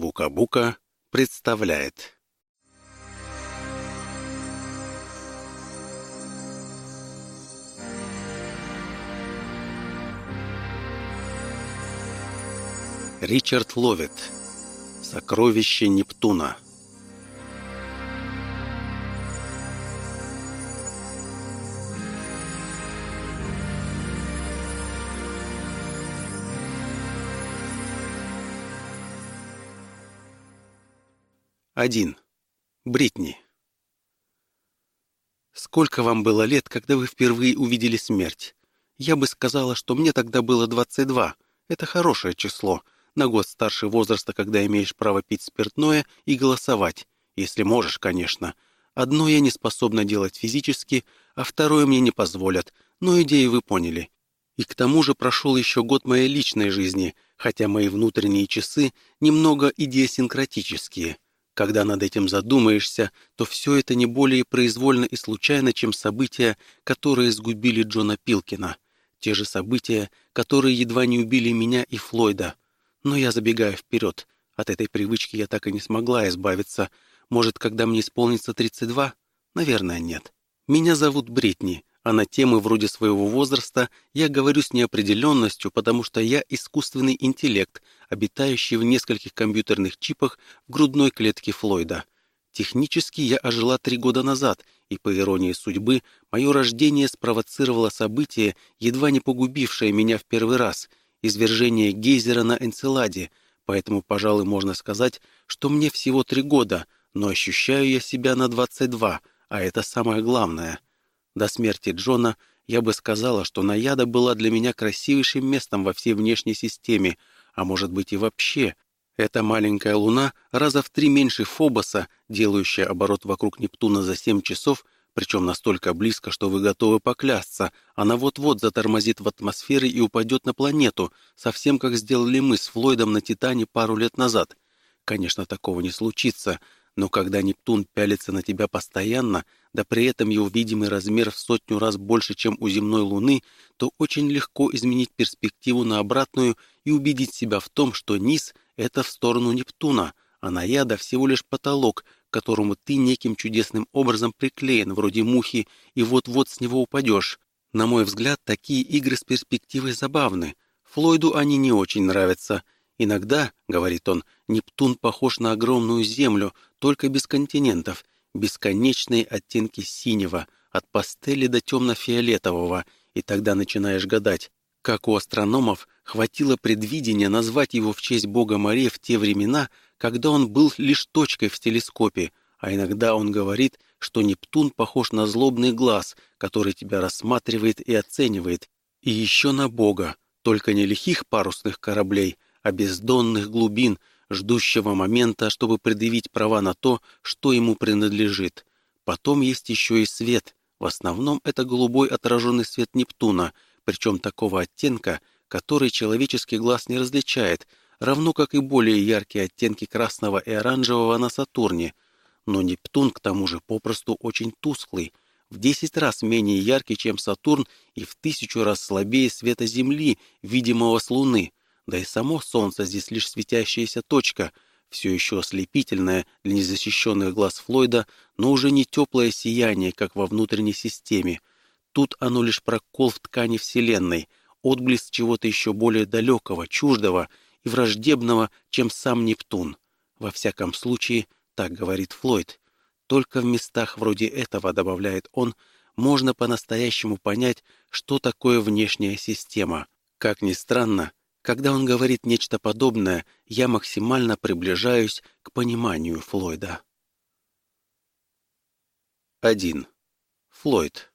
Звукобука представляет. Ричард Ловит. Сокровище Нептуна. Один. Бритни. Сколько вам было лет, когда вы впервые увидели смерть? Я бы сказала, что мне тогда было 22. Это хорошее число. На год старше возраста, когда имеешь право пить спиртное и голосовать. Если можешь, конечно. Одно я не способна делать физически, а второе мне не позволят. Но идею вы поняли. И к тому же прошел еще год моей личной жизни, хотя мои внутренние часы немного идиосинкратические. Когда над этим задумаешься, то все это не более произвольно и случайно, чем события, которые сгубили Джона Пилкина. Те же события, которые едва не убили меня и Флойда. Но я забегаю вперед. От этой привычки я так и не смогла избавиться. Может, когда мне исполнится 32? Наверное, нет. Меня зовут Бритни, а на темы вроде своего возраста я говорю с неопределенностью, потому что я искусственный интеллект, обитающий в нескольких компьютерных чипах в грудной клетке Флойда. Технически я ожила 3 года назад, и, по иронии судьбы, мое рождение спровоцировало событие, едва не погубившее меня в первый раз — извержение гейзера на Энцеладе, поэтому, пожалуй, можно сказать, что мне всего 3 года, но ощущаю я себя на 22, а это самое главное. До смерти Джона я бы сказала, что Наяда была для меня красивейшим местом во всей внешней системе, а может быть и вообще. Эта маленькая луна раза в 3 меньше Фобоса, делающая оборот вокруг Нептуна за 7 часов, причем настолько близко, что вы готовы поклясться, она вот-вот затормозит в атмосфере и упадет на планету, совсем как сделали мы с Флойдом на Титане пару лет назад. Конечно, такого не случится, но когда Нептун пялится на тебя постоянно, да при этом его видимый размер в 100 раз больше, чем у земной Луны, то очень легко изменить перспективу на обратную и убедить себя в том, что низ — это в сторону Нептуна, а Наяда всего лишь потолок, к которому ты неким чудесным образом приклеен, вроде мухи, и вот-вот с него упадешь. На мой взгляд, такие игры с перспективой забавны. Флойду они не очень нравятся. Иногда, говорит он, Нептун похож на огромную Землю, только без континентов, бесконечные оттенки синего, от пастели до темно-фиолетового, и тогда начинаешь гадать, как у астрономов хватило предвидения назвать его в честь бога морей в те времена, когда он был лишь точкой в телескопе, а иногда он говорит, что Нептун похож на злобный глаз, который тебя рассматривает и оценивает, и еще на бога, только не лихих парусных кораблей, а бездонных глубин, ждущего момента, чтобы предъявить права на то, что ему принадлежит. Потом есть еще и свет. В основном это голубой отраженный свет Нептуна, причем такого оттенка, который человеческий глаз не различает, равно как и более яркие оттенки красного и оранжевого на Сатурне. Но Нептун, к тому же, попросту очень тусклый, в 10 раз менее яркий, чем Сатурн, и в 1000 раз слабее света Земли, видимого с Луны. Да и само Солнце здесь лишь светящаяся точка, все еще ослепительное для незащищенных глаз Флойда, но уже не теплое сияние, как во внутренней системе. Тут оно лишь прокол в ткани Вселенной, отблеск чего-то еще более далекого, чуждого и враждебного, чем сам Нептун. Во всяком случае, так говорит Флойд. Только в местах вроде этого, добавляет он, можно по-настоящему понять, что такое внешняя система. Как ни странно, когда он говорит нечто подобное, я максимально приближаюсь к пониманию Флойда. 1. Флойд.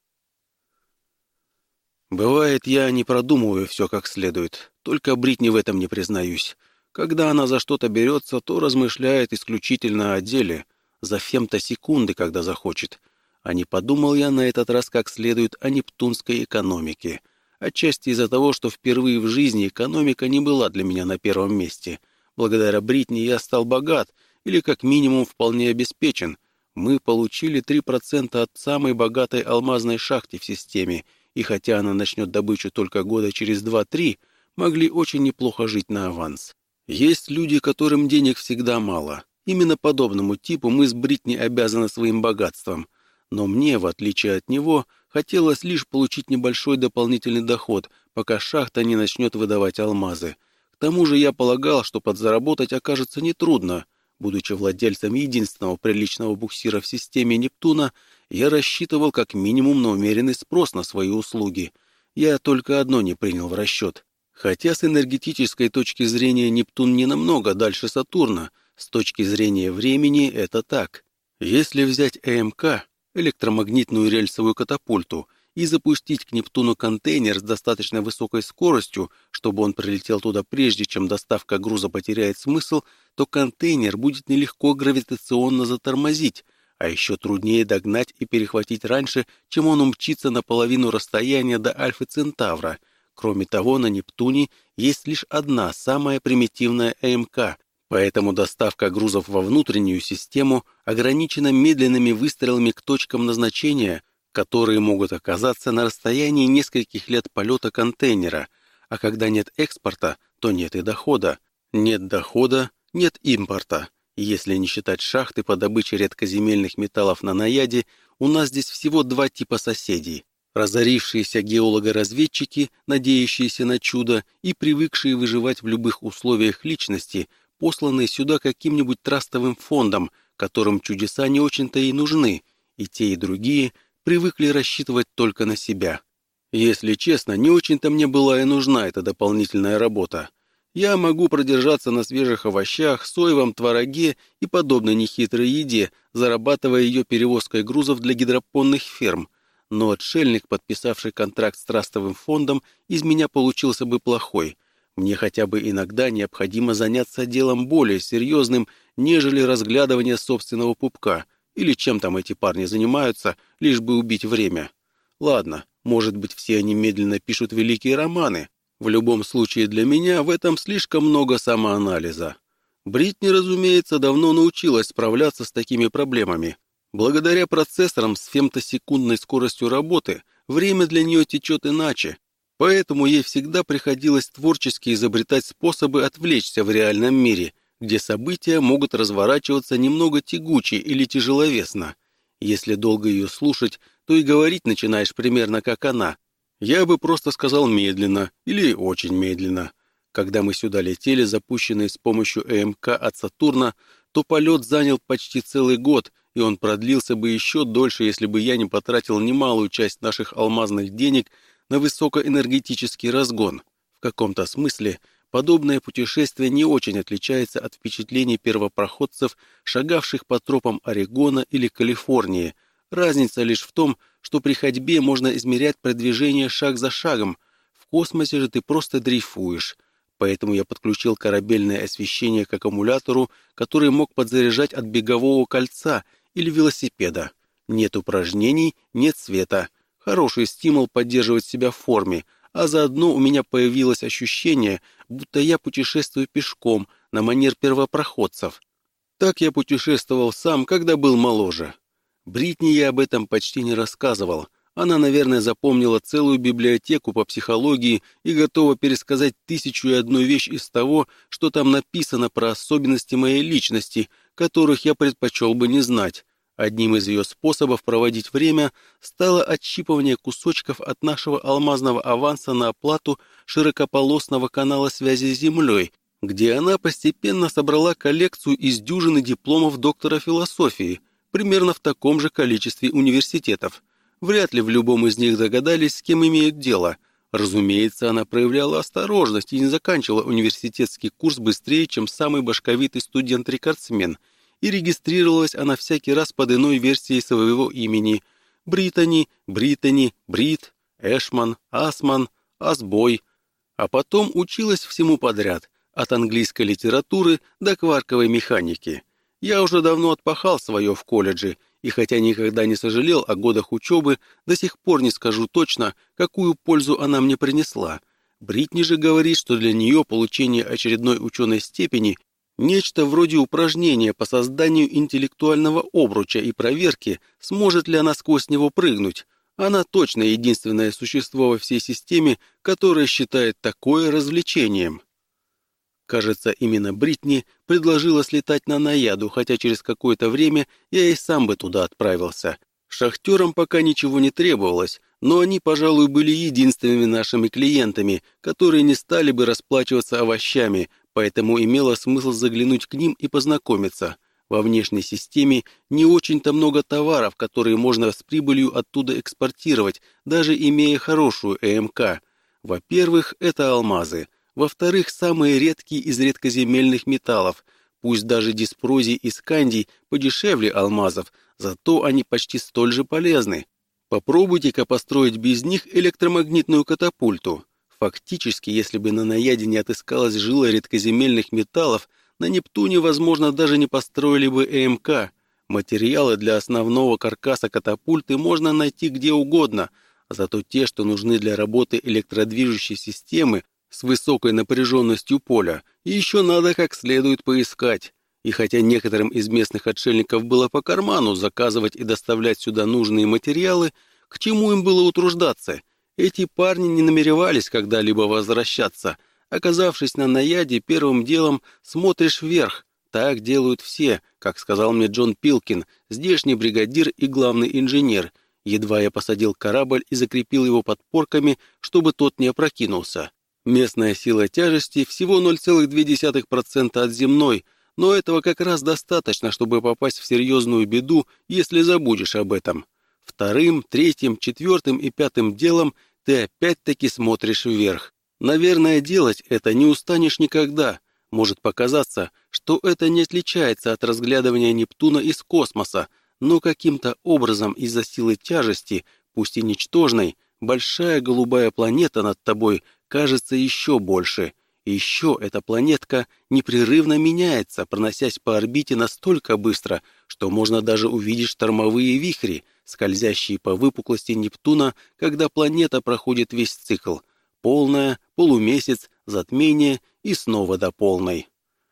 Бывает, я не продумываю все как следует, только Бритни в этом не признаюсь. Когда она за что-то берется, то размышляет исключительно о деле, за фемтосекунды, когда захочет. А не подумал я на этот раз как следует о нептунской экономике. Отчасти из-за того, что впервые в жизни экономика не была для меня на первом месте. Благодаря Бритни я стал богат, или как минимум вполне обеспечен. Мы получили 3% от самой богатой алмазной шахты в системе, и хотя она начнет добычу только года через 2-3, могли очень неплохо жить на аванс. Есть люди, которым денег всегда мало. Именно подобному типу мы с Бритни обязаны своим богатством. Но мне, в отличие от него, хотелось лишь получить небольшой дополнительный доход, пока шахта не начнет выдавать алмазы. К тому же я полагал, что подзаработать окажется нетрудно. Будучи владельцем единственного приличного буксира в системе Нептуна, я рассчитывал как минимум на умеренный спрос на свои услуги. Я только одно не принял в расчет. Хотя с энергетической точки зрения Нептун не намного дальше Сатурна, с точки зрения времени это так. Если взять ЭМК, электромагнитную рельсовую катапульту, и запустить к Нептуну контейнер с достаточно высокой скоростью, чтобы он прилетел туда прежде, чем доставка груза потеряет смысл, то контейнер будет нелегко гравитационно затормозить, а еще труднее догнать и перехватить раньше, чем он умчится на половину расстояния до Альфы Центавра. Кроме того, на Нептуне есть лишь одна, самая примитивная ЭМК, поэтому доставка грузов во внутреннюю систему ограничена медленными выстрелами к точкам назначения, которые могут оказаться на расстоянии нескольких лет полета контейнера, а когда нет экспорта, то нет и дохода. Нет дохода, нет импорта. И если не считать шахты по добыче редкоземельных металлов на Наяде, у нас здесь всего два типа соседей. Разорившиеся геологоразведчики, надеющиеся на чудо и привыкшие выживать в любых условиях личности, посланные сюда каким-нибудь трастовым фондом, которым чудеса не очень-то и нужны, и те, и другие привыкли рассчитывать только на себя. Если честно, не очень-то мне была и нужна эта дополнительная работа. Я могу продержаться на свежих овощах, соевом твороге и подобной нехитрой еде, зарабатывая ее перевозкой грузов для гидропонных ферм, но отшельник, подписавший контракт с трастовым фондом, из меня получился бы плохой. Мне хотя бы иногда необходимо заняться делом более серьезным, нежели разглядывание собственного пупка, или чем там эти парни занимаются, лишь бы убить время. Ладно, может быть, все они медленно пишут великие романы. В любом случае для меня в этом слишком много самоанализа. Бритни, разумеется, давно научилась справляться с такими проблемами. Благодаря процессорам с фемтосекундной скоростью работы время для нее течет иначе, поэтому ей всегда приходилось творчески изобретать способы отвлечься в реальном мире, где события могут разворачиваться немного тягуче или тяжеловесно. Если долго ее слушать, то и говорить начинаешь примерно как она. Я бы просто сказал медленно или очень медленно. Когда мы сюда летели, запущенные с помощью ЭМК от Сатурна, то полет занял почти целый год, и он продлился бы еще дольше, если бы я не потратил немалую часть наших алмазных денег на высокоэнергетический разгон. В каком-то смысле подобное путешествие не очень отличается от впечатлений первопроходцев, шагавших по тропам Орегона или Калифорнии. Разница лишь в том, что при ходьбе можно измерять продвижение шаг за шагом. В космосе же ты просто дрейфуешь. Поэтому я подключил корабельное освещение к аккумулятору, который мог подзаряжать от бегового кольца или велосипеда. Нет упражнений, нет света. Хороший стимул поддерживать себя в форме, а заодно у меня появилось ощущение, будто я путешествую пешком на манер первопроходцев. Так я путешествовал сам, когда был моложе. Бритни я об этом почти не рассказывал. Она, наверное, запомнила целую библиотеку по психологии и готова пересказать 1001 вещь из того, что там написано про особенности моей личности, которых я предпочел бы не знать. Одним из ее способов проводить время стало отщипывание кусочков от нашего алмазного аванса на оплату широкополосного канала связи с Землей, где она постепенно собрала коллекцию из дюжины дипломов доктора философии, примерно в таком же количестве университетов. Вряд ли в любом из них догадались, с кем имеют дело. Разумеется, она проявляла осторожность и не заканчивала университетский курс быстрее, чем самый башковитый студент-рекордсмен, и регистрировалась она всякий раз под иной версией своего имени: Британи, Британи, Брит, Эшман, Асман, Асбой. А потом училась всему подряд, от английской литературы до кварковой механики. Я уже давно отпахал свое в колледже, и хотя никогда не сожалел о годах учебы, до сих пор не скажу точно, какую пользу она мне принесла. Бритни же говорит, что для нее получение очередной ученой степени – нечто вроде упражнения по созданию интеллектуального обруча и проверки, сможет ли она сквозь него прыгнуть. Она точно единственное существо во всей системе, которое считает такое развлечением. Кажется, именно Бритни предложила слетать на Наяду, хотя через какое-то время я и сам бы туда отправился. Шахтерам пока ничего не требовалось, но они, пожалуй, были единственными нашими клиентами, которые не стали бы расплачиваться овощами, поэтому имело смысл заглянуть к ним и познакомиться. Во внешней системе не очень-то много товаров, которые можно с прибылью оттуда экспортировать, даже имея хорошую ЭМК. Во-первых, это алмазы. Во-вторых, самые редкие из редкоземельных металлов. Пусть даже диспрозий и скандий подешевле алмазов, зато они почти столь же полезны. Попробуйте-ка построить без них электромагнитную катапульту. Фактически, если бы на Наяде не отыскалась жила редкоземельных металлов, на Нептуне, возможно, даже не построили бы ЭМК. Материалы для основного каркаса катапульты можно найти где угодно, зато те, что нужны для работы электродвижущей системы с высокой напряженностью поля, еще надо как следует поискать. И хотя некоторым из местных отшельников было по карману заказывать и доставлять сюда нужные материалы, к чему им было утруждаться? Эти парни не намеревались когда-либо возвращаться. Оказавшись на Наяде, первым делом смотришь вверх. Так делают все, как сказал мне Джон Пилкин, здешний бригадир и главный инженер. Едва я посадил корабль и закрепил его подпорками, чтобы тот не опрокинулся. Местная сила тяжести всего 0,2% от земной, но этого как раз достаточно, чтобы попасть в серьезную беду, если забудешь об этом. Вторым, третьим, четвертым и пятым делом ты опять-таки смотришь вверх. Наверное, делать это не устанешь никогда. Может показаться, что это не отличается от разглядывания Нептуна из космоса, но каким-то образом из-за силы тяжести, пусть и ничтожной, большая голубая планета над тобой кажется еще больше. И еще эта планетка непрерывно меняется, проносясь по орбите настолько быстро, что можно даже увидеть штормовые вихри, скользящие по выпуклости Нептуна, когда планета проходит весь цикл. Полная, полумесяц, затмение и снова до полной.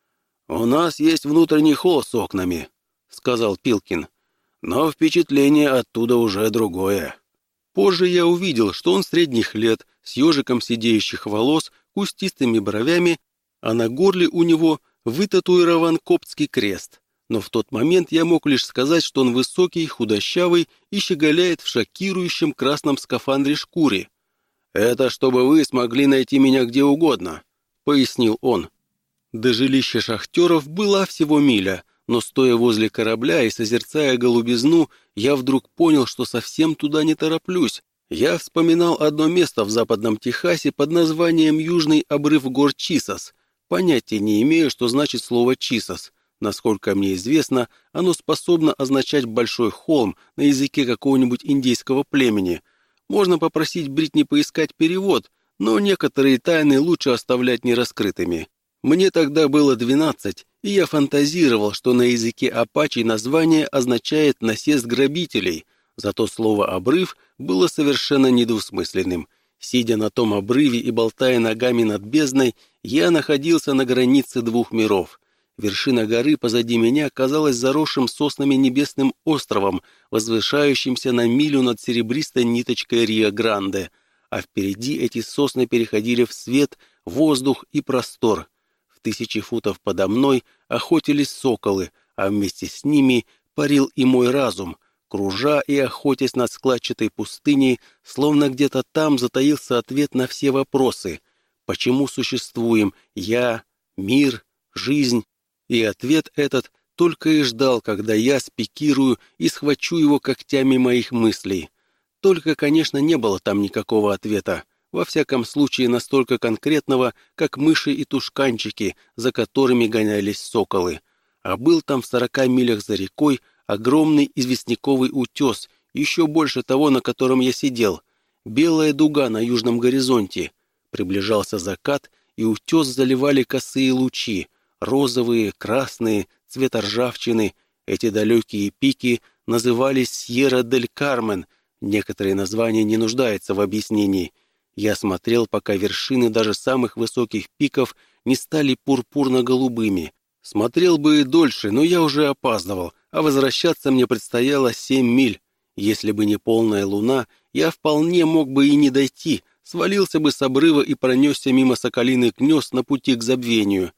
«У нас есть внутренний холл с окнами», — сказал Пилкин. «Но впечатление оттуда уже другое». Позже я увидел, что он средних лет, с ежиком сидеющих волос, кустистыми бровями, а на горле у него вытатуирован коптский крест. Но в тот момент я мог лишь сказать, что он высокий, худощавый и щеголяет в шокирующем красном скафандре-шкуре. «Это чтобы вы смогли найти меня где угодно», — пояснил он. До жилища шахтеров была всего миля, но стоя возле корабля и созерцая голубизну, я вдруг понял, что совсем туда не тороплюсь. Я вспоминал одно место в западном Техасе под названием Южный обрыв гор Чисос. Понятия не имею, что значит слово «Чисос». Насколько мне известно, оно способно означать «большой холм» на языке какого-нибудь индейского племени. Можно попросить Бритни поискать перевод, но некоторые тайны лучше оставлять нераскрытыми. Мне тогда было 12, и я фантазировал, что на языке апачи название означает «насест грабителей», зато слово «обрыв» было совершенно недвусмысленным. Сидя на том обрыве и болтая ногами над бездной, я находился на границе двух миров. Вершина горы позади меня казалась заросшим соснами небесным островом, возвышающимся на милю над серебристой ниточкой Рио-Гранде, а впереди эти сосны переходили в свет, воздух и простор. В 1000 футов подо мной охотились соколы, а вместе с ними парил и мой разум, кружа и охотясь над складчатой пустыней, словно где-то там затаился ответ на все вопросы. Почему существуем я, мир, жизнь? И ответ этот только и ждал, когда я спикирую и схвачу его когтями моих мыслей. Только, конечно, не было там никакого ответа. Во всяком случае, настолько конкретного, как мыши и тушканчики, за которыми гонялись соколы. А был там в 40 милях за рекой огромный известняковый утес, еще больше того, на котором я сидел. Белая дуга на южном горизонте. Приближался закат, и утес заливали косые лучи. Розовые, красные, цвета ржавчины. Эти далекие пики назывались Сьерра-дель-Кармен. Некоторые названия не нуждаются в объяснении. Я смотрел, пока вершины даже самых высоких пиков не стали пурпурно-голубыми. Смотрел бы и дольше, но я уже опаздывал, а возвращаться мне предстояло 7 миль. Если бы не полная луна, я вполне мог бы и не дойти, свалился бы с обрыва и пронесся мимо соколиных гнезд на пути к забвению.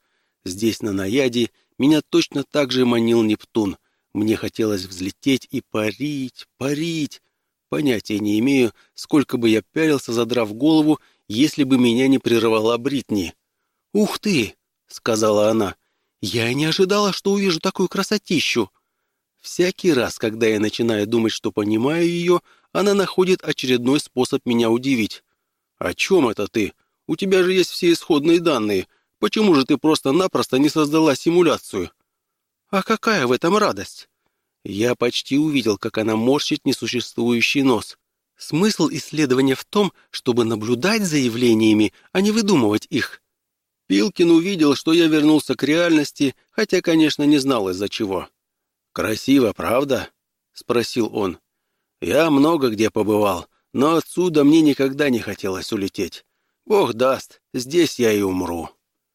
Здесь, на Наяде, меня точно так же манил Нептун. Мне хотелось взлететь и парить, парить. Понятия не имею, сколько бы я пялился, задрав голову, если бы меня не прервала Бритни. «Ух ты!» — сказала она. «Я и не ожидала, что увижу такую красотищу!» Всякий раз, когда я начинаю думать, что понимаю ее, она находит очередной способ меня удивить. «О чем это ты? У тебя же есть все исходные данные. Почему же ты просто-напросто не создала симуляцию?» «А какая в этом радость?» Я почти увидел, как она морщит несуществующий нос. Смысл исследования в том, чтобы наблюдать за явлениями, а не выдумывать их. Пилкин увидел, что я вернулся к реальности, хотя, конечно, не знал из-за чего. «Красиво, правда?» — спросил он. «Я много где побывал, но отсюда мне никогда не хотелось улететь. Бог даст, здесь я и умру».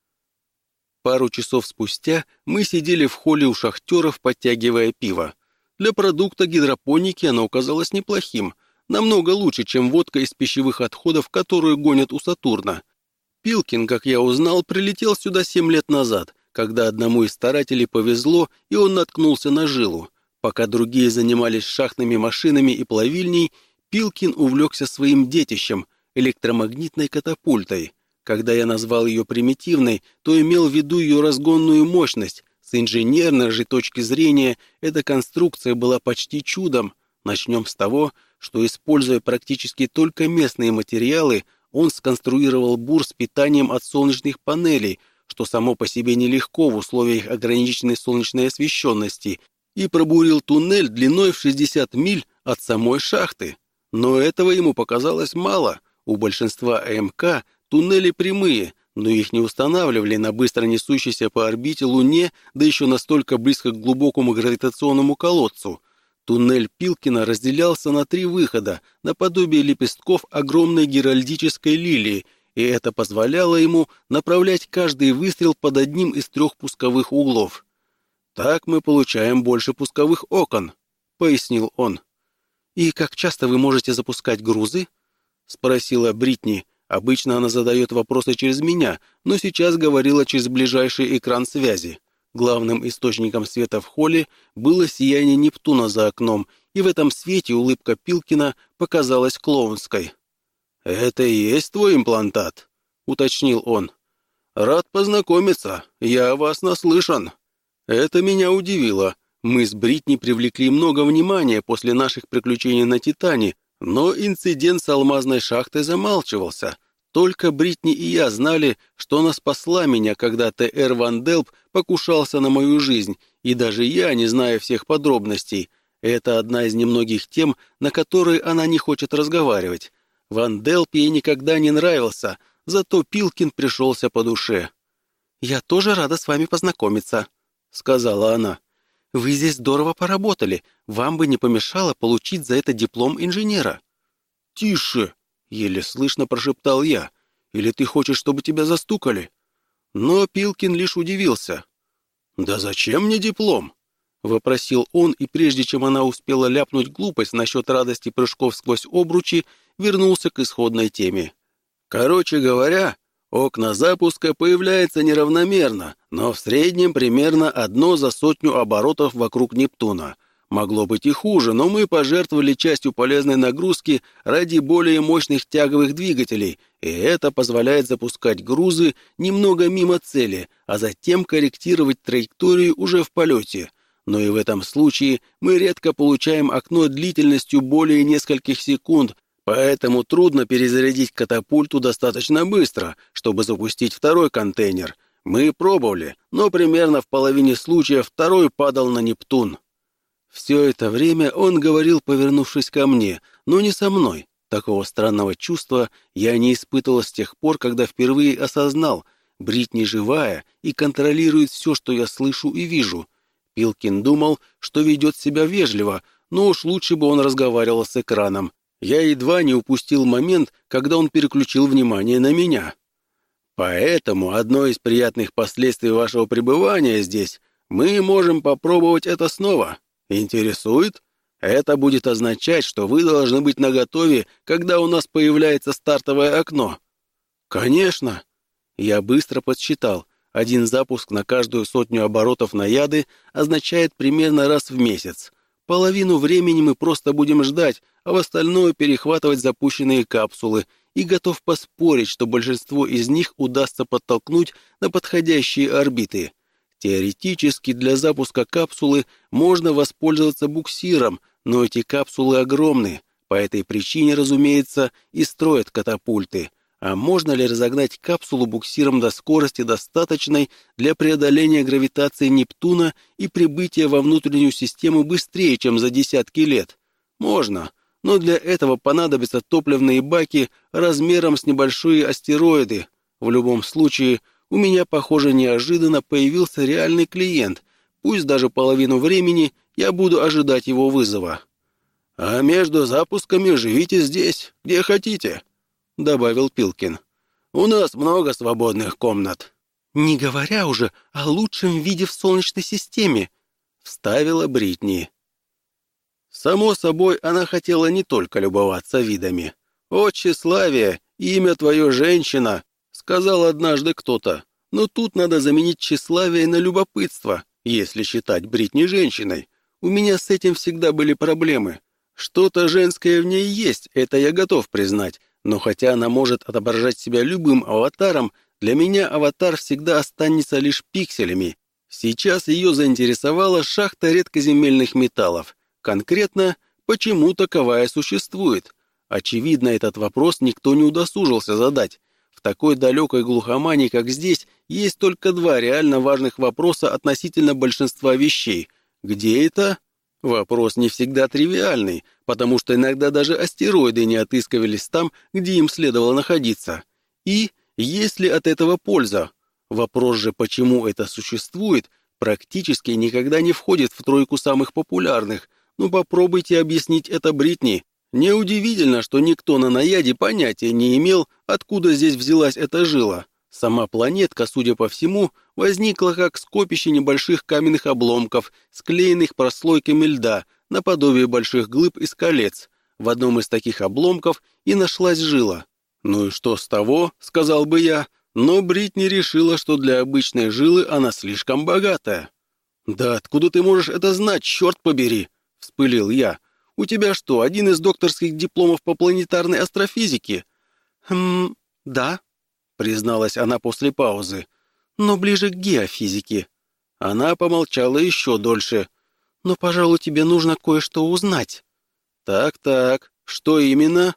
Пару часов спустя мы сидели в холле у шахтеров, подтягивая пиво. Для продукта гидропоники оно оказалось неплохим, намного лучше, чем водка из пищевых отходов, которую гонят у Сатурна. Пилкин, как я узнал, прилетел сюда 7 лет назад, когда одному из старателей повезло, и он наткнулся на жилу. Пока другие занимались шахтными машинами и плавильней, Пилкин увлекся своим детищем — электромагнитной катапультой. Когда я назвал ее примитивной, то имел в виду ее разгонную мощность. С инженерной же точки зрения эта конструкция была почти чудом. Начнем с того, что, используя практически только местные материалы, он сконструировал бур с питанием от солнечных панелей, что само по себе нелегко в условиях ограниченной солнечной освещенности, и пробурил туннель длиной в 60 миль от самой шахты. Но этого ему показалось мало. У большинства АМК туннели прямые, но их не устанавливали на быстро несущейся по орбите Луне, да еще настолько близко к глубокому гравитационному колодцу. Туннель Пилкина разделялся на 3 выхода, наподобие лепестков огромной геральдической лилии, и это позволяло ему направлять каждый выстрел под одним из 3 пусковых углов. «Так мы получаем больше пусковых окон», — пояснил он. «И как часто вы можете запускать грузы?» — спросила Бритни. Обычно она задает вопросы через меня, но сейчас говорила через ближайший экран связи. Главным источником света в холле было сияние Нептуна за окном, и в этом свете улыбка Пилкина показалась клоунской. «Это и есть твой имплантат?» — уточнил он. «Рад познакомиться, я о вас наслышан». Это меня удивило. Мы с Бритни привлекли много внимания после наших приключений на Титане, но инцидент с алмазной шахтой замалчивался. Только Бритни и я знали, что она спасла меня, когда Т.Р. Ван Делп покушался на мою жизнь, и даже я, не зная всех подробностей. Это одна из немногих тем, на которые она не хочет разговаривать. Ван Делп ей никогда не нравился, зато Пилкин пришелся по душе. «Я тоже рада с вами познакомиться», — сказала она. «Вы здесь здорово поработали, вам бы не помешало получить за это диплом инженера». «Тише!» — еле слышно прошептал я. «Или ты хочешь, чтобы тебя застукали?» Но Пилкин лишь удивился. «Да зачем мне диплом?» — вопросил он, и прежде чем она успела ляпнуть глупость насчет радости прыжков сквозь обручи, вернулся к исходной теме. «Короче говоря, окна запуска появляются неравномерно, но в среднем примерно 1 за 100 оборотов вокруг Нептуна. Могло быть и хуже, но мы пожертвовали частью полезной нагрузки ради более мощных тяговых двигателей, и это позволяет запускать грузы немного мимо цели, а затем корректировать траекторию уже в полете. Но и в этом случае мы редко получаем окно длительностью более нескольких секунд, поэтому трудно перезарядить катапульту достаточно быстро, чтобы запустить второй контейнер. Мы пробовали, но примерно в половине случаев второй падал на Нептун. Все это время он говорил, повернувшись ко мне, но не со мной. Такого странного чувства я не испытывал с тех пор, когда впервые осознал, Бритни живая и контролирует все, что я слышу и вижу. Пилкин думал, что ведет себя вежливо, но уж лучше бы он разговаривал с экраном. Я едва не упустил момент, когда он переключил внимание на меня. Поэтому одно из приятных последствий вашего пребывания здесь — мы можем попробовать это снова. Интересует? Это будет означать, что вы должны быть наготове, когда у нас появляется стартовое окно. Конечно. Я быстро подсчитал. Один запуск на каждую 100 оборотов на яды означает примерно раз в месяц. Половину времени мы просто будем ждать, а в остальное перехватывать запущенные капсулы, и готов поспорить, что большинство из них удастся подтолкнуть на подходящие орбиты. Теоретически для запуска капсулы можно воспользоваться буксиром, но эти капсулы огромны. По этой причине, разумеется, и строят катапульты. А можно ли разогнать капсулу буксиром до скорости, достаточной для преодоления гравитации Нептуна и прибытия во внутреннюю систему быстрее, чем за десятки лет? Можно, но для этого понадобятся топливные баки размером с небольшие астероиды. В любом случае, у меня, похоже, неожиданно появился реальный клиент. Пусть даже половину времени я буду ожидать его вызова. «А между запусками живите здесь, где хотите», — добавил Пилкин. «У нас много свободных комнат». «Не говоря уже о лучшем виде в Солнечной системе», — вставила Бритни. Само собой, она хотела не только любоваться видами. «О, тщеславие, имя твое женщина», — сказал однажды кто-то. Но тут надо заменить тщеславие на любопытство, если считать Бритни женщиной. У меня с этим всегда были проблемы. Что-то женское в ней есть, это я готов признать. Но хотя она может отображать себя любым аватаром, для меня аватар всегда останется лишь пикселями. Сейчас ее заинтересовала шахта редкоземельных металлов. Конкретно, почему таковая существует? Очевидно, этот вопрос никто не удосужился задать. В такой далекой глухомании, как здесь, есть только два реально важных вопроса относительно большинства вещей. Где это? Вопрос не всегда тривиальный, потому что иногда даже астероиды не отыскивались там, где им следовало находиться. И есть ли от этого польза? Вопрос же, почему это существует, практически никогда не входит в тройку самых популярных. Ну попробуйте объяснить это Бритни. Неудивительно, что никто на Наяде понятия не имел, откуда здесь взялась эта жила. Сама планетка, судя по всему, возникла как скопище небольших каменных обломков, склеенных прослойками льда, наподобие больших глыб из колец. В одном из таких обломков и нашлась жила. «Ну и что с того?» — сказал бы я. Но Бритни решила, что для обычной жилы она слишком богатая. «Да откуда ты можешь это знать, черт побери?» — вспылил я. «У тебя что, один из докторских дипломов по планетарной астрофизике?» Да», — призналась она после паузы, — «но ближе к геофизике». Она помолчала еще дольше. «Но, пожалуй, тебе нужно кое-что узнать». «Так, что именно?»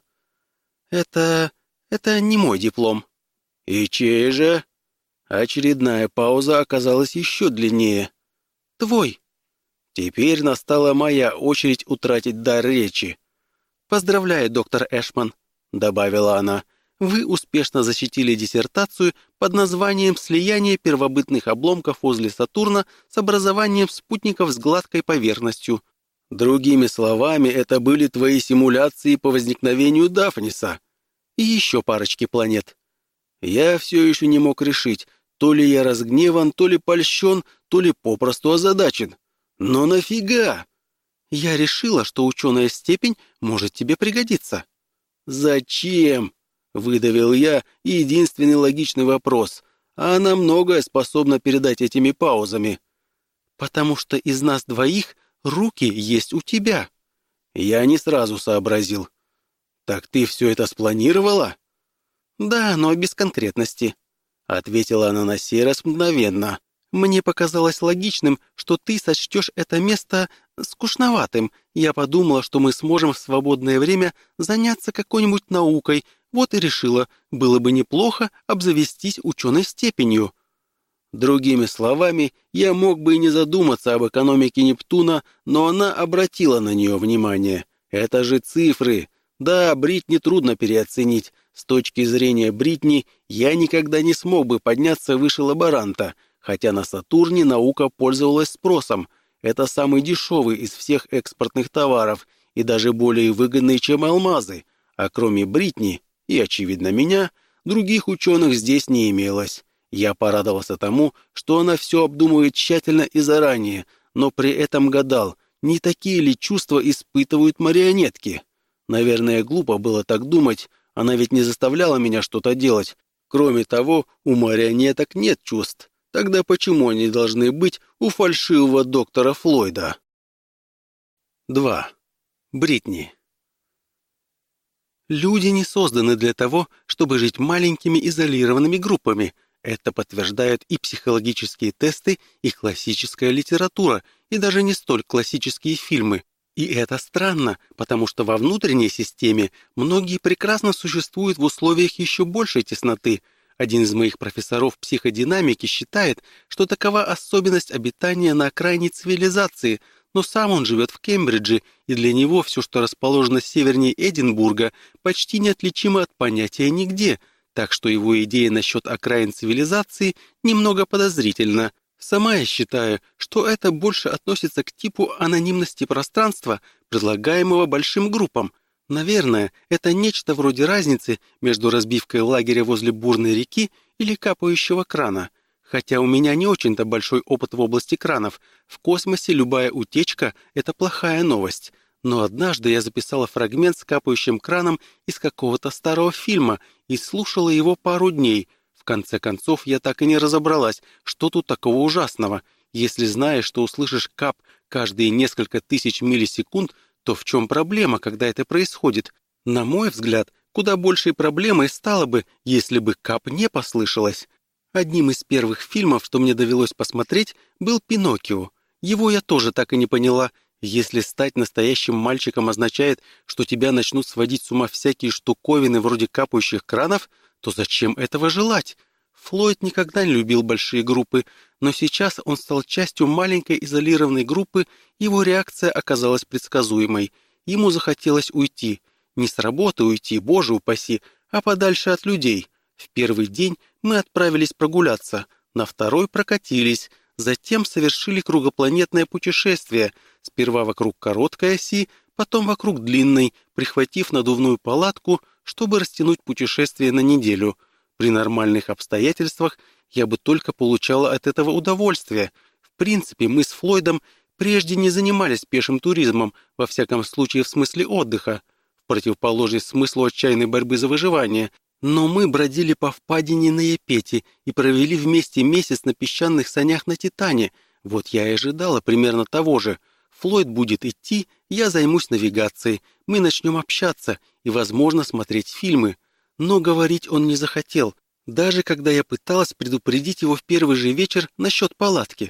«Это не мой диплом». «И чей же?» Очередная пауза оказалась еще длиннее. «Твой». Теперь настала моя очередь утратить дар речи. «Поздравляю, доктор Эшман», — добавила она. «Вы успешно защитили диссертацию под названием «Слияние первобытных обломков возле Сатурна с образованием спутников с гладкой поверхностью». Другими словами, это были твои симуляции по возникновению Дафниса. И еще парочки планет». Я все еще не мог решить, то ли я разгневан, то ли польщен, то ли попросту озадачен. «Но нафига?» «Я решила, что ученая степень может тебе пригодиться». «Зачем?» — выдавил я единственный логичный вопрос, а она многое способна передать этими паузами. «Потому что из нас двоих руки есть у тебя». Я не сразу сообразил. «Так ты все это спланировала?» «Да, но без конкретности», — ответила она на сей раз мгновенно. «Мне показалось логичным, что ты сочтешь это место скучноватым. Я подумала, что мы сможем в свободное время заняться какой-нибудь наукой. Вот и решила, было бы неплохо обзавестись ученой степенью». Другими словами, я мог бы и не задуматься об экономике Нептуна, но она обратила на нее внимание. Это же цифры. Да, Бритни трудно переоценить. С точки зрения Бритни, я никогда не смог бы подняться выше лаборанта, хотя на Сатурне наука пользовалась спросом. Это самый дешевый из всех экспортных товаров и даже более выгодный, чем алмазы. А кроме Бритни и, очевидно, меня, других ученых здесь не имелось. Я порадовался тому, что она все обдумывает тщательно и заранее, но при этом гадал, не такие ли чувства испытывают марионетки. Наверное, глупо было так думать, она ведь не заставляла меня что-то делать. Кроме того, у марионеток нет чувств. Тогда почему они должны быть у фальшивого доктора Флойда? 2. Бритни. Люди не созданы для того, чтобы жить маленькими изолированными группами. Это подтверждают и психологические тесты, и классическая литература, и даже не столь классические фильмы. И это странно, потому что во внутренней системе многие прекрасно существуют в условиях еще большей тесноты. Один из моих профессоров психодинамики считает, что такова особенность обитания на окраине цивилизации, но сам он живет в Кембридже, и для него все, что расположено севернее Эдинбурга, почти неотличимо от понятия «нигде», так что его идея насчет окраин цивилизации немного подозрительна. Сама я считаю, что это больше относится к типу анонимности пространства, предлагаемого большим группам. Наверное, это нечто вроде разницы между разбивкой лагеря возле бурной реки или капающего крана. Хотя у меня не очень-то большой опыт в области кранов. В космосе любая утечка – это плохая новость. Но однажды я записала фрагмент с капающим краном из какого-то старого фильма и слушала его пару дней. В конце концов, я так и не разобралась, что тут такого ужасного. Если знаешь, что услышишь кап каждые несколько тысяч миллисекунд, то в чем проблема, когда это происходит? На мой взгляд, куда большей проблемой стало бы, если бы кап не послышалось. Одним из первых фильмов, что мне довелось посмотреть, был «Пиноккио». Его я тоже так и не поняла. Если стать настоящим мальчиком означает, что тебя начнут сводить с ума всякие штуковины вроде капающих кранов, то зачем этого желать? Флойд никогда не любил большие группы, но сейчас он стал частью маленькой изолированной группы, его реакция оказалась предсказуемой. Ему захотелось уйти. Не с работы уйти, боже упаси, а подальше от людей. В первый день мы отправились прогуляться, на второй прокатились, затем совершили кругопланетное путешествие, сперва вокруг короткой оси, потом вокруг длинной, прихватив надувную палатку, чтобы растянуть путешествие на неделю. При нормальных обстоятельствах я бы только получала от этого удовольствие. В принципе, мы с Флойдом прежде не занимались пешим туризмом, во всяком случае в смысле отдыха, в противоположность смыслу отчаянной борьбы за выживание. Но мы бродили по впадине на Япете и провели вместе месяц на песчаных санях на Титане. Вот я и ожидала примерно того же. Флойд будет идти, я займусь навигацией, мы начнем общаться и, возможно, смотреть фильмы. Но говорить он не захотел, даже когда я пыталась предупредить его в первый же вечер насчет палатки.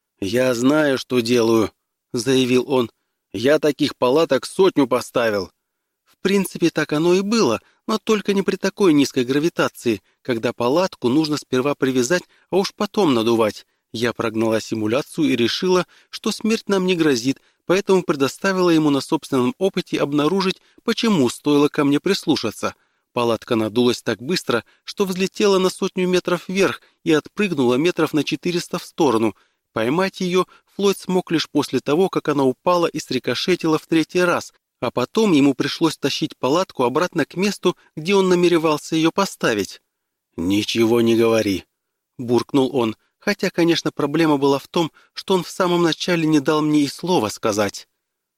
«Я знаю, что делаю», — заявил он. «Я таких палаток 100 поставил». В принципе, так оно и было, но только не при такой низкой гравитации, когда палатку нужно сперва привязать, а уж потом надувать. Я прогнала симуляцию и решила, что смерть нам не грозит, поэтому предоставила ему на собственном опыте обнаружить, почему стоило ко мне прислушаться. Палатка надулась так быстро, что взлетела на 100 метров вверх и отпрыгнула метров на 400 в сторону. Поймать ее Флойд смог лишь после того, как она упала и срикошетила в 3-й раз, а потом ему пришлось тащить палатку обратно к месту, где он намеревался ее поставить. «Ничего не говори», — буркнул он, хотя, конечно, проблема была в том, что он в самом начале не дал мне и слова сказать.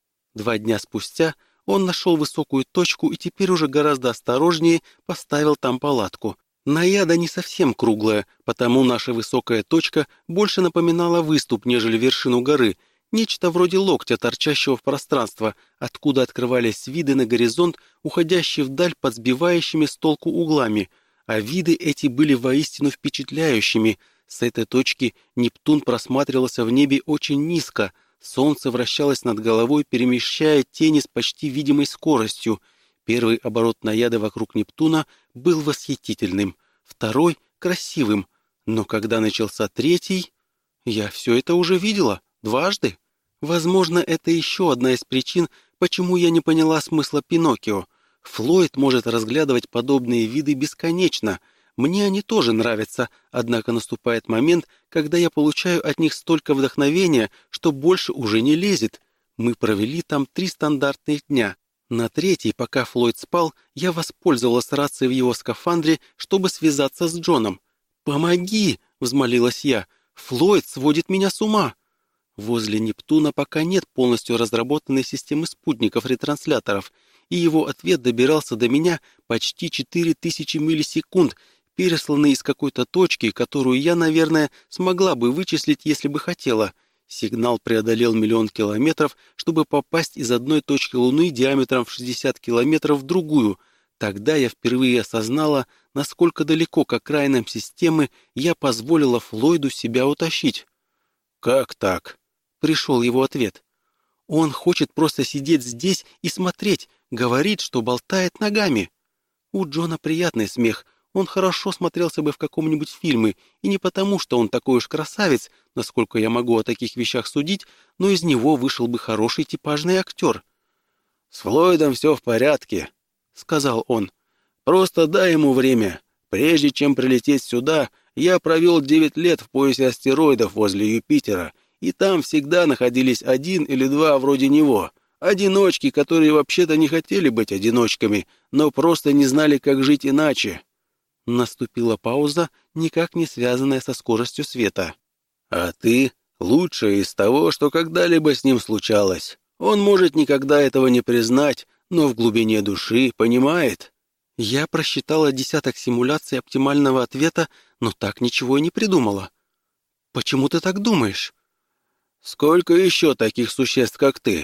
2 дня спустя он нашел высокую точку и теперь уже гораздо осторожнее поставил там палатку. Наяда не совсем круглая, потому наша высокая точка больше напоминала выступ, нежели вершину горы, нечто вроде локтя, торчащего в пространство, откуда открывались виды на горизонт, уходящие вдаль под сбивающими с толку углами. А виды эти были воистину впечатляющими. С этой точки Нептун просматривался в небе очень низко. Солнце вращалось над головой, перемещая тени с почти видимой скоростью. Первый оборот Наяды вокруг Нептуна был восхитительным, второй — красивым. Но когда начался 3-й, я все это уже видела, 2 Возможно, это еще одна из причин, почему я не поняла смысла Пиноккио. Флойд может разглядывать подобные виды бесконечно. Мне они тоже нравятся, однако наступает момент, когда я получаю от них столько вдохновения, что больше уже не лезет. Мы провели там 3 стандартных дня. На 3-й, пока Флойд спал, я воспользовалась рацией в его скафандре, чтобы связаться с Джоном. «Помоги!» — взмолилась я. «Флойд сводит меня с ума!» Возле Нептуна пока нет полностью разработанной системы спутников-ретрансляторов, и его ответ добирался до меня почти 4000 миллисекунд. пересланный из какой-то точки, которую я, наверное, смогла бы вычислить, если бы хотела. Сигнал преодолел 1 000 000 километров, чтобы попасть из одной точки Луны диаметром в 60 километров в другую. Тогда я впервые осознала, насколько далеко к окраинам системы я позволила Флойду себя утащить. «Как так?» — пришел его ответ. «Он хочет просто сидеть здесь и смотреть, говорит, что болтает ногами». У Джона приятный смех. Он хорошо смотрелся бы в каком-нибудь фильме, и не потому, что он такой уж красавец, насколько я могу о таких вещах судить, но из него вышел бы хороший типажный актер. «С Флойдом все в порядке», — сказал он. «Просто дай ему время. Прежде чем прилететь сюда, я провел 9 лет в поясе астероидов возле Юпитера, и там всегда находились 1 или 2 вроде него. Одиночки, которые вообще-то не хотели быть одиночками, но просто не знали, как жить иначе». Наступила пауза, никак не связанная со скоростью света. «А ты лучшее из того, что когда-либо с ним случалось. Он может никогда этого не признать, но в глубине души понимает». Я просчитала десяток симуляций оптимального ответа, но так ничего и не придумала. «Почему ты так думаешь?» «Сколько еще таких существ, как ты?»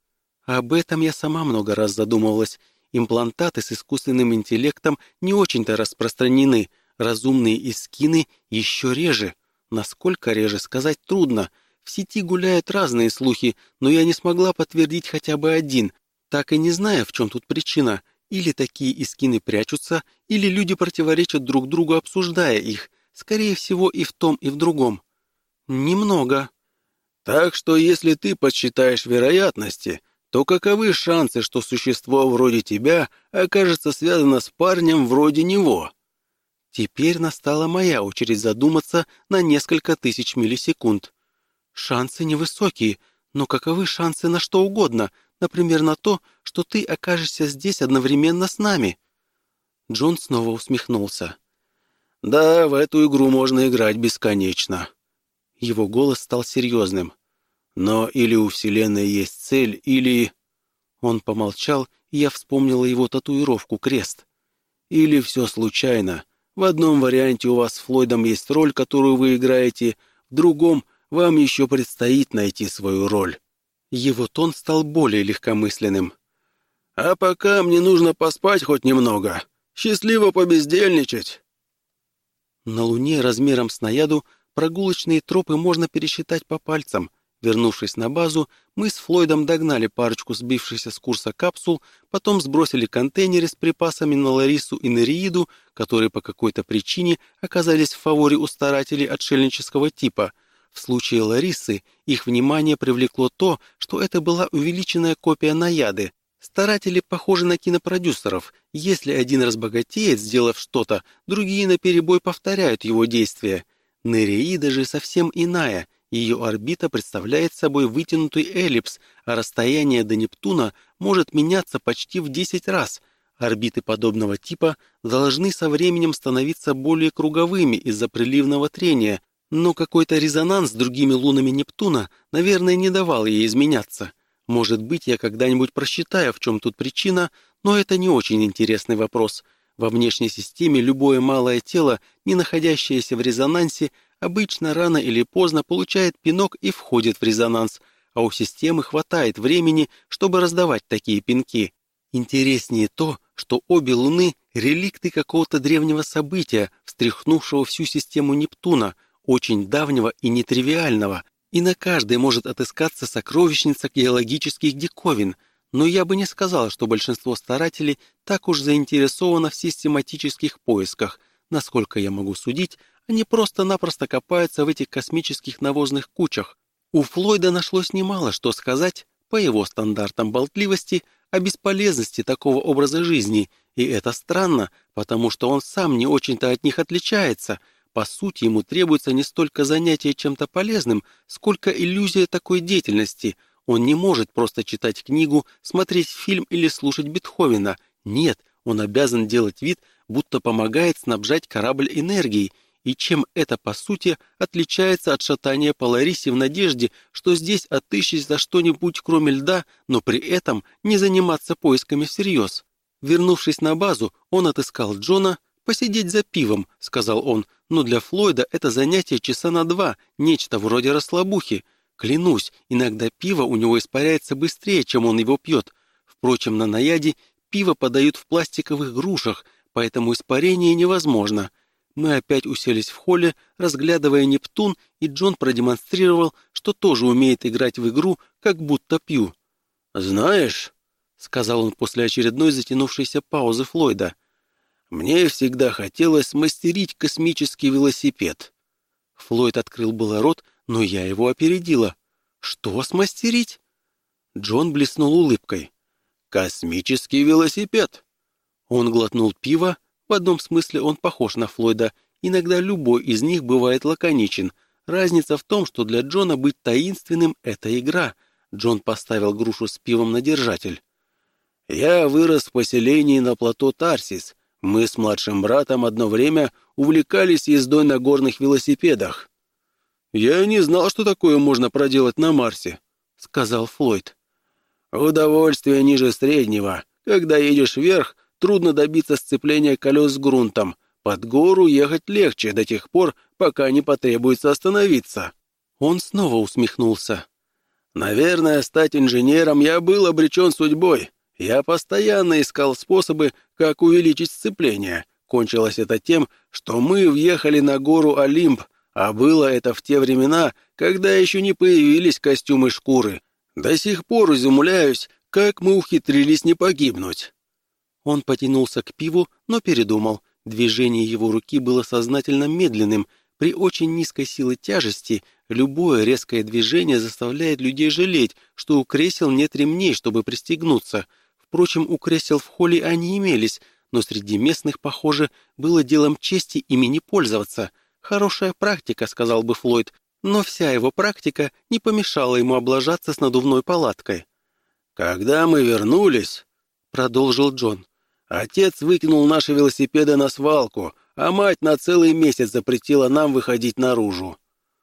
Об этом я сама много раз задумывалась. Имплантаты с искусственным интеллектом не очень-то распространены, разумные эскины еще реже. Насколько реже, сказать трудно. В сети гуляют разные слухи, но я не смогла подтвердить хотя бы один, так и не зная, в чем тут причина. Или такие эскины прячутся, или люди противоречат друг другу, обсуждая их. Скорее всего, и в том, и в другом. Немного. Так что, если ты подсчитаешь вероятности, то каковы шансы, что существо вроде тебя окажется связано с парнем вроде него? Теперь настала моя очередь задуматься на несколько тысяч миллисекунд. Шансы невысокие, но каковы шансы на что угодно, например, на то, что ты окажешься здесь одновременно с нами?» Джон снова усмехнулся. «Да, в эту игру можно играть бесконечно». Его голос стал серьезным. «Но или у Вселенной есть цель, или...» Он помолчал, и я вспомнила его татуировку «Крест». «Или все случайно. В одном варианте у вас с Флойдом есть роль, которую вы играете, в другом вам еще предстоит найти свою роль». Его тон стал более легкомысленным. «А пока мне нужно поспать хоть немного. Счастливо побездельничать!» На Луне размером с наяду прогулочные тропы можно пересчитать по пальцам. Вернувшись на базу, мы с Флойдом догнали парочку сбившихся с курса капсул, потом сбросили контейнеры с припасами на Ларису и Нереиду, которые по какой-то причине оказались в фаворе у старателей отшельнического типа. В случае Ларисы их внимание привлекло то, что это была увеличенная копия Наяды. Старатели похожи на кинопродюсеров. Если один разбогатеет, сделав что-то, другие наперебой повторяют его действия. Нереида же совсем иная. Ее орбита представляет собой вытянутый эллипс, а расстояние до Нептуна может меняться почти в 10 раз. Орбиты подобного типа должны со временем становиться более круговыми из-за приливного трения, но какой-то резонанс с другими лунами Нептуна, наверное, не давал ей изменяться. Может быть, я когда-нибудь просчитаю, в чем тут причина, но это не очень интересный вопрос. Во внешней системе любое малое тело, не находящееся в резонансе, обычно рано или поздно получает пинок и входит в резонанс, а у системы хватает времени, чтобы раздавать такие пинки. Интереснее то, что обе Луны — реликты какого-то древнего события, встряхнувшего всю систему Нептуна, очень давнего и нетривиального, и на каждой может отыскаться сокровищница геологических диковин, но я бы не сказал, что большинство старателей так уж заинтересовано в систематических поисках. Насколько я могу судить, они просто-напросто копаются в этих космических навозных кучах. У Флойда нашлось немало что сказать, по его стандартам болтливости, о бесполезности такого образа жизни, и это странно, потому что он сам не очень-то от них отличается. По сути, ему требуется не столько занятие чем-то полезным, сколько иллюзия такой деятельности. Он не может просто читать книгу, смотреть фильм или слушать Бетховена. Нет, он обязан делать вид, будто помогает снабжать корабль энергией. И чем это, по сути, отличается от шатания по Ларисе в надежде, что здесь отыщешь за что-нибудь кроме льда, но при этом не заниматься поисками всерьез. Вернувшись на базу, он отыскал Джона, «Посидеть за пивом», — сказал он, «но для Флойда это занятие часа на 2, нечто вроде расслабухи. Клянусь, иногда пиво у него испаряется быстрее, чем он его пьет. Впрочем, на наяде пиво подают в пластиковых грушах, поэтому испарение невозможно». Мы опять уселись в холле, разглядывая Нептун, и Джон продемонстрировал, что тоже умеет играть в игру, как будто пью. «Знаешь», — сказал он после очередной затянувшейся паузы Флойда, «мне всегда хотелось смастерить космический велосипед». Флойд открыл было рот, но я его опередила. «Что смастерить?» Джон блеснул улыбкой. «Космический велосипед». Он глотнул пиво. В одном смысле он похож на Флойда. Иногда любой из них бывает лаконичен. Разница в том, что для Джона быть таинственным — это игра. Джон поставил грушу с пивом на держатель. «Я вырос в поселении на плато Тарсис. Мы с младшим братом одно время увлекались ездой на горных велосипедах». «Я не знал, что такое можно проделать на Марсе», — сказал Флойд. «Удовольствие ниже среднего. Когда едешь вверх, трудно добиться сцепления колес с грунтом. Под гору ехать легче до тех пор, пока не потребуется остановиться». Он снова усмехнулся. «Наверное, стать инженером я был обречен судьбой. Я постоянно искал способы, как увеличить сцепление. Кончилось это тем, что мы въехали на гору Олимп, а было это в те времена, когда еще не появились костюмы шкуры. До сих пор изумляюсь, как мы ухитрились не погибнуть». Он потянулся к пиву, но передумал. Движение его руки было сознательно медленным. При очень низкой силе тяжести любое резкое движение заставляет людей жалеть, что у кресел нет ремней, чтобы пристегнуться. Впрочем, у кресел в холле они имелись, но среди местных, похоже, было делом чести ими не пользоваться. «Хорошая практика», — сказал бы Флойд, но вся его практика не помешала ему облажаться с надувной палаткой. «Когда мы вернулись», — продолжил Джон, — «отец выкинул наши велосипеды на свалку, а мать на целый месяц запретила нам выходить наружу».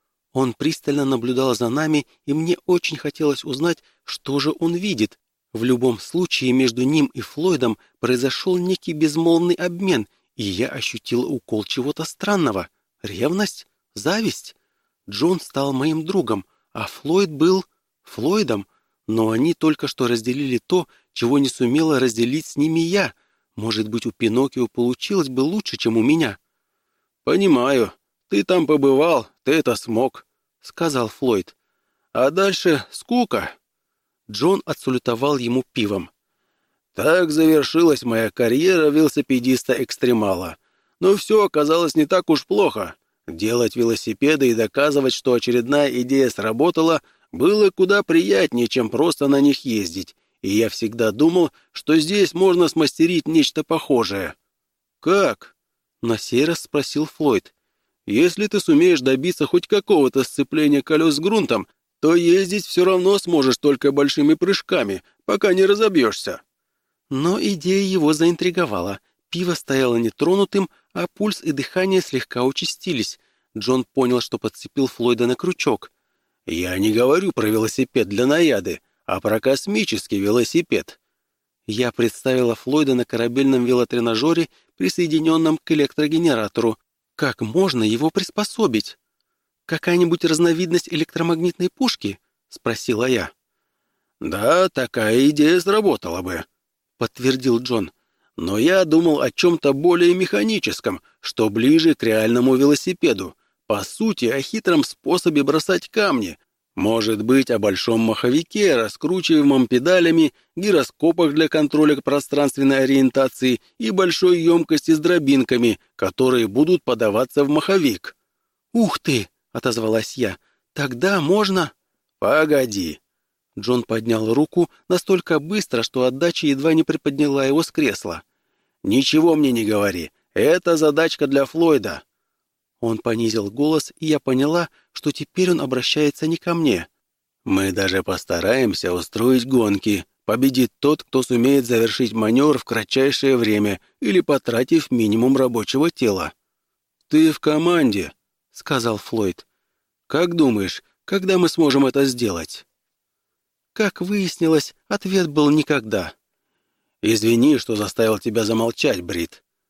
Он пристально наблюдал за нами, и мне очень хотелось узнать, что же он видит. В любом случае между ним и Флойдом произошел некий безмолвный обмен, и я ощутил укол чего-то странного. Ревность? Зависть? Джон стал моим другом, а Флойд был Флойдом, но они только что разделили то, чего не сумела разделить с ними я. Может быть, у Пиноккио получилось бы лучше, чем у меня. «Понимаю. Ты там побывал, ты это смог», — сказал Флойд. «А дальше скука». Джон отсалютовал ему пивом. «Так завершилась моя карьера велосипедиста-экстремала. Но все оказалось не так уж плохо. Делать велосипеды и доказывать, что очередная идея сработала, было куда приятнее, чем просто на них ездить. И я всегда думал, что здесь можно смастерить нечто похожее». «Как?» — на сей раз спросил Флойд. «Если ты сумеешь добиться хоть какого-то сцепления колес с грунтом, то ездить все равно сможешь только большими прыжками, пока не разобьешься». Но идея его заинтриговала. Пиво стояло нетронутым, а пульс и дыхание слегка участились. Джон понял, что подцепил Флойда на крючок. «Я не говорю про велосипед для наяды, а про космический велосипед». Я представила Флойда на корабельном велотренажере, присоединенном к электрогенератору. Как можно его приспособить? «Какая-нибудь разновидность электромагнитной пушки?» — спросила я. «Да, такая идея сработала бы», — подтвердил Джон. «Но я думал о чем-то более механическом, что ближе к реальному велосипеду. По сути, о хитром способе бросать камни. Может быть, о большом маховике, раскручиваемом педалями, гироскопах для контроля пространственной ориентации и большой емкости с дробинками, которые будут подаваться в маховик». «Ух ты!» — отозвалась я. «Тогда можно...» «Погоди». Джон поднял руку настолько быстро, что отдача едва не приподняла его с кресла. «Ничего мне не говори. Это задачка для Флойда». Он понизил голос, и я поняла, что теперь он обращается не ко мне. «Мы даже постараемся устроить гонки. Победит тот, кто сумеет завершить маневр в кратчайшее время или потратив минимум рабочего тела». «Ты в команде», — сказал Флойд. «Как думаешь, когда мы сможем это сделать?» Как выяснилось, ответ был «никогда». «Извини, что заставил тебя замолчать, Брит», —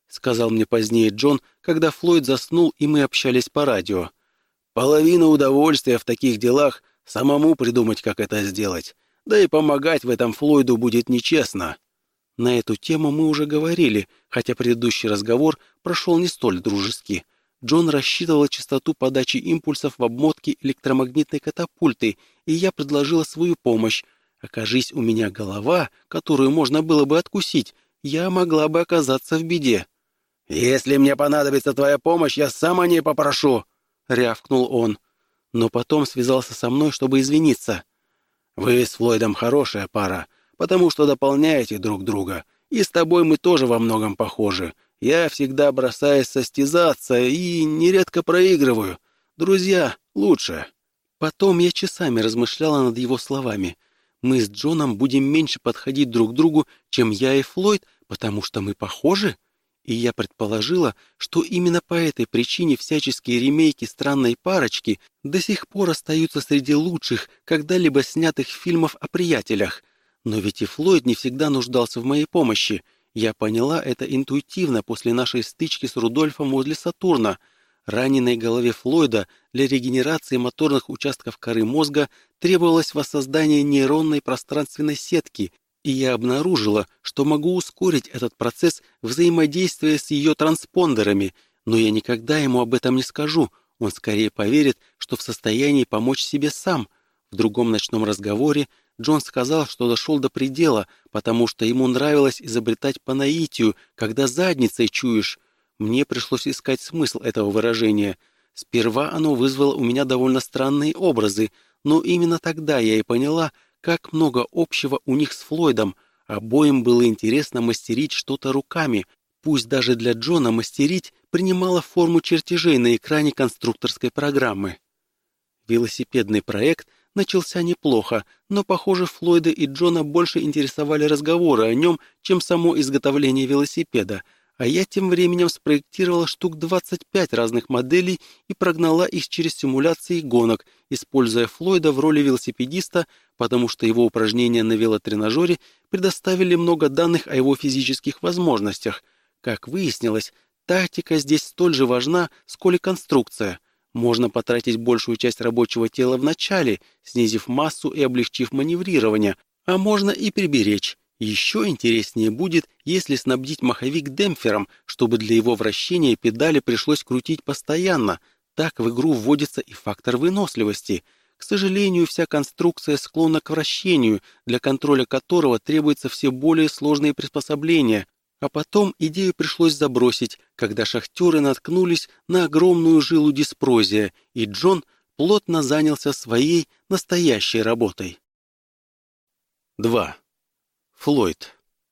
сказал мне позднее Джон, когда Флойд заснул, и мы общались по радио. «Половина удовольствия в таких делах — самому придумать, как это сделать. Да и помогать в этом Флойду будет нечестно». На эту тему мы уже говорили, хотя предыдущий разговор прошел не столь дружески. Джон рассчитывал частоту подачи импульсов в обмотке электромагнитной катапульты, и я предложила свою помощь. Окажись у меня голова, которую можно было бы откусить, я могла бы оказаться в беде. «Если мне понадобится твоя помощь, я сам о ней попрошу», — рявкнул он. Но потом связался со мной, чтобы извиниться. «Вы с Флойдом хорошая пара, потому что дополняете друг друга, и с тобой мы тоже во многом похожи. Я всегда бросаюсь состязаться и нередко проигрываю. Друзья лучше». Потом я часами размышляла над его словами. Мы с Джоном будем меньше подходить друг к другу, чем я и Флойд, потому что мы похожи? И я предположила, что именно по этой причине всяческие ремейки «Странной парочки» до сих пор остаются среди лучших, когда-либо снятых фильмов о приятелях. Но ведь и Флойд не всегда нуждался в моей помощи. Я поняла это интуитивно после нашей стычки с Рудольфом возле Сатурна. Раненой голове Флойда для регенерации моторных участков коры мозга требовалось воссоздание нейронной пространственной сетки, и я обнаружила, что могу ускорить этот процесс взаимодействия с ее транспондерами, но я никогда ему об этом не скажу, он скорее поверит, что в состоянии помочь себе сам. В другом ночном разговоре Джон сказал, что дошел до предела, потому что ему нравилось изобретать по наитию, когда задницей чуешь. Мне пришлось искать смысл этого выражения. Сперва оно вызвало у меня довольно странные образы, но именно тогда я и поняла, как много общего у них с Флойдом. Обоим было интересно мастерить что-то руками. Пусть даже для Джона мастерить принимало форму чертежей на экране конструкторской программы. Велосипедный проект начался неплохо, но, похоже, Флойда и Джона больше интересовали разговоры о нем, чем само изготовление велосипеда, а я тем временем спроектировала штук 25 разных моделей и прогнала их через симуляции гонок, используя Флойда в роли велосипедиста, потому что его упражнения на велотренажере предоставили много данных о его физических возможностях. Как выяснилось, тактика здесь столь же важна, сколь и конструкция. Можно потратить большую часть рабочего тела в начале, снизив массу и облегчив маневрирование, а можно и приберечь. Еще интереснее будет, если снабдить маховик демпфером, чтобы для его вращения педали пришлось крутить постоянно. Так в игру вводится и фактор выносливости. К сожалению, вся конструкция склонна к вращению, для контроля которого требуются все более сложные приспособления. А потом идею пришлось забросить, когда шахтеры наткнулись на огромную жилу диспрозия, и Джон плотно занялся своей настоящей работой. 2. Флойд.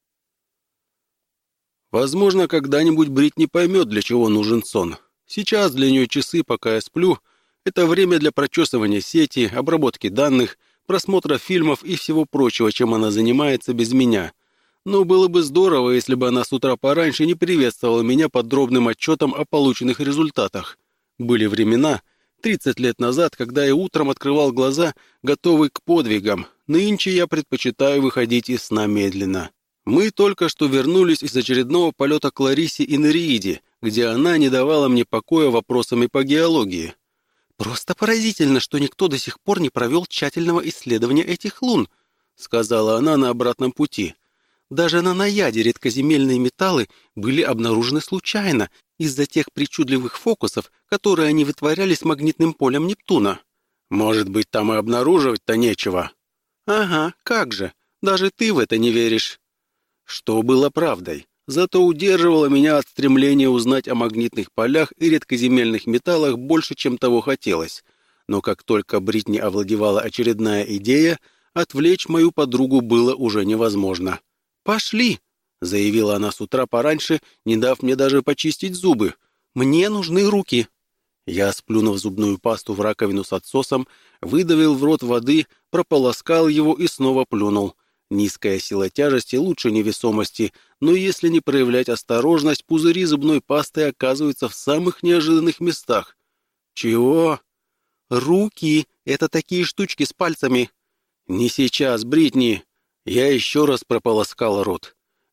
Возможно, когда-нибудь Бритни поймет, для чего нужен сон. Сейчас для нее часы, пока я сплю, это время для прочесывания сети, обработки данных, просмотра фильмов и всего прочего, чем она занимается без меня. Но было бы здорово, если бы она с утра пораньше не приветствовала меня подробным отчетом о полученных результатах. Были времена, 30 лет назад, когда я утром открывал глаза, готовый к подвигам. Нынче я предпочитаю выходить из сна медленно. Мы только что вернулись из очередного полета к Ларисе и Нереиде, где она не давала мне покоя вопросами по геологии. «Просто поразительно, что никто до сих пор не провел тщательного исследования этих лун», сказала она на обратном пути. «Даже на Наяде редкоземельные металлы были обнаружены случайно из-за тех причудливых фокусов, которые они вытворяли с магнитным полем Нептуна». «Может быть, там и обнаруживать-то нечего». «Ага, как же, даже ты в это не веришь». Что было правдой, зато удерживало меня от стремления узнать о магнитных полях и редкоземельных металлах больше, чем того хотелось. Но как только Бритни овладевала очередная идея, отвлечь мою подругу было уже невозможно. «Пошли!» — заявила она с утра пораньше, не дав мне даже почистить зубы. «Мне нужны руки!» Я, сплюнув зубную пасту в раковину с отсосом, выдавил в рот воды, прополоскал его и снова плюнул. Низкая сила тяжести лучше невесомости, но если не проявлять осторожность, пузыри зубной пасты оказываются в самых неожиданных местах. «Чего?» «Руки! Это такие штучки с пальцами!» «Не сейчас, Бритни!» Я еще раз прополоскал рот.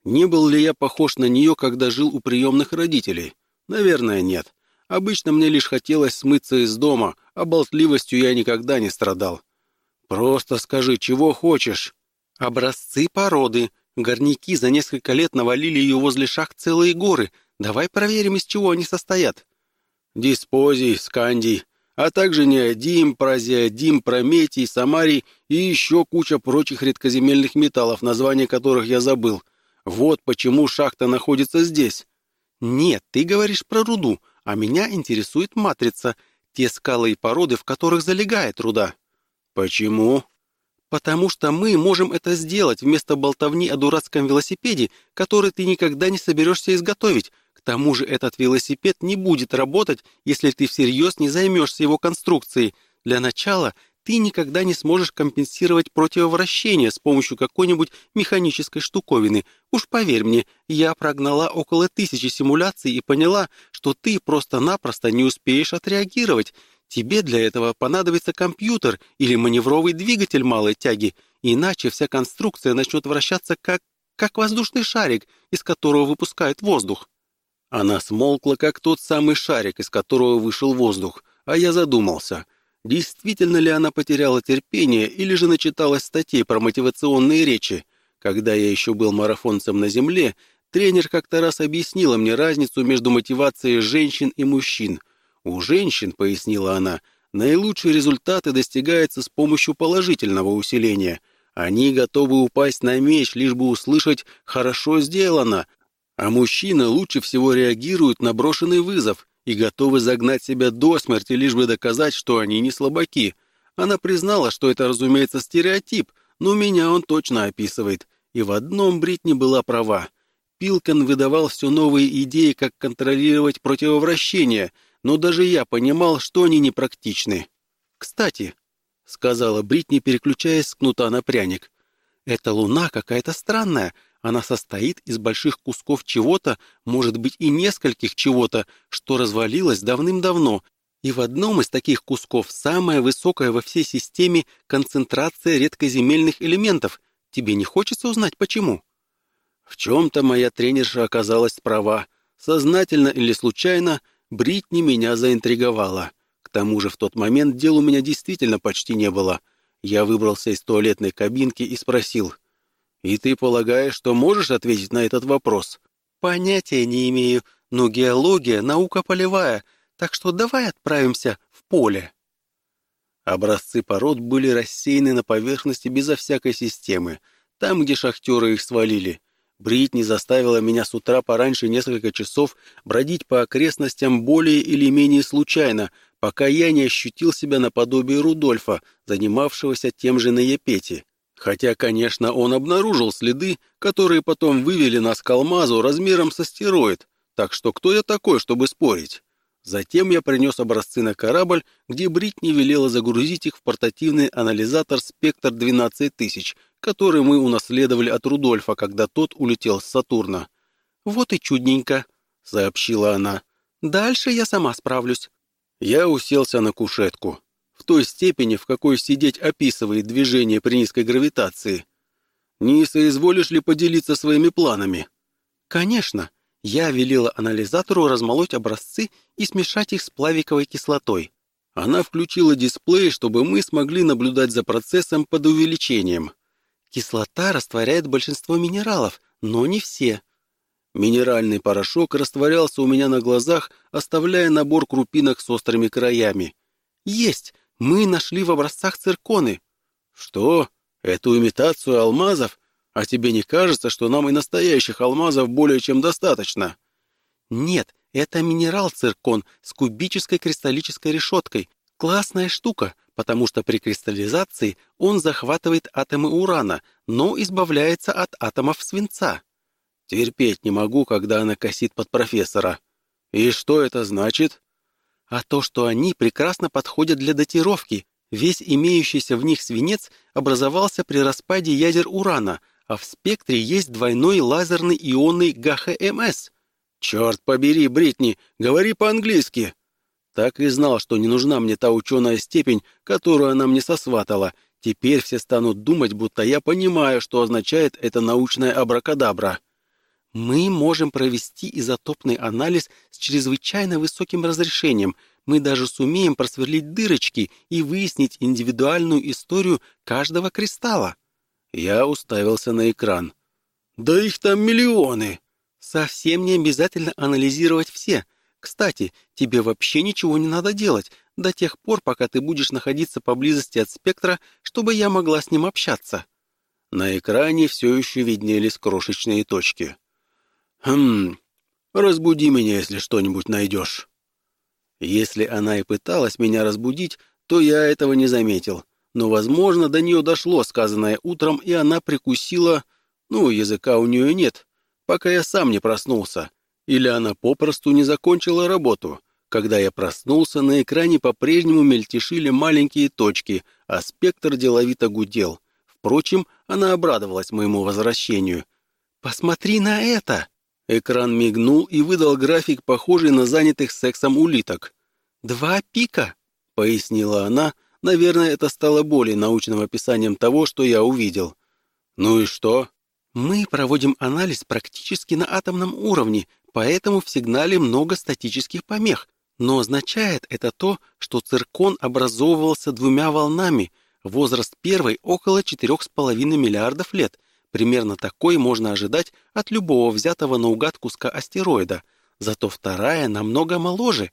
Не был ли я похож на нее, когда жил у приемных родителей? Наверное, нет. Обычно мне лишь хотелось смыться из дома, а болтливостью я никогда не страдал. Просто скажи, чего хочешь. Образцы породы. Горняки за несколько лет навалили ее возле шахт целые горы. Давай проверим, из чего они состоят. Диспозий, скандий, а также неодим, празеодим, прометий, самарий и еще куча прочих редкоземельных металлов, названия которых я забыл. Вот почему шахта находится здесь. Нет, ты говоришь про руду, а меня интересует матрица, те скалы и породы, в которых залегает руда. Почему? Потому что мы можем это сделать вместо болтовни о дурацком велосипеде, который ты никогда не соберешься изготовить. К тому же этот велосипед не будет работать, если ты всерьез не займешься его конструкцией. Для начала ты никогда не сможешь компенсировать противовращение с помощью какой-нибудь механической штуковины. Уж поверь мне, я прогнала около 1000 симуляций и поняла, что ты просто-напросто не успеешь отреагировать. Тебе для этого понадобится компьютер или маневровый двигатель малой тяги, иначе вся конструкция начнет вращаться как воздушный шарик, из которого выпускают воздух. Она смолкла, как тот самый шарик, из которого вышел воздух, а я задумался, действительно ли она потеряла терпение или же начиталась статей про мотивационные речи. Когда я еще был марафонцем на земле, тренер как-то раз объяснила мне разницу между мотивацией женщин и мужчин. У женщин, пояснила она, наилучшие результаты достигаются с помощью положительного усиления. Они готовы упасть на меч, лишь бы услышать «хорошо сделано», а мужчины лучше всего реагируют на брошенный вызов и готовы загнать себя до смерти, лишь бы доказать, что они не слабаки. Она признала, что это, разумеется, стереотип, но меня он точно описывает. И в одном Бритни была права. Пилкин выдавал все новые идеи, как контролировать противовращение, но даже я понимал, что они непрактичны. «Кстати», — сказала Бритни, переключаясь с кнута на пряник, — «эта луна какая-то странная. Она состоит из больших кусков чего-то, может быть и нескольких чего-то, что развалилось давным-давно, и в одном из таких кусков самая высокая во всей системе концентрация редкоземельных элементов. Тебе не хочется узнать, почему?» В чем-то моя тренерша оказалась права. Сознательно или случайно, Бритни меня заинтриговала. К тому же в тот момент дел у меня действительно почти не было. Я выбрался из туалетной кабинки и спросил: «И ты полагаешь, что можешь ответить на этот вопрос?» «Понятия не имею, но геология — наука полевая, так что давай отправимся в поле». Образцы пород были рассеяны на поверхности безо всякой системы, там, где шахтеры их свалили. Бритни заставила меня с утра пораньше несколько часов бродить по окрестностям более или менее случайно, пока я не ощутил себя наподобие Рудольфа, занимавшегося тем же на Епете. Хотя, конечно, он обнаружил следы, которые потом вывели нас к алмазу размером с астероид, так что кто я такой, чтобы спорить? Затем я принес образцы на корабль, где Бритни велела загрузить их в портативный анализатор «Спектр 12000», который мы унаследовали от Рудольфа, когда тот улетел с Сатурна. «Вот и чудненько», — сообщила она. «Дальше я сама справлюсь». Я уселся на кушетку. В той степени, в какой сидеть описывает движение при низкой гравитации. «Не соизволишь ли поделиться своими планами?» «Конечно». Я велела анализатору размолоть образцы и смешать их с плавиковой кислотой. Она включила дисплей, чтобы мы смогли наблюдать за процессом под увеличением. Кислота растворяет большинство минералов, но не все. Минеральный порошок растворялся у меня на глазах, оставляя набор крупинок с острыми краями. «Есть! Мы нашли в образцах цирконы». «Что? Эту имитацию алмазов? А тебе не кажется, что нам и настоящих алмазов более чем достаточно?» «Нет, это минерал циркон с кубической кристаллической решеткой. Классная штука, потому что при кристаллизации он захватывает атомы урана, но избавляется от атомов свинца». «Терпеть не могу, когда она косит под профессора». «И что это значит?» «А то, что они прекрасно подходят для датировки. Весь имеющийся в них свинец образовался при распаде ядер урана, а в спектре есть двойной лазерный ионный ГХМС». «Черт побери, Бритни, говори по-английски!» Так и знал, что не нужна мне та ученая степень, которую она мне сосватала. Теперь все станут думать, будто я понимаю, что означает это научное абракадабра. Мы можем провести изотопный анализ с чрезвычайно высоким разрешением. Мы даже сумеем просверлить дырочки и выяснить индивидуальную историю каждого кристалла». Я уставился на экран. «Да их там миллионы!» «Совсем не обязательно анализировать все. Кстати, тебе вообще ничего не надо делать до тех пор, пока ты будешь находиться поблизости от спектра, чтобы я могла с ним общаться». На экране все еще виднелись крошечные точки. Разбуди меня, если что-нибудь найдешь». Если она и пыталась меня разбудить, то я этого не заметил. Но, возможно, до нее дошло сказанное утром, и она прикусила... языка у нее нет, пока я сам не проснулся. Или она попросту не закончила работу. Когда я проснулся, на экране по-прежнему мельтешили маленькие точки, а спектр деловито гудел. Впрочем, она обрадовалась моему возвращению. «Посмотри на это!» Экран мигнул и выдал график, похожий на занятых сексом улиток. «2 пика», — пояснила она. Наверное, это стало более научным описанием того, что я увидел. «Ну и что?» «Мы проводим анализ практически на атомном уровне, поэтому в сигнале много статических помех. Но означает это то, что циркон образовывался 2 волнами. Возраст первой около 4,5 миллиардов лет. Примерно такой можно ожидать от любого взятого наугад куска астероида. Зато вторая намного моложе,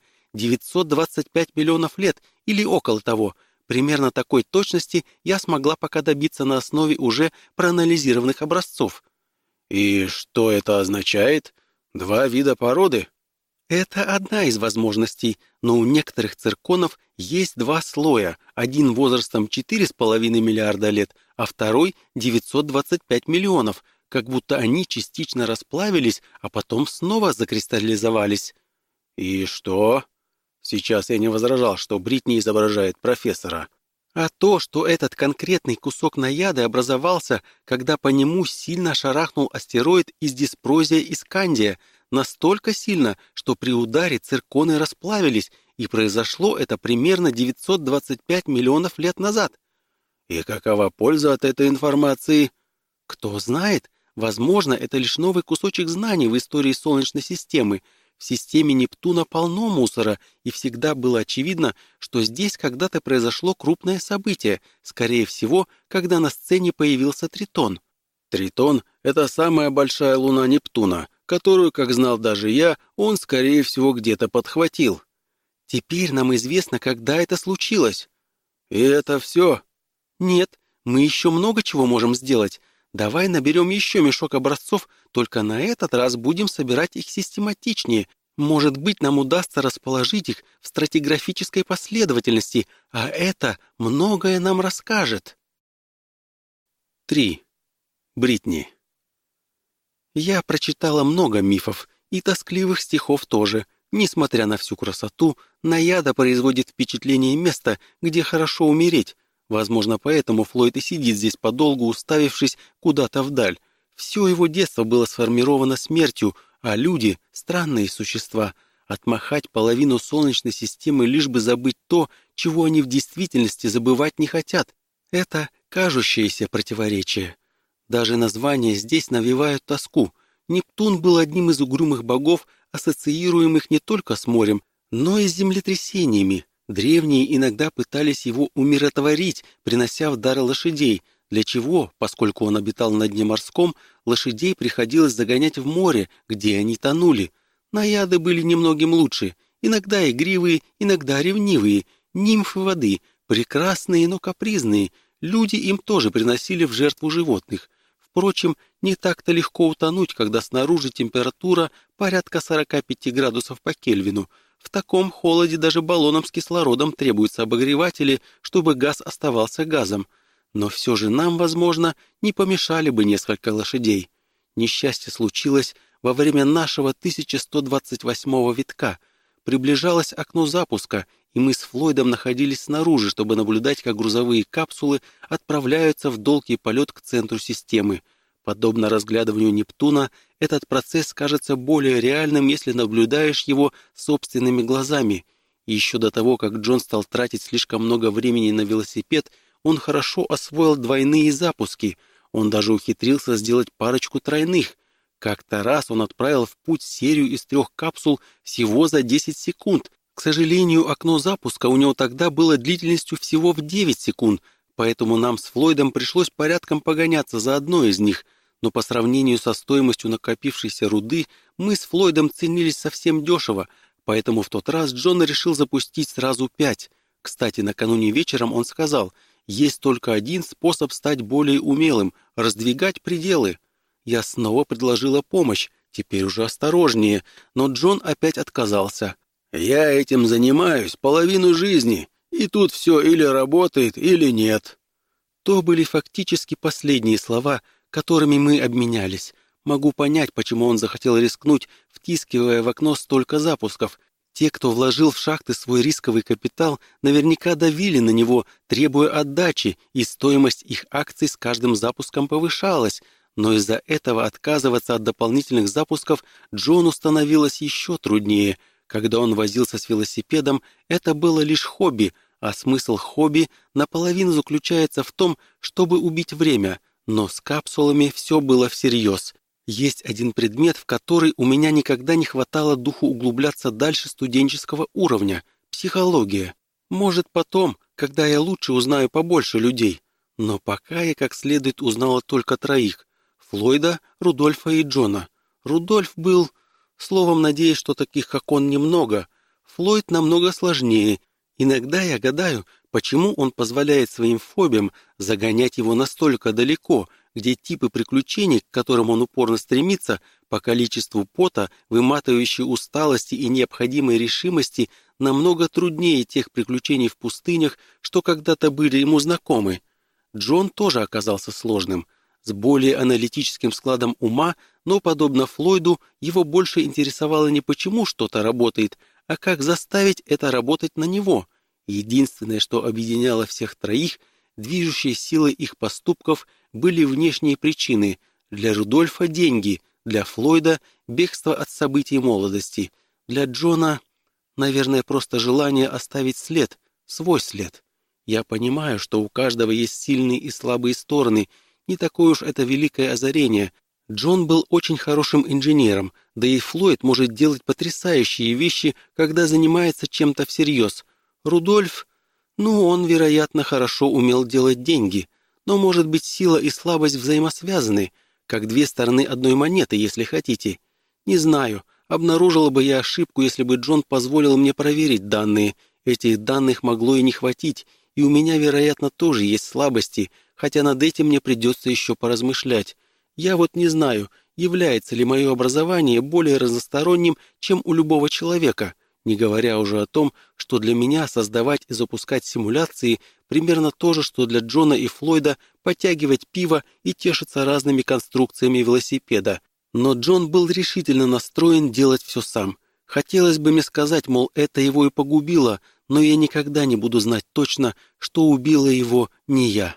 925 миллионов лет или около того. Примерно такой точности я смогла пока добиться на основе уже проанализированных образцов». «И что это означает? 2 вида породы?» Это одна из возможностей, но у некоторых цирконов есть 2 слоя, один возрастом 4,5 миллиарда лет, а второй 925 миллионов, как будто они частично расплавились, а потом снова закристаллизовались. «И что?» Сейчас я не возражал, что Бритни изображает профессора. А то, что этот конкретный кусок наяды образовался, когда по нему сильно шарахнул астероид из диспрозия Искандия, настолько сильно, что при ударе цирконы расплавились, и произошло это примерно 925 миллионов лет назад. И какова польза от этой информации? Кто знает, возможно, это лишь новый кусочек знаний в истории Солнечной системы. В системе Нептуна полно мусора, и всегда было очевидно, что здесь когда-то произошло крупное событие, скорее всего, когда на сцене появился Тритон. Тритон — это самая большая луна Нептуна, которую, как знал даже я, он, скорее всего, где-то подхватил. Теперь нам известно, когда это случилось. И это все? Нет, мы еще много чего можем сделать. Давай наберем еще мешок образцов, только на этот раз будем собирать их систематичнее. Может быть, нам удастся расположить их в стратиграфической последовательности, а это многое нам расскажет. 3. Бритни. Я прочитала много мифов, и тоскливых стихов тоже. Несмотря на всю красоту, наяда производит впечатление места, где хорошо умереть. Возможно, поэтому Флойд и сидит здесь подолгу, уставившись куда-то вдаль. Все его детство было сформировано смертью, а люди — странные существа. Отмахать половину Солнечной системы, лишь бы забыть то, чего они в действительности забывать не хотят. Это кажущееся противоречие. Даже названия здесь навевают тоску. Нептун был одним из угрюмых богов, ассоциируемых не только с морем, но и с землетрясениями. Древние иногда пытались его умиротворить, принося в дар лошадей, для чего, поскольку он обитал на дне морском, лошадей приходилось загонять в море, где они тонули. Наяды были немногим лучше, иногда игривые, иногда ревнивые, нимфы воды, прекрасные, но капризные. Люди им тоже приносили в жертву животных. Впрочем, не так-то легко утонуть, когда снаружи температура порядка 45 градусов по Кельвину. В таком холоде даже баллонам с кислородом требуются обогреватели, чтобы газ оставался газом. Но все же нам, возможно, не помешали бы несколько лошадей. Несчастье случилось во время нашего 1128-го витка. Приближалось окно запуска, и мы с Флойдом находились снаружи, чтобы наблюдать, как грузовые капсулы отправляются в долгий полет к центру системы. Подобно разглядыванию Нептуна, этот процесс кажется более реальным, если наблюдаешь его собственными глазами. И еще до того, как Джон стал тратить слишком много времени на велосипед, он хорошо освоил двойные запуски. Он даже ухитрился сделать парочку тройных. Как-то раз он отправил в путь серию из 3 капсул всего за 10 секунд. К сожалению, окно запуска у него тогда было длительностью всего в 9 секунд, поэтому нам с Флойдом пришлось порядком погоняться за одной из них. Но по сравнению со стоимостью накопившейся руды, мы с Флойдом ценились совсем дешево, поэтому в тот раз Джон решил запустить сразу 5. Кстати, накануне вечером он сказал, есть только один способ стать более умелым – раздвигать пределы. Я снова предложила помощь, теперь уже осторожнее, но Джон опять отказался. «Я этим занимаюсь половину жизни, и тут все или работает, или нет». То были фактически последние слова, которыми мы обменялись. Могу понять, почему он захотел рискнуть, втискивая в окно столько запусков. Те, кто вложил в шахты свой рисковый капитал, наверняка давили на него, требуя отдачи, и стоимость их акций с каждым запуском повышалась. Но из-за этого отказываться от дополнительных запусков Джону становилось еще труднее. Когда он возился с велосипедом, это было лишь хобби, а смысл хобби наполовину заключается в том, чтобы убить время, но с капсулами все было всерьез. Есть один предмет, в который у меня никогда не хватало духу углубляться дальше студенческого уровня – психология. Может, потом, когда я лучше узнаю побольше людей. Но пока я как следует узнала только 3 – Флойда, Рудольфа и Джона. Рудольф был... Словом, надеюсь, что таких, как он, немного. Флойд намного сложнее. Иногда я гадаю, почему он позволяет своим фобиям загонять его настолько далеко, где типы приключений, к которым он упорно стремится, по количеству пота, выматывающей усталости и необходимой решимости, намного труднее тех приключений в пустынях, что когда-то были ему знакомы. Джон тоже оказался сложным, с более аналитическим складом ума, но, подобно Флойду, его больше интересовало не почему что-то работает, а как заставить это работать на него. Единственное, что объединяло всех 3, движущей силой их поступков, были внешние причины. Для Рудольфа – деньги, для Флойда – бегство от событий молодости, для Джона, наверное, просто желание оставить след, свой след. Я понимаю, что у каждого есть сильные и слабые стороны, не такое уж это великое озарение. Джон был очень хорошим инженером, да и Флойд может делать потрясающие вещи, когда занимается чем-то всерьез. Рудольф, он, вероятно, хорошо умел делать деньги, но, может быть, сила и слабость взаимосвязаны, как 2 стороны одной монеты, если хотите. Не знаю, обнаружила бы я ошибку, если бы Джон позволил мне проверить данные. Этих данных могло и не хватить, и у меня, вероятно, тоже есть слабости, хотя над этим мне придется еще поразмышлять. Я вот не знаю, является ли мое образование более разносторонним, чем у любого человека, не говоря уже о том, что для меня создавать и запускать симуляции примерно то же, что для Джона и Флойда подтягивать пиво и тешиться разными конструкциями велосипеда. Но Джон был решительно настроен делать все сам. Хотелось бы мне сказать, мол, это его и погубило, но я никогда не буду знать точно, что убило его не я.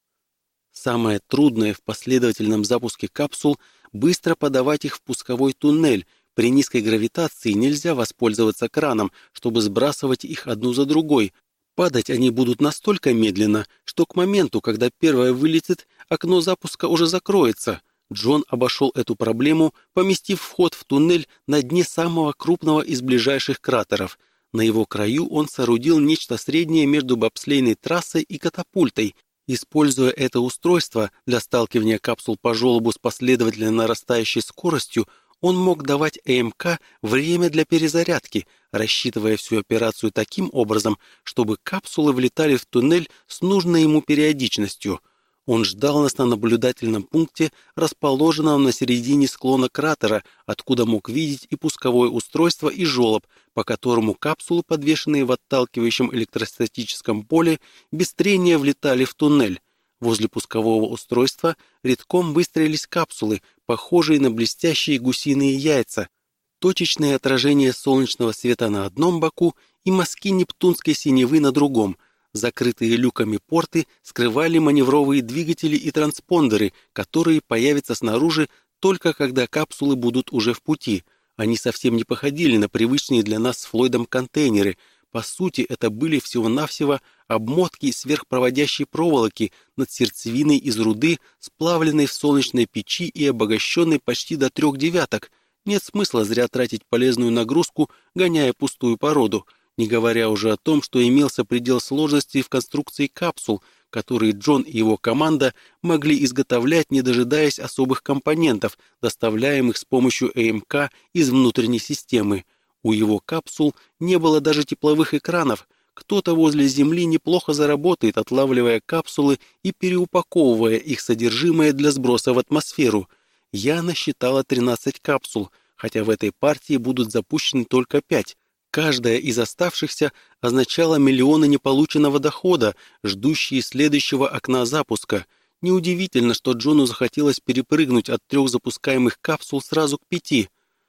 Самое трудное в последовательном запуске капсул – быстро подавать их в пусковой туннель. При низкой гравитации нельзя воспользоваться краном, чтобы сбрасывать их одну за другой. Падать они будут настолько медленно, что к моменту, когда первая вылетит, окно запуска уже закроется. Джон обошел эту проблему, поместив вход в туннель на дне самого крупного из ближайших кратеров. На его краю он соорудил нечто среднее между бобслейной трассой и катапультой. Используя это устройство для сталкивания капсул по желобу с последовательно нарастающей скоростью, он мог давать ЭМК время для перезарядки, рассчитывая всю операцию таким образом, чтобы капсулы влетали в туннель с нужной ему периодичностью. Он ждал нас на наблюдательном пункте, расположенном на середине склона кратера, откуда мог видеть и пусковое устройство, и желоб, по которому капсулы, подвешенные в отталкивающем электростатическом поле, без трения влетали в туннель. Возле пускового устройства редком выстроились капсулы, похожие на блестящие гусиные яйца, точечные отражения солнечного света на одном боку и мазки нептунской синевы на другом. Закрытые люками порты скрывали маневровые двигатели и транспондеры, которые появятся снаружи только когда капсулы будут уже в пути. Они совсем не походили на привычные для нас с Флойдом контейнеры. По сути, это были всего-навсего обмотки сверхпроводящей проволоки над сердцевиной из руды, сплавленной в солнечной печи и обогащенной почти до 3/9. Нет смысла зря тратить полезную нагрузку, гоняя пустую породу, не говоря уже о том, что имелся предел сложности в конструкции капсул, которые Джон и его команда могли изготовлять, не дожидаясь особых компонентов, доставляемых с помощью ЭМК из внутренней системы. У его капсул не было даже тепловых экранов. Кто-то возле Земли неплохо заработает, отлавливая капсулы и переупаковывая их содержимое для сброса в атмосферу. Я насчитала 13 капсул, хотя в этой партии будут запущены только 5. Каждая из оставшихся означала миллионы неполученного дохода, ждущие следующего окна запуска. Неудивительно, что Джону захотелось перепрыгнуть от 3 запускаемых капсул сразу к 5.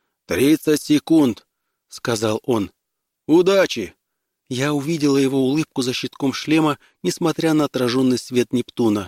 «30 секунд», — сказал он. «Удачи!» Я увидела его улыбку за щитком шлема, несмотря на отраженный свет Нептуна.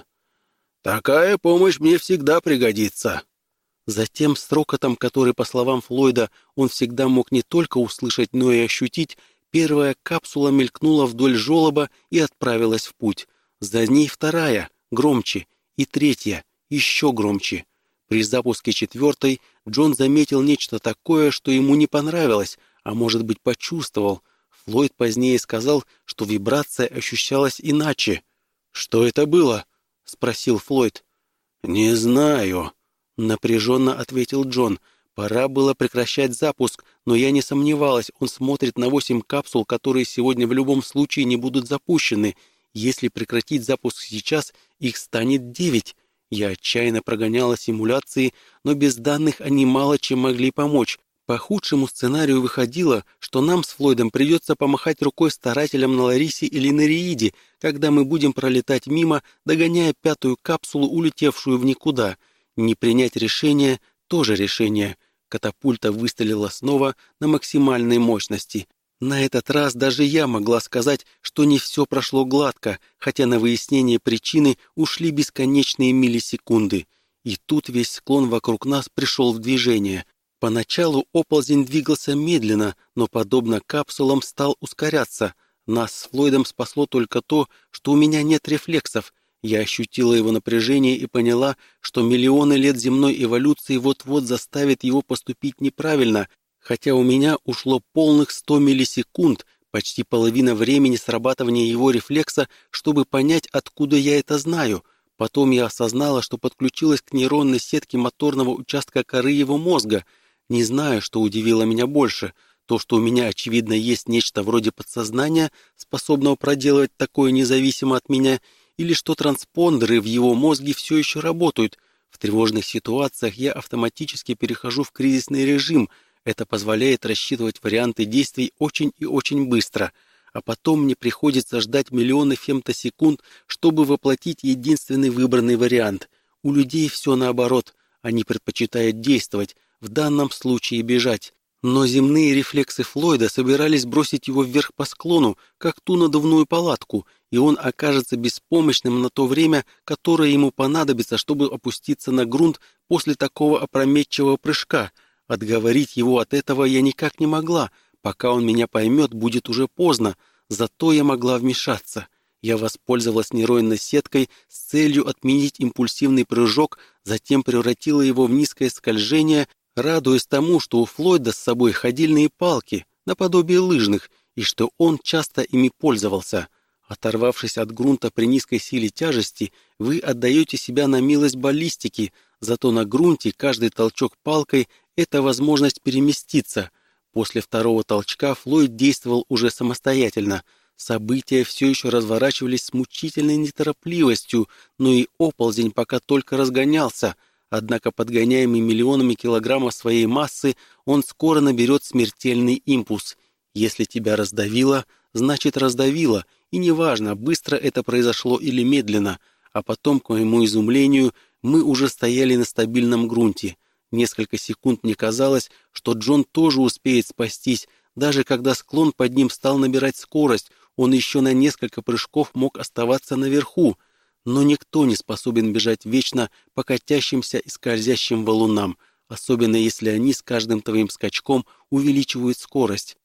«Такая помощь мне всегда пригодится». Затем, с рокотом, который, по словам Флойда, он всегда мог не только услышать, но и ощутить, первая капсула мелькнула вдоль желоба и отправилась в путь. За ней вторая, громче, и третья, еще громче. При запуске 4-й Джон заметил нечто такое, что ему не понравилось, а может быть почувствовал. Флойд позднее сказал, что вибрация ощущалась иначе. «Что это было?» — спросил Флойд. «Не знаю», — напряженно ответил Джон. Пора было прекращать запуск, но я не сомневалась, он смотрит на 8 капсул, которые сегодня в любом случае не будут запущены. Если прекратить запуск сейчас, их станет 9. Я отчаянно прогоняла симуляции, но без данных они мало чем могли помочь. По худшему сценарию выходило, что нам с Флойдом придется помахать рукой старателям на Ларисе или на Рииде, когда мы будем пролетать мимо, догоняя 5-ю капсулу, улетевшую в никуда. Не принять решение — тоже решение. Катапульта выстрелила снова на максимальной мощности. На этот раз даже я могла сказать, что не все прошло гладко, хотя на выяснение причины ушли бесконечные миллисекунды. И тут весь склон вокруг нас пришел в движение. Поначалу оползень двигался медленно, но, подобно капсулам, стал ускоряться. Нас с Флойдом спасло только то, что у меня нет рефлексов. Я ощутила его напряжение и поняла, что миллионы лет земной эволюции вот-вот заставят его поступить неправильно, хотя у меня ушло полных 100 миллисекунд, почти половина времени срабатывания его рефлекса, чтобы понять, откуда я это знаю. Потом я осознала, что подключилась к нейронной сетке моторного участка коры его мозга. Не знаю, что удивило меня больше. То, что у меня, очевидно, есть нечто вроде подсознания, способного проделывать такое независимо от меня, или что транспондеры в его мозге все еще работают. В тревожных ситуациях я автоматически перехожу в кризисный режим. Это позволяет рассчитывать варианты действий очень и очень быстро. А потом мне приходится ждать миллионы фемтосекунд, чтобы воплотить единственный выбранный вариант. У людей все наоборот. Они предпочитают действовать, в данном случае бежать. Но земные рефлексы Флойда собирались бросить его вверх по склону, как ту надувную палатку, и он окажется беспомощным на то время, которое ему понадобится, чтобы опуститься на грунт после такого опрометчивого прыжка. Отговорить его от этого я никак не могла. Пока он меня поймет, будет уже поздно. Зато я могла вмешаться. Я воспользовалась нейронной сеткой с целью отменить импульсивный прыжок, затем превратила его в низкое скольжение, радуясь тому, что у Флойда с собой ходильные палки, наподобие лыжных, и что он часто ими пользовался. Оторвавшись от грунта при низкой силе тяжести, вы отдаете себя на милость баллистики, зато на грунте каждый толчок палкой — это возможность переместиться. После второго толчка Флойд действовал уже самостоятельно. События все еще разворачивались с мучительной неторопливостью, но и оползень пока только разгонялся. Однако, подгоняемый миллионами килограммов своей массы, он скоро наберет смертельный импульс. Если тебя раздавило, значит раздавило, и неважно, быстро это произошло или медленно. А потом, к моему изумлению, мы уже стояли на стабильном грунте. Несколько секунд мне казалось, что Джон тоже успеет спастись. Даже когда склон под ним стал набирать скорость, он еще на несколько прыжков мог оставаться наверху. Но никто не способен бежать вечно по катящимся и скользящим валунам, особенно если они с каждым твоим скачком увеличивают скорость.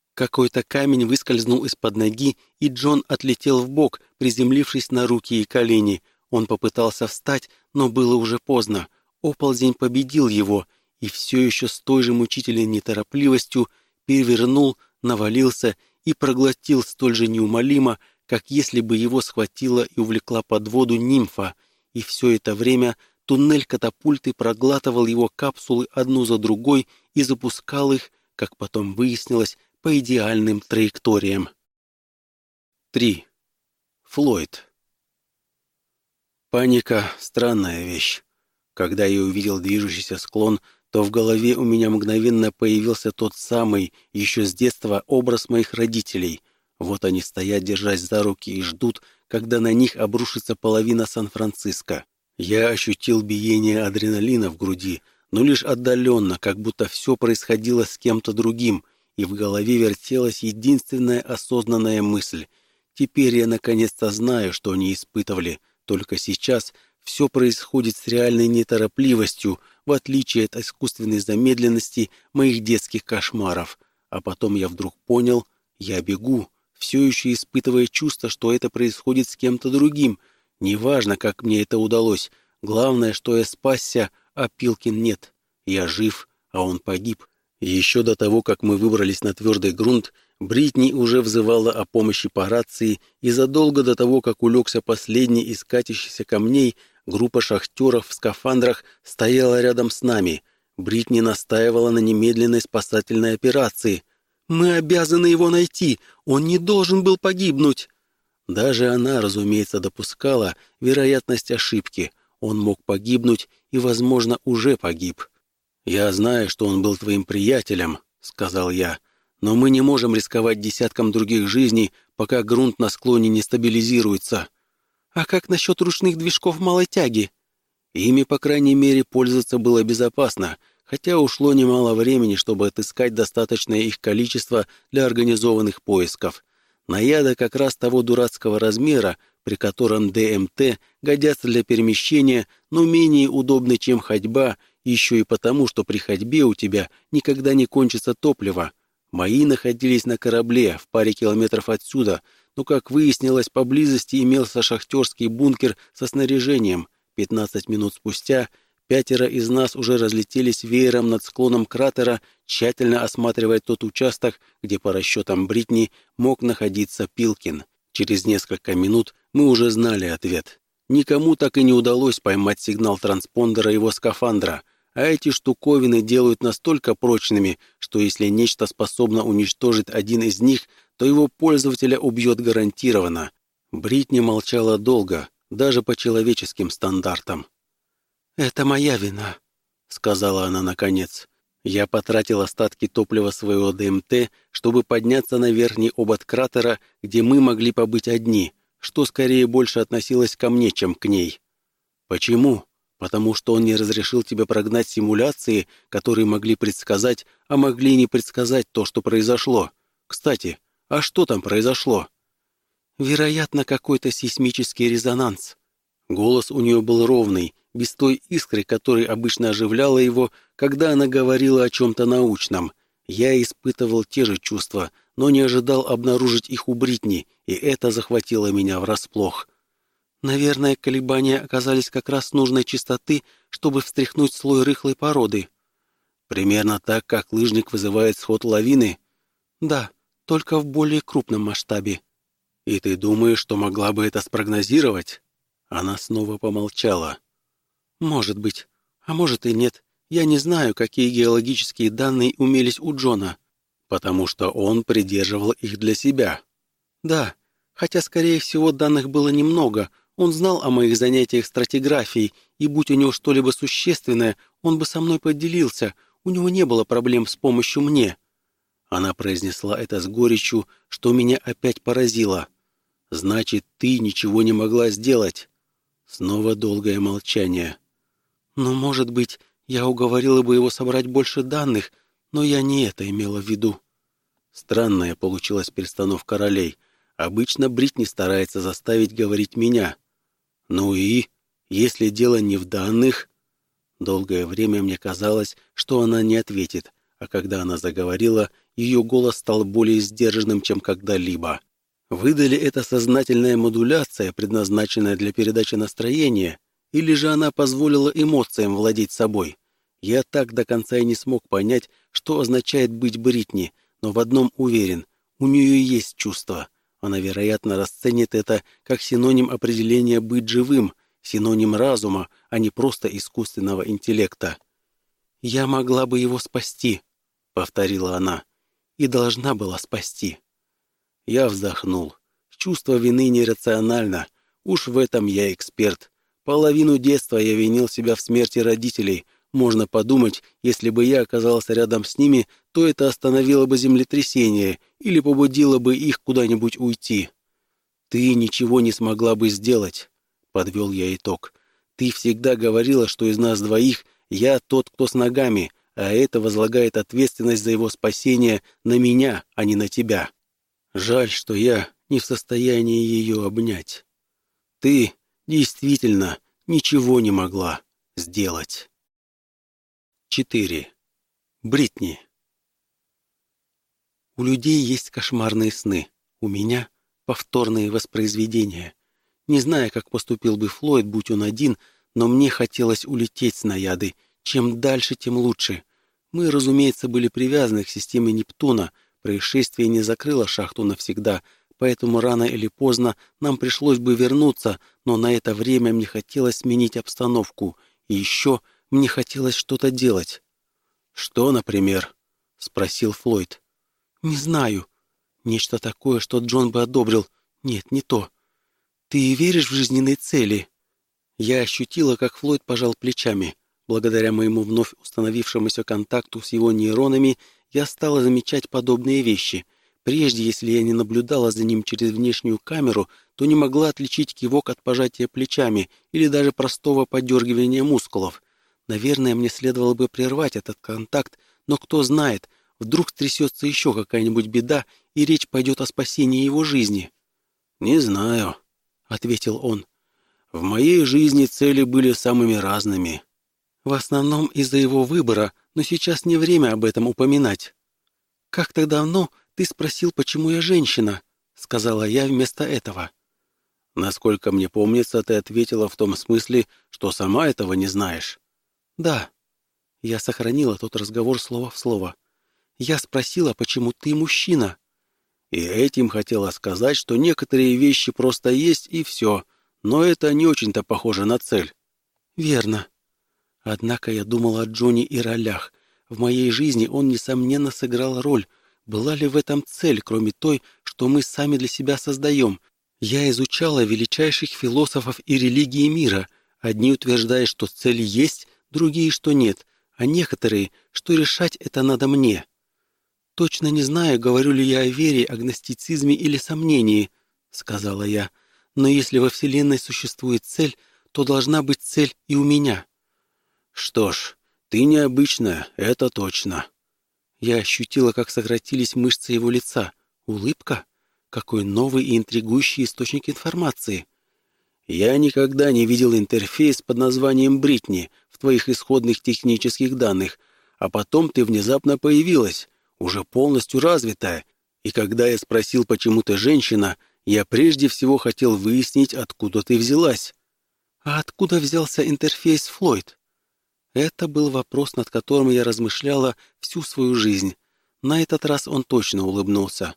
Какой-то камень выскользнул из-под ноги, и Джон отлетел вбок, приземлившись на руки и колени. Он попытался встать, но было уже поздно. Оползень победил его, и все еще с той же мучительной неторопливостью перевернул, навалился и проглотил столь же неумолимо, как если бы его схватила и увлекла под воду нимфа. И все это время туннель катапульты проглатывал его капсулы одну за другой и запускал их, как потом выяснилось, по идеальным траекториям. 3. Флойд. Паника — странная вещь. Когда я увидел движущийся склон, то в голове у меня мгновенно появился тот самый, еще с детства, образ моих родителей. Вот они стоят, держась за руки, и ждут, когда на них обрушится половина Сан-Франциско. Я ощутил биение адреналина в груди, но лишь отдаленно, как будто все происходило с кем-то другим, и в голове вертелась единственная осознанная мысль. Теперь я наконец-то знаю, что они испытывали, только сейчас все происходит с реальной неторопливостью, в отличие от искусственной замедленности моих детских кошмаров. А потом я вдруг понял, я бегу, все еще испытывая чувство, что это происходит с кем-то другим. Неважно, как мне это удалось, главное, что я спасся, а Пилкин нет. Я жив, а он погиб. И еще до того, как мы выбрались на твердый грунт, Бритни уже взывала о помощи по рации, и задолго до того, как улегся последний из катящихся камней, группа шахтеров в скафандрах стояла рядом с нами. Бритни настаивала на немедленной спасательной операции. «Мы обязаны его найти! Он не должен был погибнуть!» Даже она, разумеется, допускала вероятность ошибки. Он мог погибнуть и, возможно, уже погиб. «Я знаю, что он был твоим приятелем», — сказал я, «но мы не можем рисковать десятком других жизней, пока грунт на склоне не стабилизируется». «А как насчет ручных движков малой тяги?» Ими, по крайней мере, пользоваться было безопасно, хотя ушло немало времени, чтобы отыскать достаточное их количество для организованных поисков. Наяды как раз того дурацкого размера, при котором ДМТ годятся для перемещения, но менее удобны, чем ходьба, еще и потому, что при ходьбе у тебя никогда не кончится топливо. Мои находились на корабле в паре километров отсюда, но, как выяснилось, поблизости имелся шахтерский бункер со снаряжением. 15 минут спустя 5 из нас уже разлетелись веером над склоном кратера, тщательно осматривая тот участок, где, по расчетам Бритни, мог находиться Пилкин. Через несколько минут мы уже знали ответ. Никому так и не удалось поймать сигнал транспондера его скафандра, а эти штуковины делают настолько прочными, что если нечто способно уничтожить один из них, то его пользователя убьет гарантированно. Бритни молчала долго, даже по человеческим стандартам. «Это моя вина», — сказала она наконец. Я потратил остатки топлива своего ДМТ, чтобы подняться на верхний обод кратера, где мы могли побыть одни, что скорее больше относилось ко мне, чем к ней. «Почему?» «Потому что он не разрешил тебе прогнать симуляции, которые могли предсказать, а могли и не предсказать то, что произошло. Кстати, а что там произошло?» «Вероятно, какой-то сейсмический резонанс». Голос у нее был ровный, без той искры, которая обычно оживляла его, когда она говорила о чем-то научном. Я испытывал те же чувства, но не ожидал обнаружить их у Бритни, и это захватило меня врасплох. Наверное, колебания оказались как раз нужной частоты, чтобы встряхнуть слой рыхлой породы. Примерно так, как лыжник вызывает сход лавины? Да, только в более крупном масштабе. И ты думаешь, что могла бы это спрогнозировать? Она снова помолчала. Может быть, а может и нет. Я не знаю, какие геологические данные имелись у Джона. Потому что он придерживал их для себя. Да, хотя, скорее всего, данных было немного. Он знал о моих занятиях стратиграфией, и будь у него что-либо существенное, он бы со мной поделился. У него не было проблем с помощью мне. Она произнесла это с горечью, что меня опять поразило. «Значит, ты ничего не могла сделать?» Снова долгое молчание. «Ну, может быть, я уговорила бы его собрать больше данных, но я не это имела в виду». Странная получилась перестановка ролей. Обычно Бритни старается заставить говорить меня. «Ну и? Если дело не в данных...» Долгое время мне казалось, что она не ответит, а когда она заговорила, ее голос стал более сдержанным, чем когда-либо. Выдали это сознательная модуляция, предназначенная для передачи настроения, или же она позволила эмоциям владеть собой? Я так до конца и не смог понять, что означает быть Бритни, но в одном уверен, у нее есть чувства. Она, вероятно, расценит это как синоним определения «быть живым», синоним разума, а не просто искусственного интеллекта. «Я могла бы его спасти», — повторила она, — «и должна была спасти». Я вздохнул. Чувство вины нерационально. Уж в этом я эксперт. Половину детства я винил себя в смерти родителей. Можно подумать, если бы я оказался рядом с ними, то это остановило бы землетрясение или побудило бы их куда-нибудь уйти. «Ты ничего не смогла бы сделать», — подвел я итог. «Ты всегда говорила, что из нас двоих я тот, кто с ногами, а это возлагает ответственность за его спасение на меня, а не на тебя. Жаль, что я не в состоянии ее обнять. Ты действительно ничего не могла сделать». 4. Бритни. У людей есть кошмарные сны. У меня повторные воспроизведения. Не знаю, как поступил бы Флойд, будь он один, но мне хотелось улететь с Наяды. Чем дальше, тем лучше. Мы, разумеется, были привязаны к системе Нептуна. Происшествие не закрыло шахту навсегда, поэтому рано или поздно нам пришлось бы вернуться, но на это время мне хотелось сменить обстановку. И еще мне хотелось что-то делать. «Что, например?» — спросил Флойд. «Не знаю. Нечто такое, что Джон бы одобрил. Нет, не то. Ты веришь в жизненные цели?» Я ощутила, как Флойд пожал плечами. Благодаря моему вновь установившемуся контакту с его нейронами я стала замечать подобные вещи. Прежде, если я не наблюдала за ним через внешнюю камеру, то не могла отличить кивок от пожатия плечами или даже простого подергивания мускулов. Наверное, мне следовало бы прервать этот контакт, но кто знает, вдруг стрясется еще какая-нибудь беда, и речь пойдет о спасении его жизни. «Не знаю», — ответил он. «В моей жизни цели были самыми разными». «В основном из-за его выбора, но сейчас не время об этом упоминать». «Как-то давно ты спросил, почему я женщина», — сказала я вместо этого. «Насколько мне помнится, ты ответила в том смысле, что сама этого не знаешь». «Да». Я сохранила тот разговор слово в слово. «Я спросила, почему ты мужчина». И этим хотела сказать, что некоторые вещи просто есть и все, но это не очень-то похоже на цель. «Верно». Однако я думала о Джонни и ролях. В моей жизни он, несомненно, сыграл роль. Была ли в этом цель, кроме той, что мы сами для себя создаем? Я изучала величайших философов и религии мира. Одни утверждают, что цель есть, другие, что нет, а некоторые, что решать это надо мне. «Точно не знаю, говорю ли я о вере, агностицизме или сомнении», — сказала я. «Но если во Вселенной существует цель, то должна быть цель и у меня». «Что ж, ты необычная, это точно». Я ощутила, как сократились мышцы его лица. Улыбка? Какой новый и интригующий источник информации. «Я никогда не видел интерфейс под названием Бритни в твоих исходных технических данных, а потом ты внезапно появилась, уже полностью развитая, и когда я спросил, почему ты женщина, я прежде всего хотел выяснить, откуда ты взялась». «А откуда взялся интерфейс Флойд?» Это был вопрос, над которым я размышляла всю свою жизнь. На этот раз он точно улыбнулся.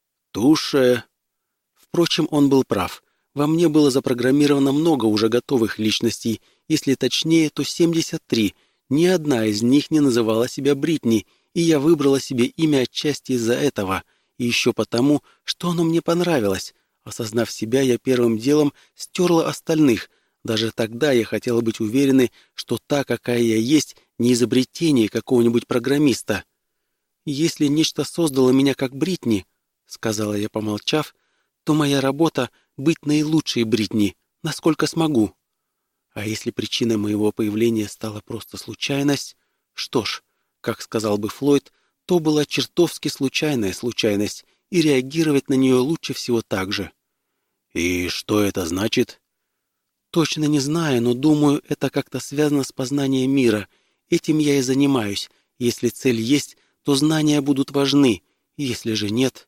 «Туше». Впрочем, он был прав. Во мне было запрограммировано много уже готовых личностей. Если точнее, то 73. Ни одна из них не называла себя Бритни, и я выбрала себе имя отчасти из-за этого. И еще потому, что оно мне понравилось. Осознав себя, я первым делом стерла остальных. Даже тогда я хотела быть уверенной, что та, какая я есть, не изобретение какого-нибудь программиста. «Если нечто создало меня как Бритни», — сказала я, помолчав, «то моя работа — быть наилучшей Бритни, насколько смогу. А если причиной моего появления стала просто случайность, что ж, как сказал бы Флойд, то была чертовски случайная случайность, и реагировать на нее лучше всего так же». «И что это значит?» «Точно не знаю, но думаю, это как-то связано с познанием мира. Этим я и занимаюсь. Если цель есть, то знания будут важны. Если же нет...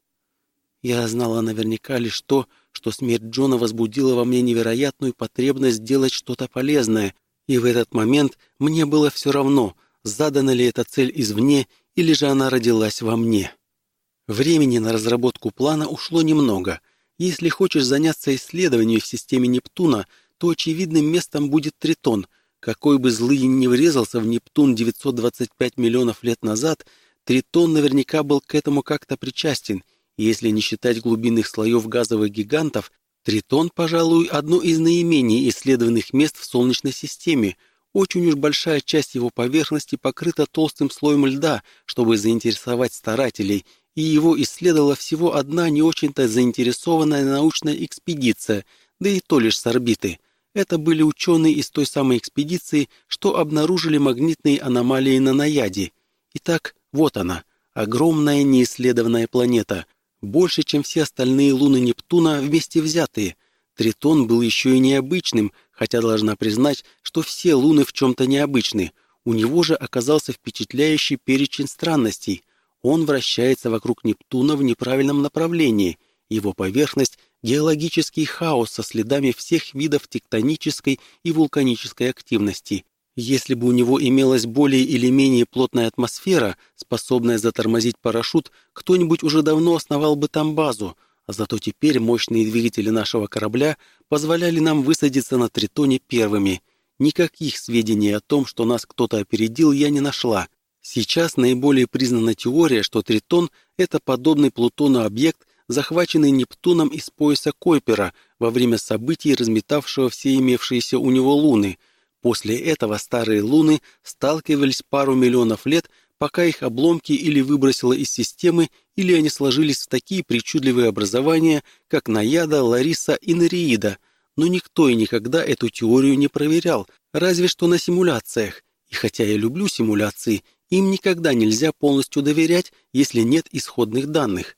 Я знала наверняка лишь то, что смерть Джона возбудила во мне невероятную потребность сделать что-то полезное, и в этот момент мне было все равно, задана ли эта цель извне или же она родилась во мне. Времени на разработку плана ушло немного. Если хочешь заняться исследованием в системе Нептуна, то очевидным местом будет Тритон. Какой бы злый ни врезался в Нептун 925 миллионов лет назад, Тритон наверняка был к этому как-то причастен. Если не считать глубинных слоев газовых гигантов, Тритон, пожалуй, одно из наименее исследованных мест в Солнечной системе. Очень уж большая часть его поверхности покрыта толстым слоем льда, чтобы заинтересовать старателей, и его исследовала всего одна не очень-то заинтересованная научная экспедиция, да и то лишь с орбиты. Это были ученые из той самой экспедиции, что обнаружили магнитные аномалии на Наяде. Итак, вот она, огромная неисследованная планета, больше, чем все остальные луны Нептуна вместе взятые. Тритон был еще и необычным, хотя должна признать, что все луны в чем-то необычны. У него же оказался впечатляющий перечень странностей. Он вращается вокруг Нептуна в неправильном направлении. Его поверхность – геологический хаос со следами всех видов тектонической и вулканической активности. Если бы у него имелась более или менее плотная атмосфера, способная затормозить парашют, кто-нибудь уже давно основал бы там базу, а зато теперь мощные двигатели нашего корабля позволяли нам высадиться на Тритоне первыми. Никаких сведений о том, что нас кто-то опередил, я не нашла. Сейчас наиболее признана теория, что Тритон – это подобный Плутону объект, захваченный Нептуном из пояса Койпера во время событий, разметавшего все имевшиеся у него луны. После этого старые луны сталкивались пару миллионов лет, пока их обломки или выбросило из системы, или они сложились в такие причудливые образования, как Наяда, Лариса и Нереида. Но никто и никогда эту теорию не проверял, разве что на симуляциях. И хотя я люблю симуляции, им никогда нельзя полностью доверять, если нет исходных данных.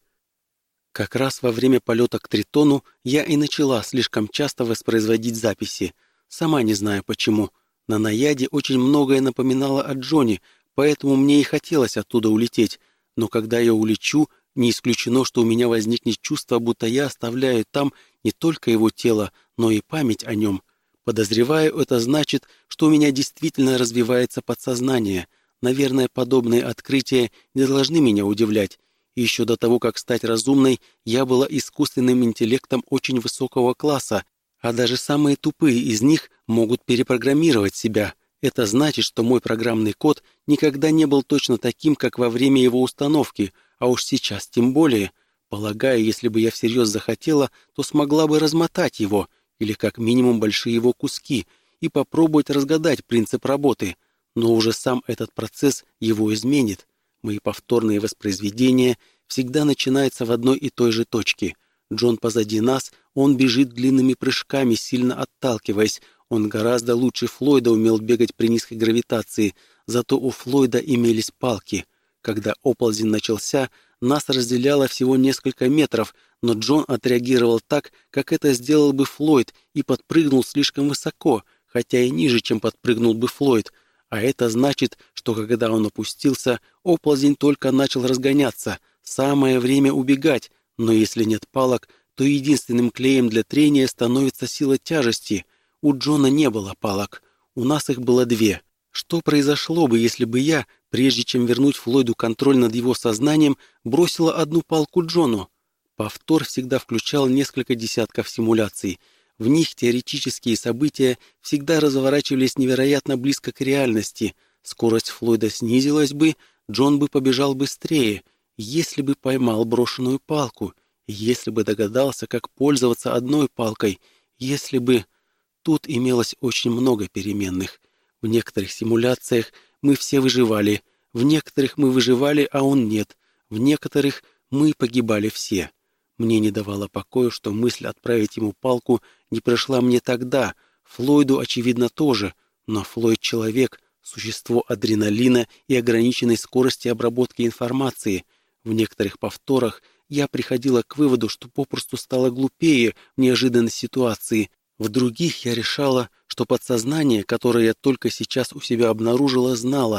Как раз во время полета к Тритону я и начала слишком часто воспроизводить записи. Сама не знаю почему. На Наяде очень многое напоминало о Джоне, поэтому мне и хотелось оттуда улететь. Но когда я улечу, не исключено, что у меня возникнет чувство, будто я оставляю там не только его тело, но и память о нем. Подозреваю, это значит, что у меня действительно развивается подсознание. Наверное, подобные открытия не должны меня удивлять. И еще до того, как стать разумной, я была искусственным интеллектом очень высокого класса, а даже самые тупые из них могут перепрограммировать себя. Это значит, что мой программный код никогда не был точно таким, как во время его установки, а уж сейчас тем более. Полагаю, если бы я всерьез захотела, то смогла бы размотать его, или как минимум большие его куски, и попробовать разгадать принцип работы. Но уже сам этот процесс его изменит. Мои повторные воспроизведения всегда начинаются в одной и той же точке. Джон позади нас, он бежит длинными прыжками, сильно отталкиваясь. Он гораздо лучше Флойда умел бегать при низкой гравитации, зато у Флойда имелись палки. Когда оползень начался, нас разделяло всего несколько метров, но Джон отреагировал так, как это сделал бы Флойд, и подпрыгнул слишком высоко, хотя и ниже, чем подпрыгнул бы Флойд. А это значит, что когда он опустился, оползень только начал разгоняться. Самое время убегать, но если нет палок, то единственным клеем для трения становится сила тяжести. У Джона не было палок, у нас их было две. Что произошло бы, если бы я, прежде чем вернуть Флойду контроль над его сознанием, бросила одну палку Джону? Повтор всегда включал несколько десятков симуляций. В них теоретические события всегда разворачивались невероятно близко к реальности. Скорость Флойда снизилась бы, Джон бы побежал быстрее, если бы поймал брошенную палку, если бы догадался, как пользоваться одной палкой, если бы... Тут имелось очень много переменных. В некоторых симуляциях мы все выживали, в некоторых мы выживали, а он нет, в некоторых мы погибали все. Мне не давало покоя, что мысль отправить ему палку не пришла мне тогда, Флойду, очевидно, тоже, но Флойд — человек, существо адреналина и ограниченной скорости обработки информации. В некоторых повторах я приходила к выводу, что попросту стала глупее в неожиданной ситуации. В других я решала, что подсознание, которое я только сейчас у себя обнаружила, знало.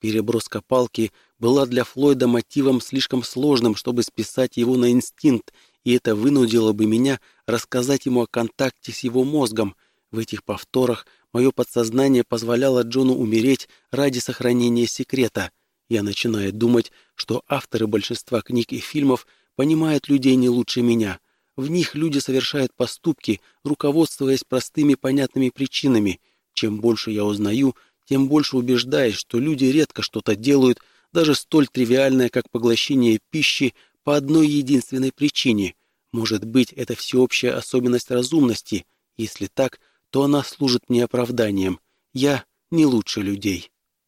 Переброска палки была для Флойда мотивом слишком сложным, чтобы списать его на инстинкт, и это вынудило бы меня рассказать ему о контакте с его мозгом. В этих повторах мое подсознание позволяло Джону умереть ради сохранения секрета. Я начинаю думать, что авторы большинства книг и фильмов понимают людей не лучше меня. В них люди совершают поступки, руководствуясь простыми понятными причинами. Чем больше я узнаю, тем больше убеждаюсь, что люди редко что-то делают, даже столь тривиальное, как поглощение пищи, по одной единственной причине. Может быть, это всеобщая особенность разумности. Если так, то она служит мне оправданием. Я не лучше людей.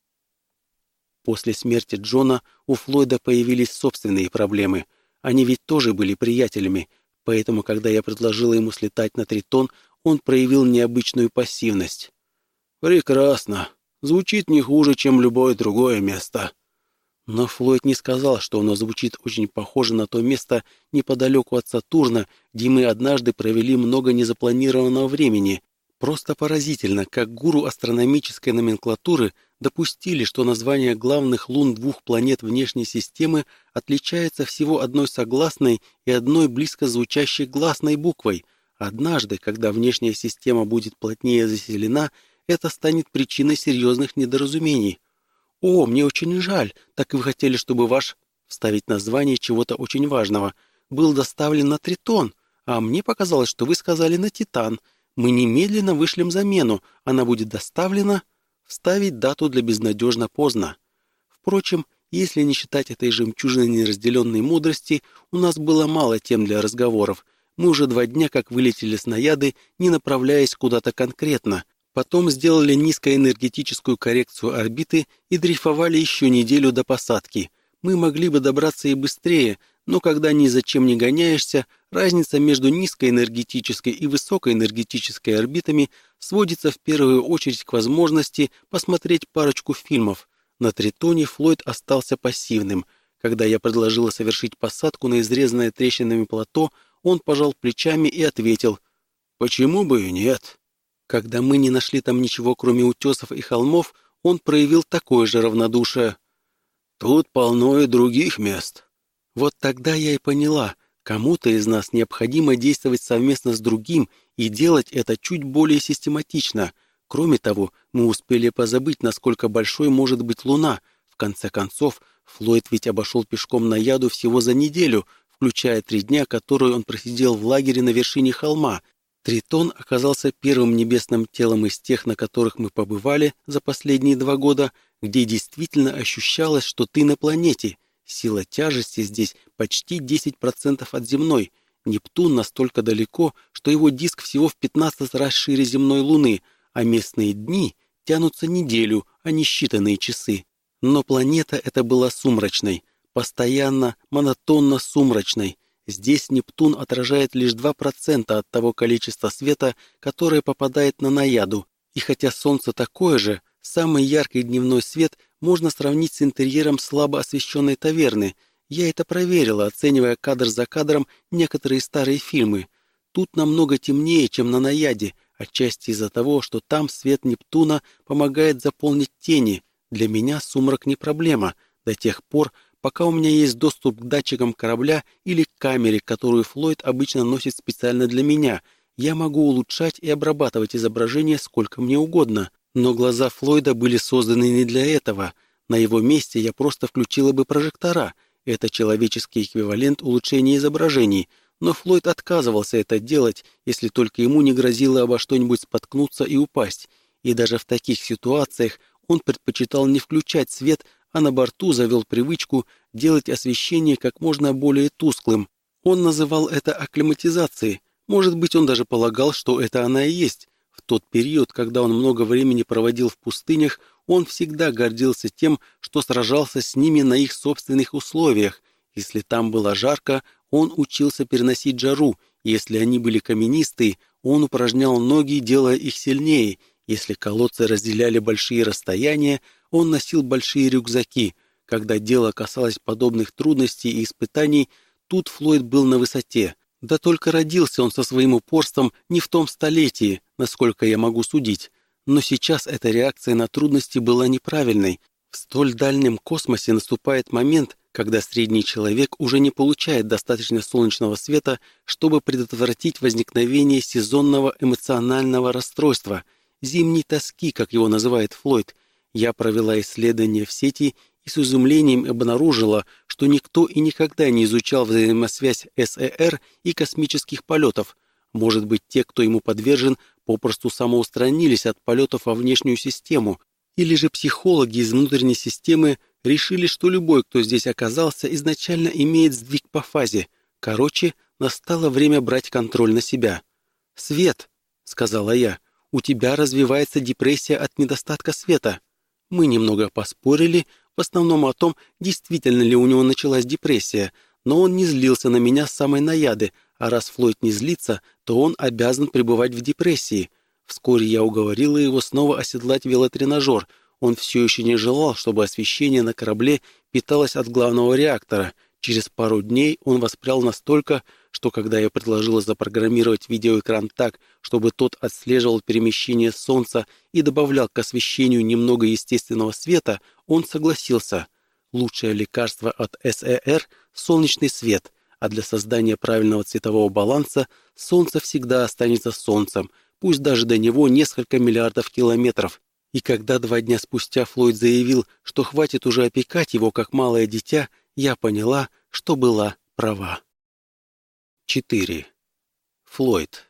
После смерти Джона у Флойда появились собственные проблемы. Они ведь тоже были приятелями, поэтому, когда я предложила ему слетать на Тритон, он проявил необычную пассивность. «Прекрасно. Звучит не хуже, чем любое другое место». Но Флойд не сказал, что оно звучит очень похоже на то место неподалеку от Сатурна, где мы однажды провели много незапланированного времени. Просто поразительно, как гуру астрономической номенклатуры допустили, что названия главных лун двух планет внешней системы отличаются всего одной согласной и одной близко звучащей гласной буквой. Однажды, когда внешняя система будет плотнее заселена, это станет причиной серьезных недоразумений. «О, мне очень жаль, так вы хотели, чтобы ваш...» вставить название чего-то очень важного. «Был доставлен на Тритон, а мне показалось, что вы сказали на Титан. Мы немедленно вышлем замену, она будет доставлена...» Вставить дату для безнадежно поздно. Впрочем, если не считать этой жемчужины неразделенной мудрости, у нас было мало тем для разговоров. Мы уже 2 дня как вылетели с Наяды, не направляясь куда-то конкретно. Потом сделали низкоэнергетическую коррекцию орбиты и дрейфовали еще неделю до посадки. Мы могли бы добраться и быстрее, но когда ни за чем не гоняешься, разница между низкоэнергетической и высокоэнергетической орбитами сводится в первую очередь к возможности посмотреть парочку фильмов. На Тритоне Флойд остался пассивным. Когда я предложила совершить посадку на изрезанное трещинами плато, он пожал плечами и ответил: «Почему бы и нет?» Когда мы не нашли там ничего, кроме утесов и холмов, он проявил такое же равнодушие. «Тут полно и других мест». Вот тогда я и поняла, кому-то из нас необходимо действовать совместно с другим и делать это чуть более систематично. Кроме того, мы успели позабыть, насколько большой может быть Луна. В конце концов, Флойд ведь обошел пешком Наяду всего за неделю, включая 3 дня, которые он просидел в лагере на вершине холма. Тритон оказался первым небесным телом из тех, на которых мы побывали за последние 2 года, где действительно ощущалось, что ты на планете. Сила тяжести здесь почти 10% от земной. Нептун настолько далеко, что его диск всего в 15 раз шире земной Луны, а местные дни тянутся неделю, а не считанные часы. Но планета эта была сумрачной, постоянно, монотонно сумрачной. Здесь Нептун отражает лишь 2% от того количества света, которое попадает на Наяду. И хотя Солнце такое же, самый яркий дневной свет можно сравнить с интерьером слабо освещенной таверны. Я это проверила, оценивая кадр за кадром некоторые старые фильмы. Тут намного темнее, чем на Наяде, отчасти из-за того, что там свет Нептуна помогает заполнить тени. Для меня сумрак не проблема, до тех пор, пока у меня есть доступ к датчикам корабля или к камере, которую Флойд обычно носит специально для меня. Я могу улучшать и обрабатывать изображение сколько мне угодно. Но глаза Флойда были созданы не для этого. На его месте я просто включила бы прожектора. Это человеческий эквивалент улучшения изображений. Но Флойд отказывался это делать, если только ему не грозило обо что-нибудь споткнуться и упасть. И даже в таких ситуациях он предпочитал не включать свет, а на борту завел привычку делать освещение как можно более тусклым. Он называл это акклиматизацией. Может быть, он даже полагал, что это она и есть. В тот период, когда он много времени проводил в пустынях, он всегда гордился тем, что сражался с ними на их собственных условиях. Если там было жарко, он учился переносить жару. Если они были каменистые, он упражнял ноги, делая их сильнее. Если колодцы разделяли большие расстояния, он носил большие рюкзаки. Когда дело касалось подобных трудностей и испытаний, тут Флойд был на высоте. Да только родился он со своим упорством не в том столетии, насколько я могу судить. Но сейчас эта реакция на трудности была неправильной. В В столь дальнем космосе наступает момент, когда средний человек уже не получает достаточно солнечного света, чтобы предотвратить возникновение сезонного эмоционального расстройства, зимней тоски, как его называет Флойд. Я провела исследование в сети и с изумлением обнаружила, что никто и никогда не изучал взаимосвязь СЭР и космических полетов. Может быть, те, кто ему подвержен, попросту самоустранились от полетов во внешнюю систему, или же психологи из внутренней системы решили, что любой, кто здесь оказался, изначально имеет сдвиг по фазе. Короче, настало время брать контроль на себя. «Свет», — сказала я, — «у тебя развивается депрессия от недостатка света». Мы немного поспорили, в основном о том, действительно ли у него началась депрессия, но он не злился на меня с самой наяды, а раз Флойд не злится, то он обязан пребывать в депрессии. Вскоре я уговорила его снова оседлать велотренажер. Он все еще не желал, чтобы освещение на корабле питалось от главного реактора. Через пару дней он воспрял настолько, что когда я предложила запрограммировать видеоэкран так, чтобы тот отслеживал перемещение Солнца и добавлял к освещению немного естественного света, он согласился. Лучшее лекарство от СЭР – солнечный свет, а для создания правильного цветового баланса Солнце всегда останется Солнцем, пусть даже до него несколько миллиардов километров. И когда 2 дня спустя Флойд заявил, что хватит уже опекать его как малое дитя, я поняла, что была права. 4. Флойд.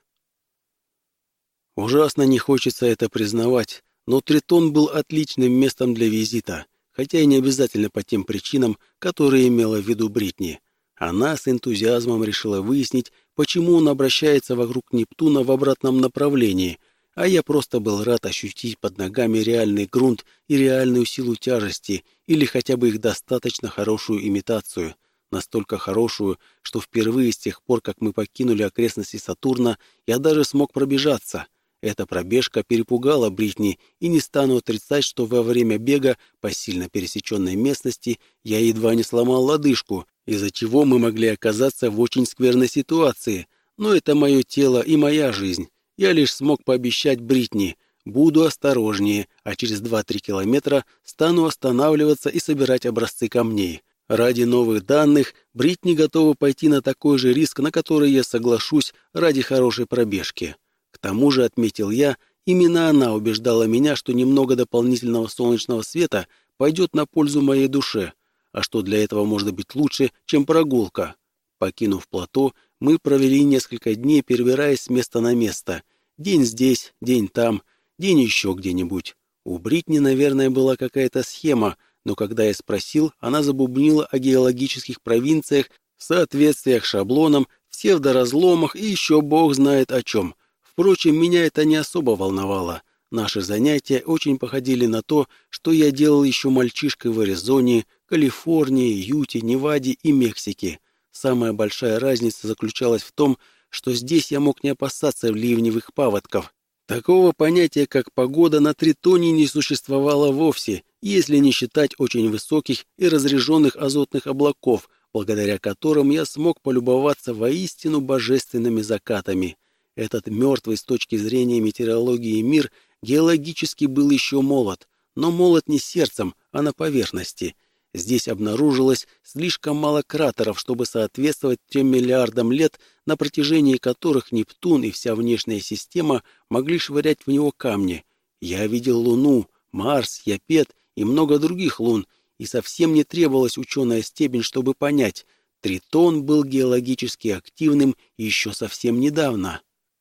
Ужасно не хочется это признавать, но Тритон был отличным местом для визита, хотя и не обязательно по тем причинам, которые имела в виду Бритни. Она с энтузиазмом решила выяснить, почему он обращается вокруг Нептуна в обратном направлении, а я просто был рад ощутить под ногами реальный грунт и реальную силу тяжести, или хотя бы их достаточно хорошую имитацию. Настолько хорошую, что впервые с тех пор, как мы покинули окрестности Сатурна, я даже смог пробежаться. Эта пробежка перепугала Бритни, и не стану отрицать, что во время бега по сильно пересеченной местности я едва не сломал лодыжку, из-за чего мы могли оказаться в очень скверной ситуации. Но это мое тело и моя жизнь. Я лишь смог пообещать Бритни: буду осторожнее, а через 2-3 километра стану останавливаться и собирать образцы камней. Ради новых данных Бритни готова пойти на такой же риск, на который я соглашусь ради хорошей пробежки. К тому же, отметил я, именно она убеждала меня, что немного дополнительного солнечного света пойдет на пользу моей душе, а что для этого может быть лучше, чем прогулка. Покинув плато, мы провели несколько дней, перебираясь с места на место. День здесь, день там, день еще где-нибудь. У Бритни, наверное, была какая-то схема, но когда я спросил, она забубнила о геологических провинциях, соответствиях шаблонам, псевдоразломах и еще бог знает о чем. Впрочем, меня это не особо волновало. Наши занятия очень походили на то, что я делал еще мальчишкой в Аризоне, Калифорнии, Юте, Неваде и Мексике. Самая большая разница заключалась в том, что здесь я мог не опасаться ливневых паводков. Такого понятия, как погода, на Тритоне не существовало вовсе, если не считать очень высоких и разряженных азотных облаков, благодаря которым я смог полюбоваться воистину божественными закатами. Этот мертвый с точки зрения метеорологии мир геологически был еще молод, но молод не сердцем, а на поверхности. Здесь обнаружилось слишком мало кратеров, чтобы соответствовать 3 миллиардам лет, на протяжении которых Нептун и вся внешняя система могли швырять в него камни. Я видел Луну, Марс, Япет и много других лун, и совсем не требовалась ученая степень, чтобы понять, Тритон был геологически активным еще совсем недавно.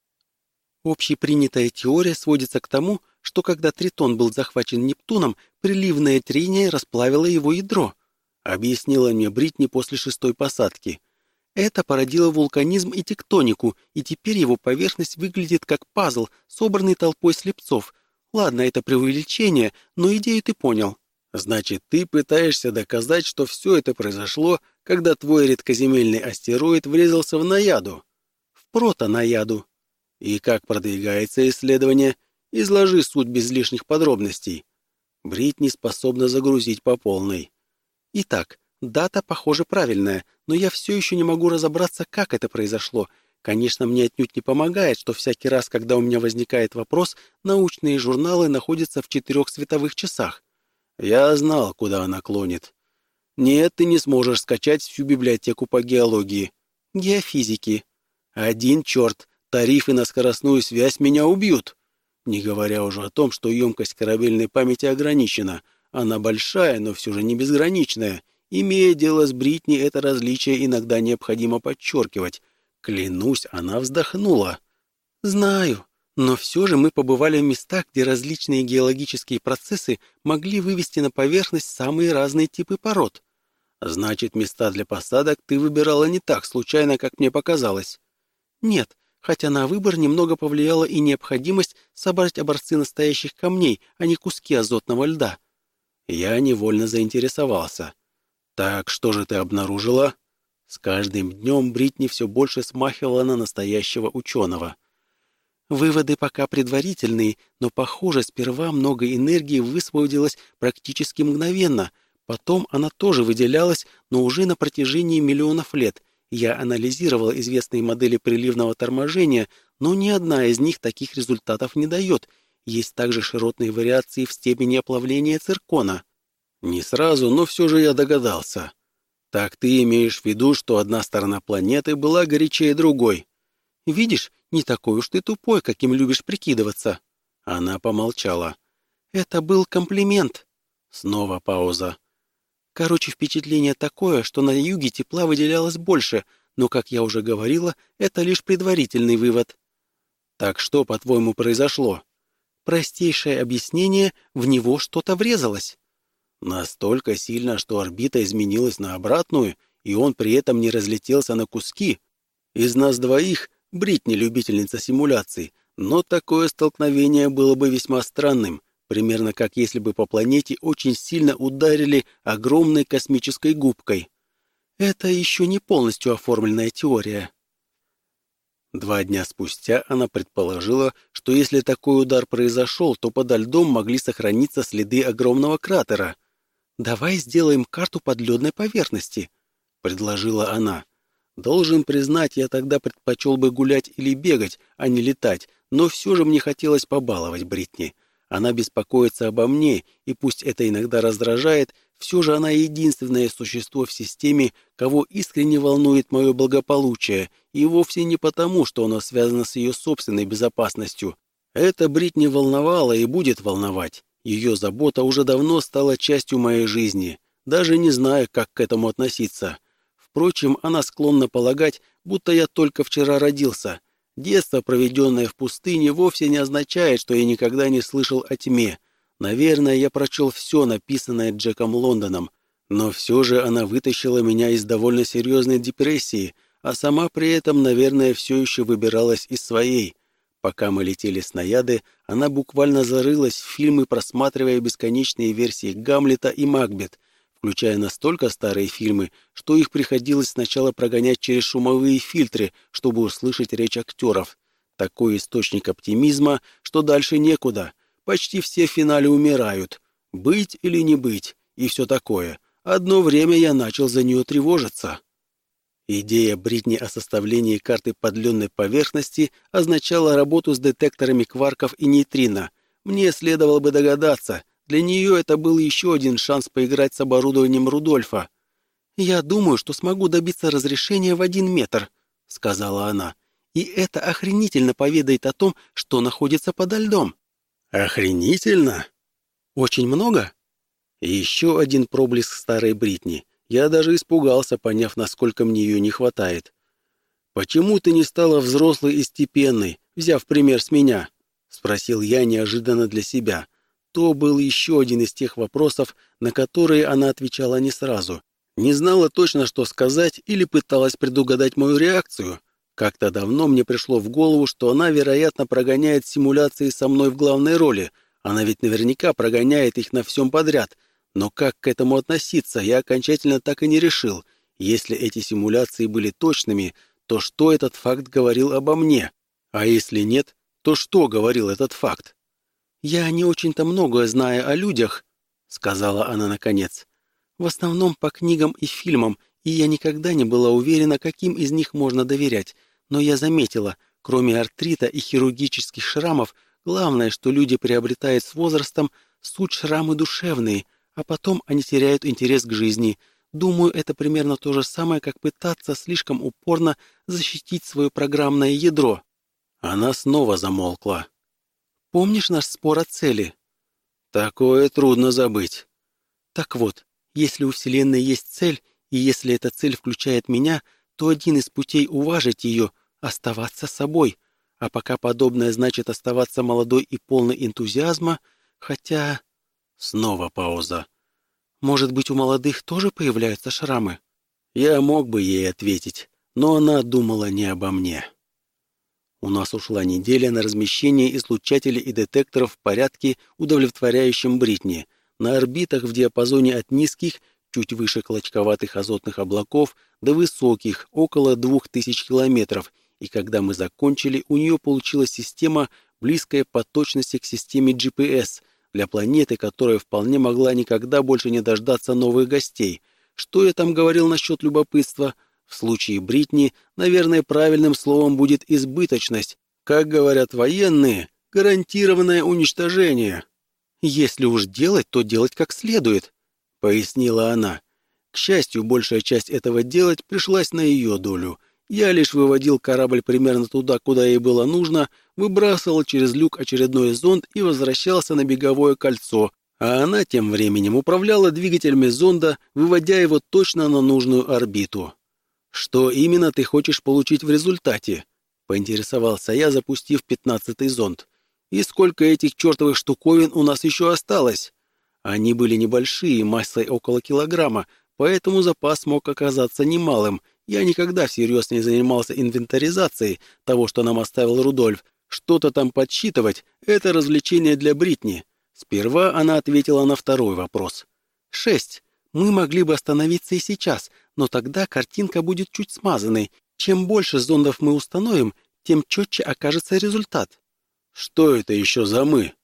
Общепринятая теория сводится к тому, что когда Тритон был захвачен Нептуном, приливное трение расплавило его ядро, объяснила мне Бритни после 6-й посадки. Это породило вулканизм и тектонику, и теперь его поверхность выглядит как пазл, собранный толпой слепцов. Ладно, это преувеличение, но идею ты понял. Значит, ты пытаешься доказать, что все это произошло, когда твой редкоземельный астероид врезался в Наяду? В протонаяду. И как продвигается исследование? Изложи суть без лишних подробностей. Бритни способна загрузить по полной. Итак, дата, похоже, правильная, но я все еще не могу разобраться, как это произошло. Конечно, мне отнюдь не помогает, что всякий раз, когда у меня возникает вопрос, научные журналы находятся в 4 световых часах. Я знал, куда она клонит. Нет, ты не сможешь скачать всю библиотеку по геологии. Геофизики. Один черт, тарифы на скоростную связь меня убьют. Не говоря уже о том, что емкость корабельной памяти ограничена. Она большая, но все же не безграничная. Имея дело с Бритни, это различие иногда необходимо подчеркивать. Клянусь, она вздохнула. Знаю, но все же мы побывали в местах, где различные геологические процессы могли вывести на поверхность самые разные типы пород. Значит, места для посадок ты выбирала не так случайно, как мне показалось. Нет, хотя на выбор немного повлияла и необходимость собрать образцы настоящих камней, а не куски азотного льда. Я невольно заинтересовался. Так что же ты обнаружила? С каждым днем Бритни все больше смахивала на настоящего ученого. Выводы пока предварительные, но, похоже, сперва много энергии высвободилось практически мгновенно. Потом она тоже выделялась, но уже на протяжении миллионов лет. Я анализировал известные модели приливного торможения, но ни одна из них таких результатов не дает. Есть также широтные вариации в степени оплавления циркона. Не сразу, но все же я догадался. Так ты имеешь в виду, что одна сторона планеты была горячее другой? Видишь, не такой уж ты тупой, каким любишь прикидываться. Она помолчала. Это был комплимент. Снова пауза. Короче, впечатление такое, что на юге тепла выделялось больше, но, как я уже говорила, это лишь предварительный вывод. Так что, по-твоему, произошло? Простейшее объяснение, в него что-то врезалось. Настолько сильно, что орбита изменилась на обратную, и он при этом не разлетелся на куски. Из нас двоих Бритни любительница симуляций, но такое столкновение было бы весьма странным, примерно как если бы по планете очень сильно ударили огромной космической губкой. Это еще не полностью оформленная теория. 2 дня спустя она предположила, что если такой удар произошел, то подо льдом могли сохраниться следы огромного кратера. «Давай сделаем карту подледной поверхности», — предложила она. Должен признать, я тогда предпочел бы гулять или бегать, а не летать, но все же мне хотелось побаловать Бритни. Она беспокоится обо мне, и пусть это иногда раздражает, все же она единственное существо в системе, кого искренне волнует мое благополучие, и вовсе не потому, что оно связано с ее собственной безопасностью. Это Бритни волновало и будет волновать. Ее забота уже давно стала частью моей жизни, даже не знаю, как к этому относиться. Впрочем, она склонна полагать, будто я только вчера родился. Детство, проведенное в пустыне, вовсе не означает, что я никогда не слышал о тьме. Наверное, я прочел все, написанное Джеком Лондоном, но все же она вытащила меня из довольно серьезной депрессии, а сама при этом, наверное, все еще выбиралась из своей. Пока мы летели с Наяды, она буквально зарылась в фильмы, просматривая бесконечные версии Гамлета и Макбет, включая настолько старые фильмы, что их приходилось сначала прогонять через шумовые фильтры, чтобы услышать речь актеров. Такой источник оптимизма, что дальше некуда. Почти все в финале умирают. Быть или не быть, и все такое. Одно время я начал за нее тревожиться. Идея Бритни о составлении карты подледной поверхности означала работу с детекторами кварков и нейтрино. Мне следовало бы догадаться. Для нее это был еще один шанс поиграть с оборудованием Рудольфа. «Я думаю, что смогу добиться разрешения в 1 метр», — сказала она. «И это охренительно поведает о том, что находится подо льдом». «Охренительно?» «Очень много?» Еще один проблеск старой Бритни. Я даже испугался, поняв, насколько мне ее не хватает. «Почему ты не стала взрослой и степенной, взяв пример с меня?» — спросил я неожиданно для себя. То был еще один из тех вопросов, на которые она отвечала не сразу. Не знала точно, что сказать, или пыталась предугадать мою реакцию. Как-то давно мне пришло в голову, что она, вероятно, прогоняет симуляции со мной в главной роли. Она ведь наверняка прогоняет их на всем подряд. Но как к этому относиться, я окончательно так и не решил. Если эти симуляции были точными, то что этот факт говорил обо мне? А если нет, то что говорил этот факт? «Я не очень-то многое знаю о людях», — сказала она наконец. «В основном по книгам и фильмам, и я никогда не была уверена, каким из них можно доверять. Но я заметила, кроме артрита и хирургических шрамов, главное, что люди приобретают с возрастом, суть шрамы душевные. а потом они теряют интерес к жизни. Думаю, это примерно то же самое, как пытаться слишком упорно защитить свое программное ядро». Она снова замолкла. «Помнишь наш спор о цели?» «Такое трудно забыть». «Так вот, если у Вселенной есть цель, и если эта цель включает меня, то один из путей уважить ее — оставаться собой. А пока подобное значит оставаться молодой и полной энтузиазма, хотя...» Снова пауза. «Может быть, у молодых тоже появляются шрамы?» Я мог бы ей ответить, но она думала не обо мне. У нас ушла неделя на размещение излучателей и детекторов в порядке, удовлетворяющем Бритни, на орбитах в диапазоне от низких, чуть выше клочковатых азотных облаков, до высоких, около 2000 километров, и когда мы закончили, у нее получилась система, близкая по точности к системе GPS, для планеты, которая вполне могла никогда больше не дождаться новых гостей. Что я там говорил насчет любопытства? В случае Бритни, наверное, правильным словом будет избыточность. Как говорят военные, гарантированное уничтожение. «Если уж делать, то делать как следует», — пояснила она. К счастью, большая часть этого делать пришлась на ее долю. Я лишь выводил корабль примерно туда, куда ей было нужно, выбрасывал через люк очередной зонд и возвращался на беговое кольцо, а она тем временем управляла двигателями зонда, выводя его точно на нужную орбиту. «Что именно ты хочешь получить в результате?» — поинтересовался я, запустив 15-й зонд. «И сколько этих чертовых штуковин у нас еще осталось?» Они были небольшие, массой около килограмма, поэтому запас мог оказаться немалым. Я никогда всерьез не занимался инвентаризацией того, что нам оставил Рудольф. Что-то там подсчитывать — это развлечение для Бритни. Сперва она ответила на второй вопрос. 6. Мы могли бы остановиться и сейчас, но тогда картинка будет чуть смазанной. Чем больше зондов мы установим, тем четче окажется результат». «Что это еще за «мы»?»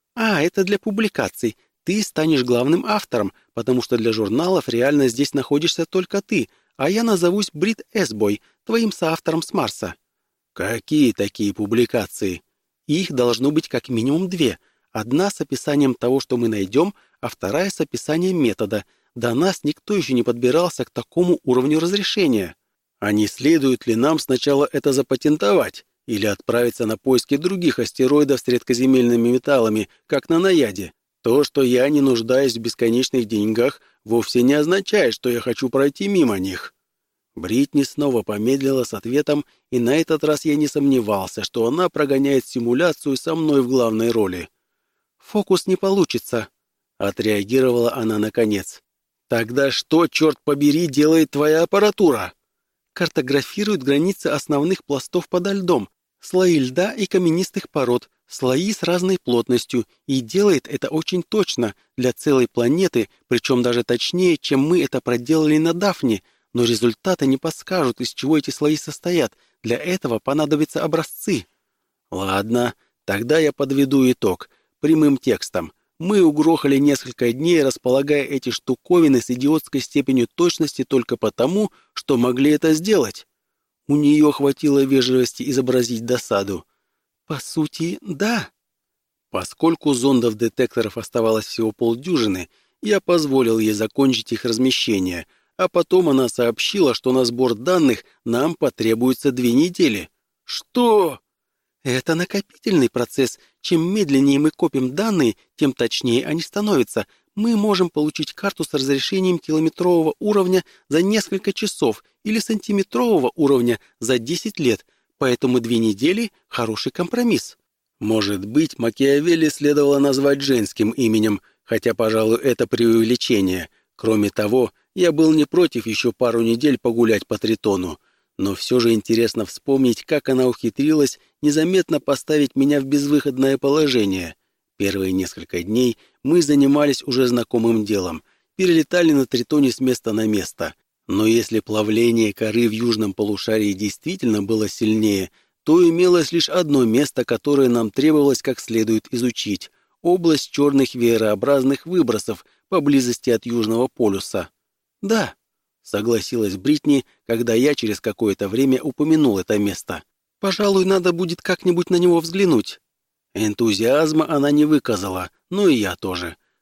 Это для публикаций. Ты станешь главным автором, потому что для журналов реально здесь находишься только ты, а я назовусь Брит Эсбой, твоим соавтором с Марса». «Какие такие публикации?» «Их должно быть как минимум 2. Одна с описанием того, что мы найдем, а вторая с описанием метода. До нас никто еще не подбирался к такому уровню разрешения». «А не следует ли нам сначала это запатентовать или отправиться на поиски других астероидов с редкоземельными металлами, как на Наяде? То, что я не нуждаюсь в бесконечных деньгах, вовсе не означает, что я хочу пройти мимо них». Бритни снова помедлила с ответом, и на этот раз я не сомневался, что она прогоняет симуляцию со мной в главной роли. «Фокус не получится», — отреагировала она наконец. «Тогда что, черт побери, делает твоя аппаратура?» «Картографирует границы основных пластов подо льдом, слои льда и каменистых пород, слои с разной плотностью, и делает это очень точно для целой планеты, причем даже точнее, чем мы это проделали на Дафне, но результаты не подскажут, из чего эти слои состоят. Для этого понадобятся образцы». «Ладно, тогда я подведу итог. Прямым текстом. Мы угрохали несколько дней, располагая эти штуковины с идиотской степенью точности только потому, что могли это сделать». У нее хватило вежливости изобразить досаду. «По сути, да». Поскольку зондов-детекторов оставалось всего полдюжины, я позволил ей закончить их размещение, а потом она сообщила, что на сбор данных нам потребуется 2 недели. «Что?» «Это накопительный процесс. Чем медленнее мы копим данные, тем точнее они становятся. Мы можем получить карту с разрешением километрового уровня за несколько часов или сантиметрового уровня за 10 лет, поэтому 2 недели – хороший компромисс». Может быть, Макиавелли следовало назвать женским именем, хотя, пожалуй, это преувеличение. Кроме того, я был не против еще пару недель погулять по Тритону. Но все же интересно вспомнить, как она ухитрилась незаметно поставить меня в безвыходное положение. Первые несколько дней мы занимались уже знакомым делом, перелетали на Тритоне с места на место. Но если плавление коры в южном полушарии действительно было сильнее, то имелось лишь одно место, которое нам требовалось как следует изучить — область черных веерообразных выбросов поблизости от Южного полюса. «Да», — согласилась Бритни, когда я через какое-то время упомянул это место. «Пожалуй, надо будет как-нибудь на него взглянуть». Энтузиазма она не выказала, но и я тоже.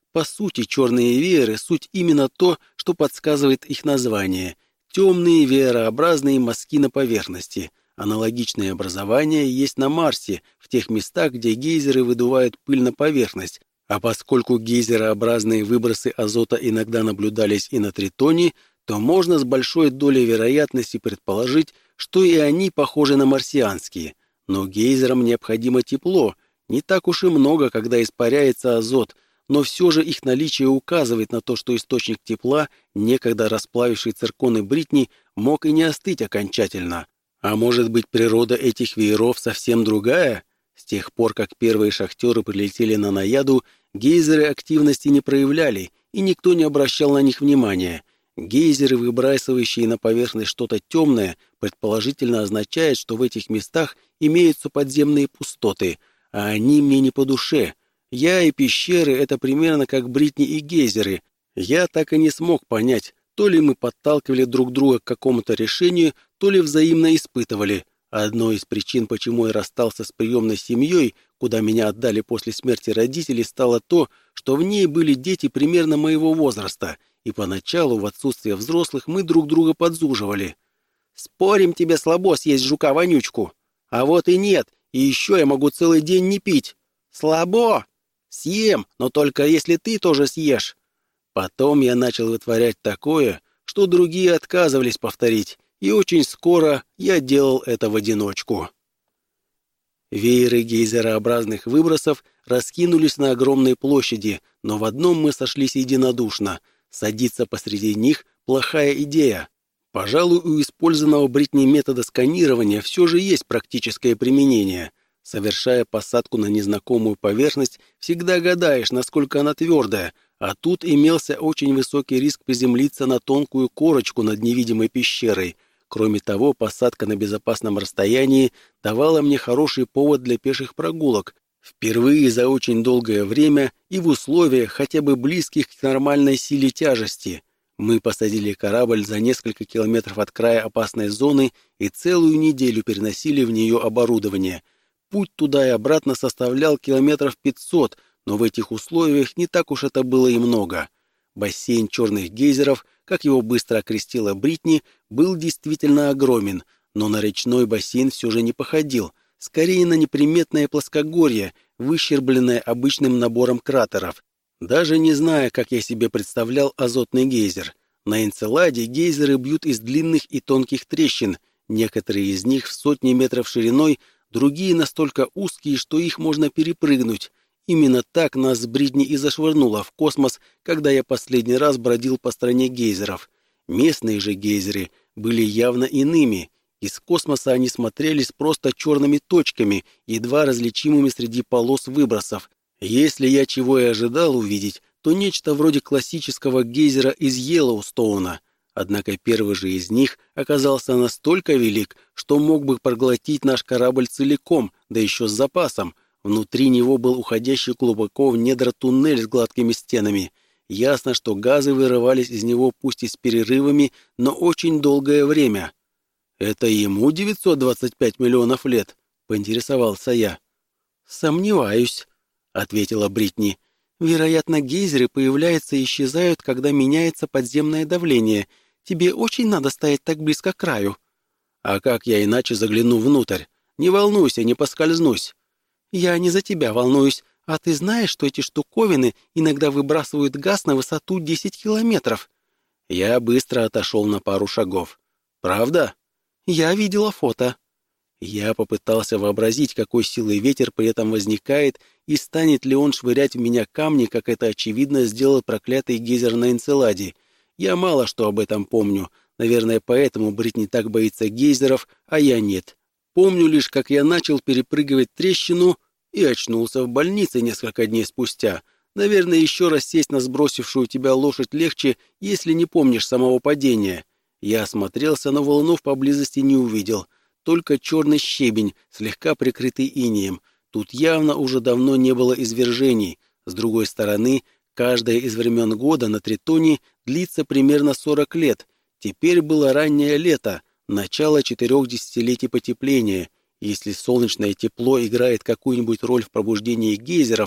По сути, черные вееры — суть именно то, что подсказывает их название. Темные веерообразные мазки на поверхности. Аналогичные образования есть на Марсе, в тех местах, где гейзеры выдувают пыль на поверхность. А поскольку гейзерообразные выбросы азота иногда наблюдались и на Тритоне, то можно с большой долей вероятности предположить, что и они похожи на марсианские. Но гейзерам необходимо тепло. Не так уж и много, когда испаряется азот, но все же их наличие указывает на то, что источник тепла, некогда расплавивший цирконы Бритни, мог и не остыть окончательно. А может быть, природа этих вееров совсем другая? С тех пор, как первые шахтеры прилетели на Наяду, гейзеры активности не проявляли, и никто не обращал на них внимания. Гейзеры, выбрасывающие на поверхность что-то темное, предположительно означает, что в этих местах имеются подземные пустоты, а они мне не по душе. Я и пещеры — это примерно как Бритни и гейзеры. Я так и не смог понять, то ли мы подталкивали друг друга к какому-то решению, то ли взаимно испытывали. Одной из причин, почему я расстался с приемной семьей, куда меня отдали после смерти родителей, стало то, что в ней были дети примерно моего возраста, и поначалу, в отсутствие взрослых, мы друг друга подзуживали. «Спорим, тебе слабо съесть жука-вонючку?» «А вот и нет, и еще я могу целый день не пить». «Слабо?» «Съем, но только если ты тоже съешь». Потом я начал вытворять такое, что другие отказывались повторить, и очень скоро я делал это в одиночку. Вееры гейзерообразных выбросов раскинулись на огромной площади, но в одном мы сошлись единодушно. Садиться посреди них – плохая идея. Пожалуй, у использованного Бритни метода сканирования все же есть практическое применение. Совершая посадку на незнакомую поверхность, всегда гадаешь, насколько она твердая, а тут имелся очень высокий риск приземлиться на тонкую корочку над невидимой пещерой. Кроме того, посадка на безопасном расстоянии давала мне хороший повод для пеших прогулок. Впервые за очень долгое время и в условиях, хотя бы близких к нормальной силе тяжести. Мы посадили корабль за несколько километров от края опасной зоны и целую неделю переносили в нее оборудование. Путь туда и обратно составлял километров 500, но в этих условиях не так уж это было и много. Бассейн черных гейзеров, как его быстро окрестила Бритни, был действительно огромен, но на речной бассейн все же не походил, скорее на неприметное плоскогорье, выщербленное обычным набором кратеров. Даже не зная, как я себе представлял азотный гейзер. На Энцеладе гейзеры бьют из длинных и тонких трещин, некоторые из них в сотни метров шириной, другие настолько узкие, что их можно перепрыгнуть. Именно так нас с Бритни и зашвырнуло в космос, когда я последний раз бродил по стране гейзеров. Местные же гейзеры были явно иными. Из космоса они смотрелись просто черными точками, едва различимыми среди полос выбросов. Если я чего и ожидал увидеть, то нечто вроде классического гейзера из Йеллоустоуна. Однако первый же из них оказался настолько велик, что мог бы проглотить наш корабль целиком, да еще с запасом. Внутри него был уходящий глубоко в недра туннель с гладкими стенами. Ясно, что газы вырывались из него пусть и с перерывами, но очень долгое время. «Это ему 925 миллионов лет?» — поинтересовался я. «Сомневаюсь», — ответила Бритни. «Вероятно, гейзеры появляются и исчезают, когда меняется подземное давление. Тебе очень надо стоять так близко к краю». «А как я иначе загляну внутрь? Не волнуйся, не поскользнусь». «Я не за тебя волнуюсь, а ты знаешь, что эти штуковины иногда выбрасывают газ на высоту 10 километров?» Я быстро отошел на пару шагов. «Правда?» «Я видела фото». Я попытался вообразить, какой силой ветер при этом возникает, и станет ли он швырять в меня камни, как это очевидно сделал проклятый гейзер на Энцеладе. Я мало что об этом помню. Наверное, поэтому Бритни так боится гейзеров, а я нет. Помню лишь, как я начал перепрыгивать трещину и очнулся в больнице несколько дней спустя. Наверное, еще раз сесть на сбросившую тебя лошадь легче, если не помнишь самого падения. Я осмотрелся, но валунов поблизости не увидел. Только черный щебень, слегка прикрытый инеем. Тут явно уже давно не было извержений. С другой стороны, каждое из времен года на Тритоне длится примерно 40 лет. Теперь было раннее лето, начало 4 десятилетий потепления. Если солнечное тепло играет какую-нибудь роль в пробуждении гейзеров,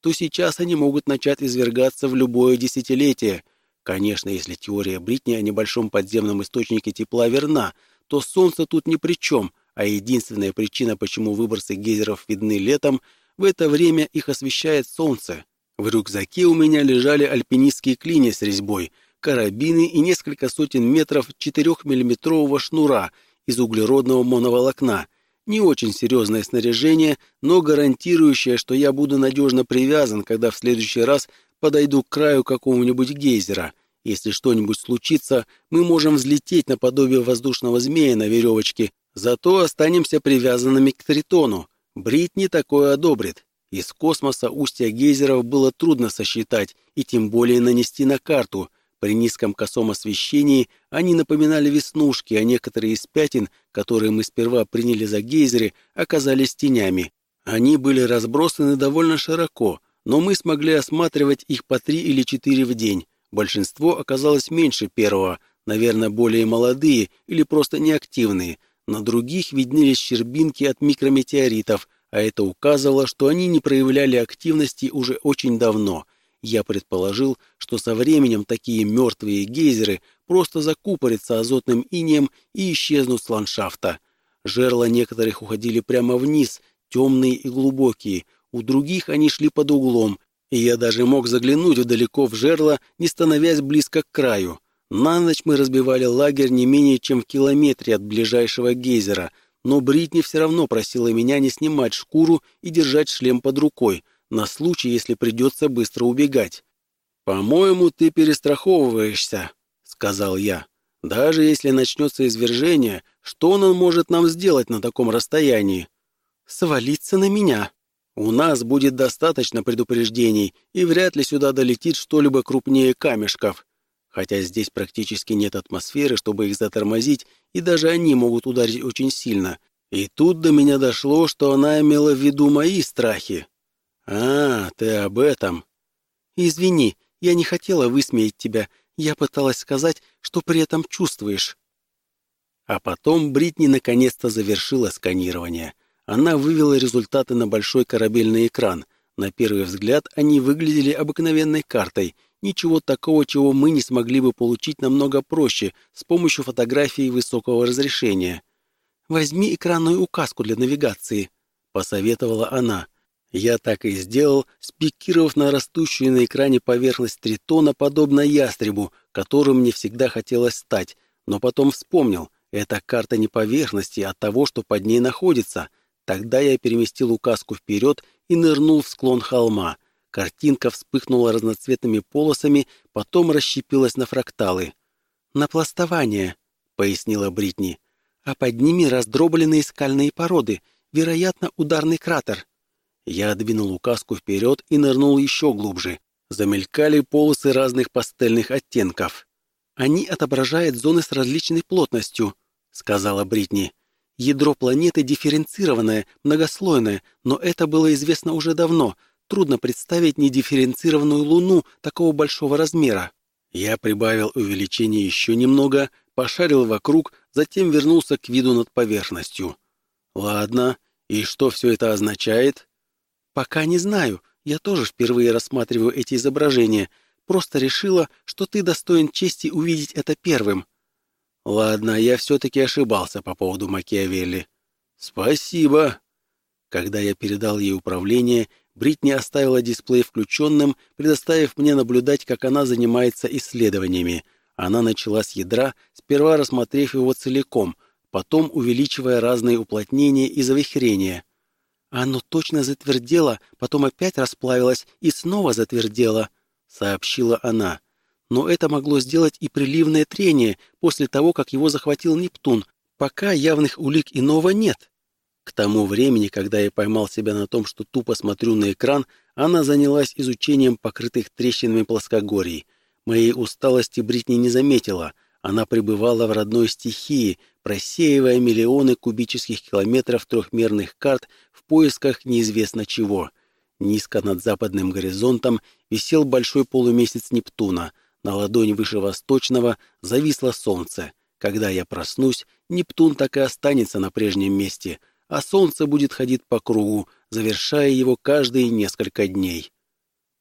то сейчас они могут начать извергаться в любое десятилетие. Конечно, если теория Бритни о небольшом подземном источнике тепла верна, то Солнце тут ни при чем, а единственная причина, почему выбросы гейзеров видны летом, в это время их освещает Солнце. В рюкзаке у меня лежали альпинистские клини с резьбой, карабины и несколько сотен метров 4-миллиметрового шнура из углеродного моноволокна. Не очень серьезное снаряжение, но гарантирующее, что я буду надежно привязан, когда в следующий раз подойду к краю какого-нибудь гейзера. Если что-нибудь случится, мы можем взлететь наподобие воздушного змея на веревочке, зато останемся привязанными к Тритону. Бритни такое одобрит. Из космоса устья гейзеров было трудно сосчитать и тем более нанести на карту. При низком косом освещении они напоминали веснушки, а некоторые из пятен, которые мы сперва приняли за гейзеры, оказались тенями. Они были разбросаны довольно широко, но мы смогли осматривать их по 3 или 4 в день. Большинство оказалось меньше первого, наверное, более молодые или просто неактивные. На других виднелись щербинки от микрометеоритов, а это указывало, что они не проявляли активности уже очень давно. Я предположил, что со временем такие мертвые гейзеры просто закупорятся азотным инеем и исчезнут с ландшафта. Жерла некоторых уходили прямо вниз, темные и глубокие, у других они шли под углом, и я даже мог заглянуть далеко в жерло, не становясь близко к краю. На ночь мы разбивали лагерь не менее чем в километре от ближайшего гейзера, но Бритни все равно просила меня не снимать шкуру и держать шлем под рукой, на случай, если придется быстро убегать. «По-моему, ты перестраховываешься», — сказал я. «Даже если начнется извержение, что он может нам сделать на таком расстоянии?» «Свалиться на меня. У нас будет достаточно предупреждений, и вряд ли сюда долетит что-либо крупнее камешков. Хотя здесь практически нет атмосферы, чтобы их затормозить, и даже они могут ударить очень сильно. И тут до меня дошло, что она имела в виду мои страхи. «А, ты об этом». «Извини, я не хотела высмеять тебя. Я пыталась сказать, что при этом чувствуешь». А потом Бритни наконец-то завершила сканирование. Она вывела результаты на большой корабельный экран. На первый взгляд они выглядели обыкновенной картой. Ничего такого, чего мы не смогли бы получить намного проще с помощью фотографий высокого разрешения. «Возьми экранную указку для навигации», — посоветовала она. Я так и сделал, спикировав на растущую на экране поверхность Тритона, подобно ястребу, которым мне всегда хотелось стать, но потом вспомнил, это карта не поверхности, а того, что под ней находится. Тогда я переместил указку вперед и нырнул в склон холма. Картинка вспыхнула разноцветными полосами, потом расщепилась на фракталы. «Напластование», — пояснила Бритни. «А под ними раздробленные скальные породы, вероятно, ударный кратер». Я двинул указку вперед и нырнул еще глубже. Замелькали полосы разных пастельных оттенков. «Они отображают зоны с различной плотностью», — сказала Бритни. «Ядро планеты дифференцированное, многослойное, но это было известно уже давно. Трудно представить недифференцированную Луну такого большого размера». Я прибавил увеличение еще немного, пошарил вокруг, затем вернулся к виду над поверхностью. «Ладно, и что все это означает?» «Пока не знаю. Я тоже впервые рассматриваю эти изображения. Просто решила, что ты достоин чести увидеть это первым». «Ладно, я все-таки ошибался по поводу Макиавелли». «Спасибо». Когда я передал ей управление, Бритни оставила дисплей включенным, предоставив мне наблюдать, как она занимается исследованиями. Она начала с ядра, сперва рассмотрев его целиком, потом увеличивая разные уплотнения и завихрения. «Оно точно затвердело, потом опять расплавилось и снова затвердело», — сообщила она. «Но это могло сделать и приливное трение после того, как его захватил Нептун. Пока явных улик иного нет». К тому времени, когда я поймал себя на том, что тупо смотрю на экран, она занялась изучением покрытых трещинами плоскогорий. Моей усталости Бритни не заметила. Она пребывала в родной стихии, просеивая миллионы кубических километров трехмерных карт в поисках неизвестно чего. Низко над западным горизонтом висел большой полумесяц Нептуна. На ладони выше восточного зависло солнце. Когда я проснусь, Нептун так и останется на прежнем месте, а солнце будет ходить по кругу, завершая его каждые несколько дней.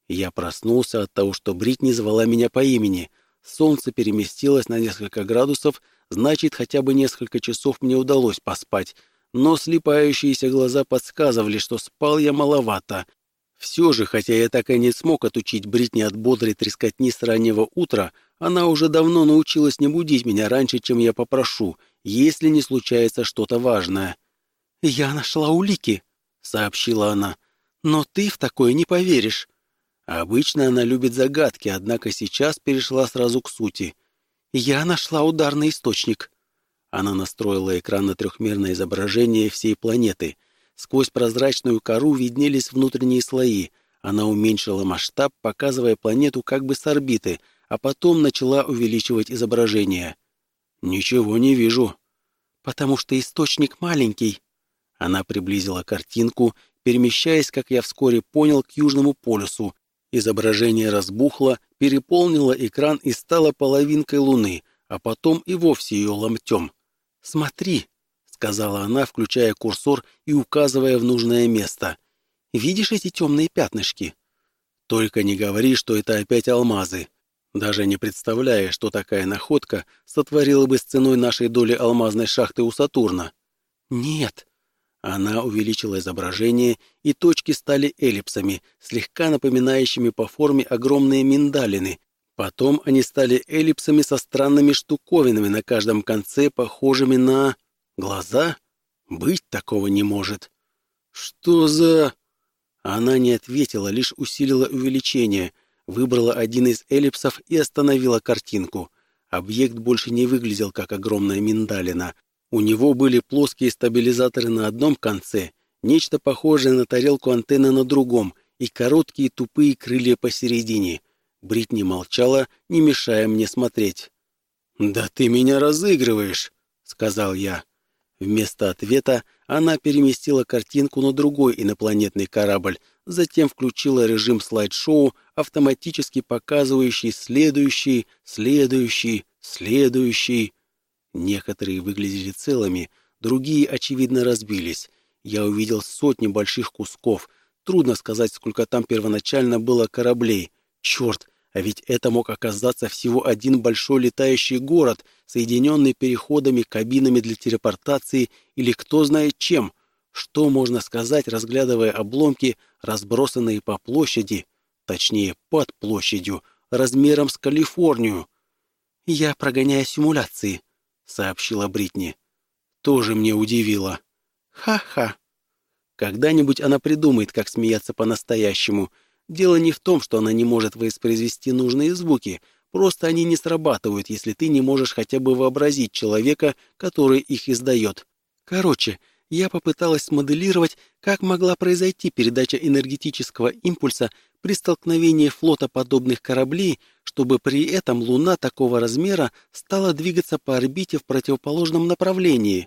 Я проснулся от того, что Бритни звала меня по имени. Солнце переместилось на несколько градусов, значит, хотя бы несколько часов мне удалось поспать, но слипающиеся глаза подсказывали, что спал я маловато. Все же, хотя я так и не смог отучить Бритни от бодрой трескотни с раннего утра, она уже давно научилась не будить меня раньше, чем я попрошу, если не случается что-то важное. «Я нашла улики», — сообщила она, — «но ты в такое не поверишь». Обычно она любит загадки, однако сейчас перешла сразу к сути. «Я нашла ударный источник». Она настроила экран на трехмерное изображение всей планеты. Сквозь прозрачную кору виднелись внутренние слои. Она уменьшила масштаб, показывая планету как бы с орбиты, а потом начала увеличивать изображение. «Ничего не вижу». «Потому что источник маленький». Она приблизила картинку, перемещаясь, как я вскоре понял, к Южному полюсу. Изображение разбухло, переполнило экран и стало половинкой Луны, а потом и вовсе ее ломтем. «Смотри», — сказала она, включая курсор и указывая в нужное место. «Видишь эти темные пятнышки?» «Только не говори, что это опять алмазы». Даже не представляя, что такая находка сотворила бы с ценой нашей доли алмазной шахты у Сатурна. «Нет». Она увеличила изображение, и точки стали эллипсами, слегка напоминающими по форме огромные миндалины. Потом они стали эллипсами со странными штуковинами на каждом конце, похожими на... глаза? Быть такого не может. «Что за...» Она не ответила, лишь усилила увеличение, выбрала один из эллипсов и остановила картинку. Объект больше не выглядел как огромная миндалина. У него были плоские стабилизаторы на одном конце, нечто похожее на тарелку антенны на другом и короткие тупые крылья посередине. Бритни молчала, не мешая мне смотреть. «Да ты меня разыгрываешь», — сказал я. Вместо ответа она переместила картинку на другой инопланетный корабль, затем включила режим слайд-шоу, автоматически показывающий следующий. Некоторые выглядели целыми, другие, очевидно, разбились. Я увидел сотни больших кусков. Трудно сказать, сколько там первоначально было кораблей. Черт, а ведь это мог оказаться всего один большой летающий город, соединенный переходами, кабинами для телепортации или кто знает чем. Что можно сказать, разглядывая обломки, разбросанные по площади, точнее, под площадью, размером с Калифорнию? «Я прогоняю симуляции», — сообщила Бритни. Тоже мне удивило. Ха-ха. Когда-нибудь она придумает, как смеяться по-настоящему. Дело не в том, что она не может воспроизвести нужные звуки, просто они не срабатывают, если ты не можешь хотя бы вообразить человека, который их издает. Короче, я попыталась смоделировать, как могла произойти передача энергетического импульса при столкновении флота подобных кораблей, чтобы при этом Луна такого размера стала двигаться по орбите в противоположном направлении.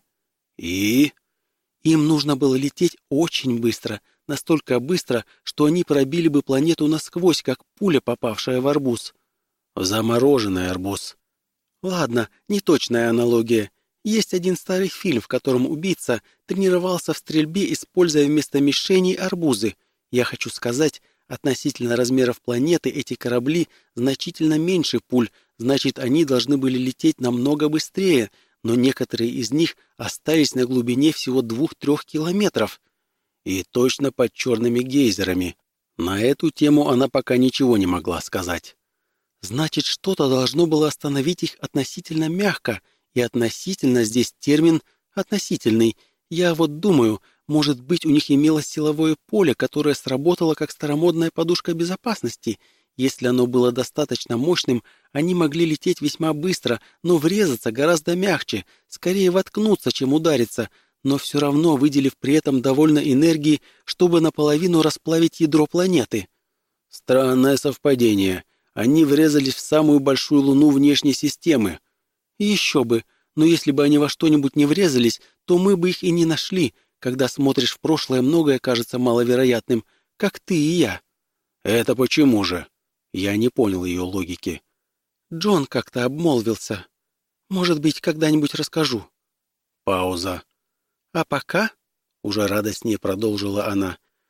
И им нужно было лететь очень быстро, настолько быстро, что они пробили бы планету насквозь, как пуля, попавшая в арбуз. Замороженный арбуз. Ладно, неточная аналогия. Есть один старый фильм, в котором убийца тренировался в стрельбе, используя вместо мишеней арбузы. Я хочу сказать, относительно размеров планеты эти корабли значительно меньше пуль, значит, они должны были лететь намного быстрее, но некоторые из них остались на глубине всего 2-3 километров. И точно под черными гейзерами. На эту тему она пока ничего не могла сказать. Значит, что-то должно было остановить их относительно мягко, и относительно здесь термин «относительный». Я вот думаю, может быть, у них имелось силовое поле, которое сработало как старомодная подушка безопасности. Если оно было достаточно мощным, они могли лететь весьма быстро, но врезаться гораздо мягче, скорее воткнуться, чем удариться, но все равно выделив при этом довольно энергии, чтобы наполовину расплавить ядро планеты. Странное совпадение. Они врезались в самую большую луну внешней системы. Еще бы, но если бы они во что-нибудь не врезались, то мы бы их и не нашли. Когда смотришь в прошлое, многое кажется маловероятным, как ты и я. Это почему же? Я не понял ее логики. Джон как-то обмолвился. Может быть, когда-нибудь расскажу. Пауза. А пока, уже радостнее продолжила она,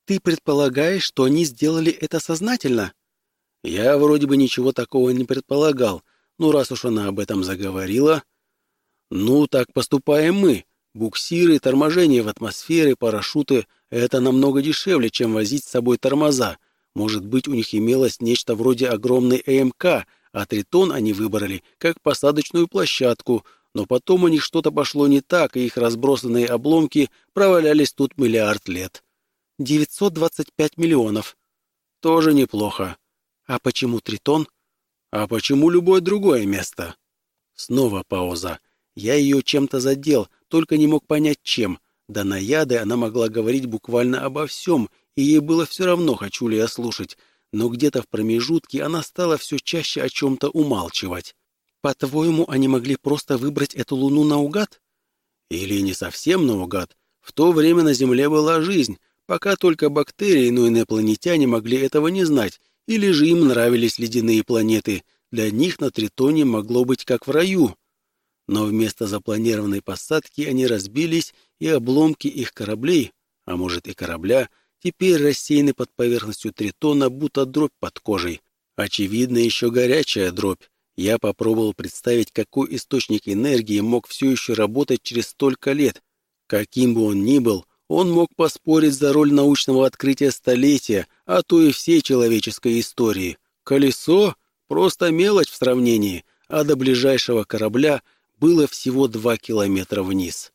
Ты предполагаешь, что они сделали это сознательно? Я вроде бы ничего такого не предполагал, но раз уж она об этом заговорила... Ну, так поступаем мы. Буксиры, торможение в атмосфере, парашюты — это намного дешевле, чем возить с собой тормоза. Может быть, у них имелось нечто вроде огромной ЭМК, а Тритон они выбрали как посадочную площадку, но потом у них что-то пошло не так, и их разбросанные обломки провалялись тут миллиард лет. 925 миллионов. Тоже неплохо. А почему Тритон? А почему любое другое место? Снова пауза. Я ее чем-то задел, только не мог понять, чем. До наяды она могла говорить буквально обо всем, и ей было все равно, хочу ли я слушать. Но где-то в промежутке она стала все чаще о чем-то умалчивать. По-твоему, они могли просто выбрать эту луну наугад? Или не совсем наугад. В то время на Земле была жизнь, пока только бактерии, но инопланетяне могли этого не знать, или же им нравились ледяные планеты. Для них на Тритоне могло быть как в раю. Но вместо запланированной посадки они разбились, и обломки их кораблей, а может и корабля, теперь рассеяны под поверхностью Тритона, будто дробь под кожей. Очевидно, еще горячая дробь. Я попробовал представить, какой источник энергии мог все еще работать через столько лет. Каким бы он ни был, он мог поспорить за роль научного открытия столетия, а то и всей человеческой истории. Колесо — просто мелочь в сравнении, а до ближайшего корабля было всего 2 километра вниз.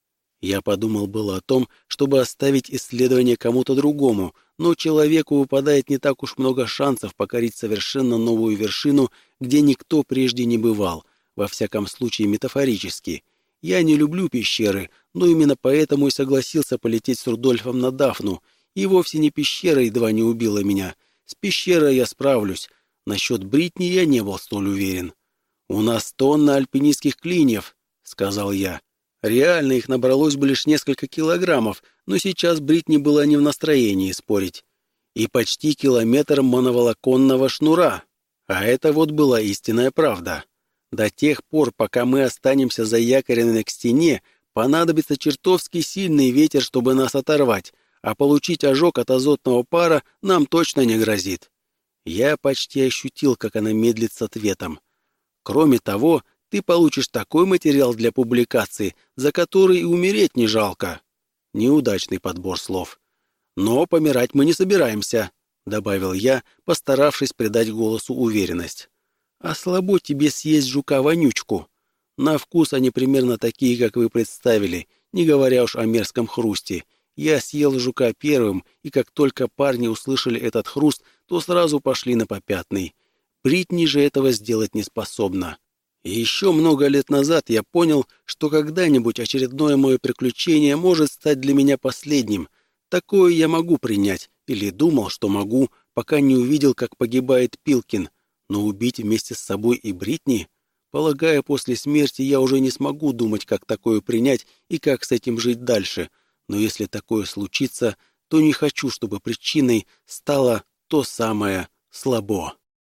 Я подумал было о том, чтобы оставить исследование кому-то другому, но человеку выпадает не так уж много шансов покорить совершенно новую вершину, где никто прежде не бывал, во всяком случае метафорически. Я не люблю пещеры, но именно поэтому и согласился полететь с Рудольфом на Дафну, и вовсе не пещера едва не убила меня. С пещерой я справлюсь. Насчет Бритни я не был столь уверен. «У нас тонна альпинистских клиньев», — сказал я. Реально их набралось бы лишь несколько килограммов, но сейчас Бритни была не в настроении спорить. И почти километр моноволоконного шнура. А это вот была истинная правда. До тех пор, пока мы останемся заякорены к стене, понадобится чертовски сильный ветер, чтобы нас оторвать, а получить ожог от азотного пара нам точно не грозит. Я почти ощутил, как она медлит с ответом. Кроме того, ты получишь такой материал для публикации, за который и умереть не жалко. Неудачный подбор слов. Но помирать мы не собираемся, добавил я, постаравшись придать голосу уверенность. А слабо тебе съесть жука-вонючку. На вкус они примерно такие, как вы представили, не говоря уж о мерзком хрусте. Я съел жука первым, и как только парни услышали этот хруст, то сразу пошли на попятный. Бритни же этого сделать не способна. И еще много лет назад я понял, что когда-нибудь очередное мое приключение может стать для меня последним. Такое я могу принять, или думал, что могу, пока не увидел, как погибает Пилкин. Но убить вместе с собой и Бритни? Полагаю, после смерти я уже не смогу думать, как такое принять и как с этим жить дальше. Но если такое случится, то не хочу, чтобы причиной стало то самое слабо.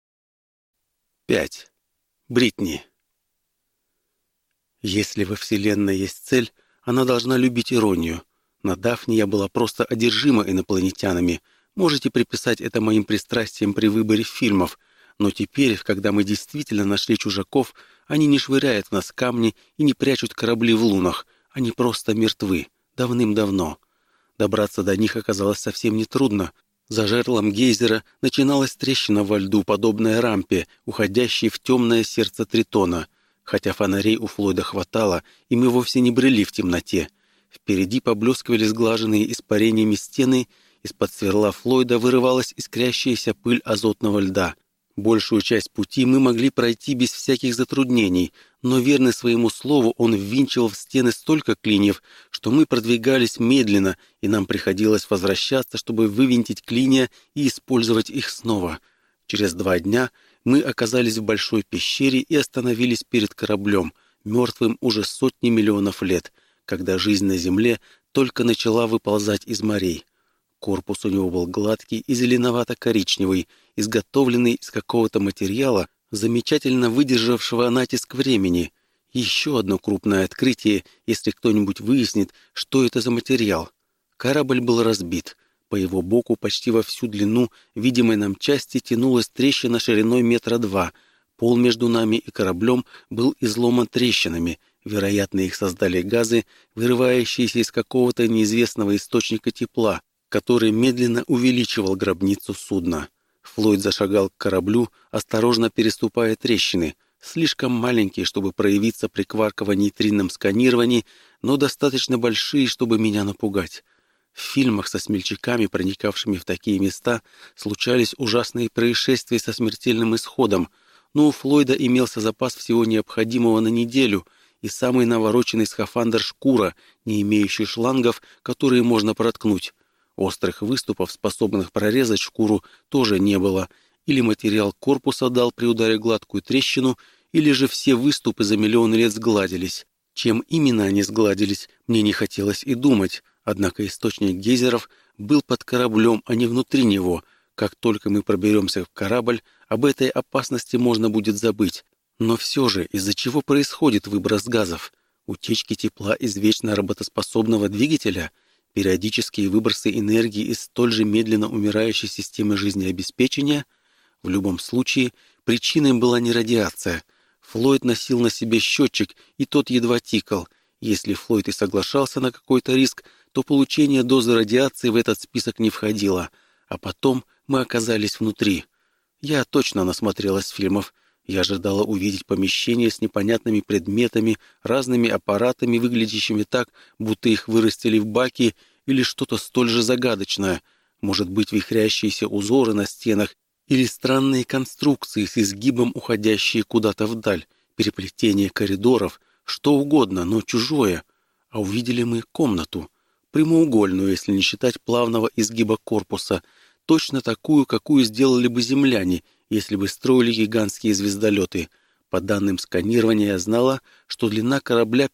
5. Бритни. Если во Вселенной есть цель, она должна любить иронию. На Дафне я была просто одержима инопланетянами. Можете приписать это моим пристрастиям при выборе фильмов. Но теперь, когда мы действительно нашли чужаков, они не швыряют в нас камни и не прячут корабли в лунах. Они просто мертвы. Давным-давно. Добраться до них оказалось совсем нетрудно. За жерлом гейзера начиналась трещина во льду, подобная рампе, уходящей в темное сердце Тритона. Хотя фонарей у Флойда хватало, и мы вовсе не брели в темноте. Впереди поблескивали сглаженные испарениями стены, из-под сверла Флойда вырывалась искрящаяся пыль азотного льда. Большую часть пути мы могли пройти без всяких затруднений, но верный своему слову он ввинчивал в стены столько клиньев, что мы продвигались медленно, и нам приходилось возвращаться, чтобы вывинтить клинья и использовать их снова. Через 2 дня мы оказались в большой пещере и остановились перед кораблем, мертвым уже сотни миллионов лет, когда жизнь на Земле только начала выползать из морей. Корпус у него был гладкий и зеленовато-коричневый, изготовленный из какого-то материала, замечательно выдержавшего натиск времени. Еще одно крупное открытие, если кто-нибудь выяснит, что это за материал. Корабль был разбит. По его боку почти во всю длину видимой нам части тянулась трещина шириной 2 метра. Пол между нами и кораблем был изломан трещинами. Вероятно, их создали газы, вырывающиеся из какого-то неизвестного источника тепла, который медленно увеличивал гробницу судна. Флойд зашагал к кораблю, осторожно переступая трещины, слишком маленькие, чтобы проявиться при кварково-нейтринном сканировании, но достаточно большие, чтобы меня напугать. В фильмах со смельчаками, проникавшими в такие места, случались ужасные происшествия со смертельным исходом, но у Флойда имелся запас всего необходимого на неделю и самый навороченный скафандр «Шкура», не имеющий шлангов, которые можно проткнуть. Острых выступов, способных прорезать шкуру, тоже не было. Или материал корпуса дал при ударе гладкую трещину, или же все выступы за миллион лет сгладились. Чем именно они сгладились, мне не хотелось и думать. Однако источник гейзеров был под кораблем, а не внутри него. Как только мы проберемся в корабль, об этой опасности можно будет забыть. Но все же, из-за чего происходит выброс газов? Утечки тепла из вечно работоспособного двигателя? Периодические выбросы энергии из столь же медленно умирающей системы жизнеобеспечения? В любом случае, причиной была не радиация. Флойд носил на себе счетчик, и тот едва тикал. Если Флойд и соглашался на какой-то риск, то получение дозы радиации в этот список не входило. А потом мы оказались внутри. Я точно насмотрелась фильмов. Я ожидала увидеть помещение с непонятными предметами, разными аппаратами, выглядящими так, будто их вырастили в баке, или что-то столь же загадочное. Может быть, вихрящиеся узоры на стенах, или странные конструкции с изгибом, уходящие куда-то вдаль, переплетение коридоров, что угодно, но чужое. А увидели мы комнату. Прямоугольную, если не считать плавного изгиба корпуса, точно такую, какую сделали бы земляне, если бы строили гигантские звездолеты. По данным сканирования я знала, что длина корабля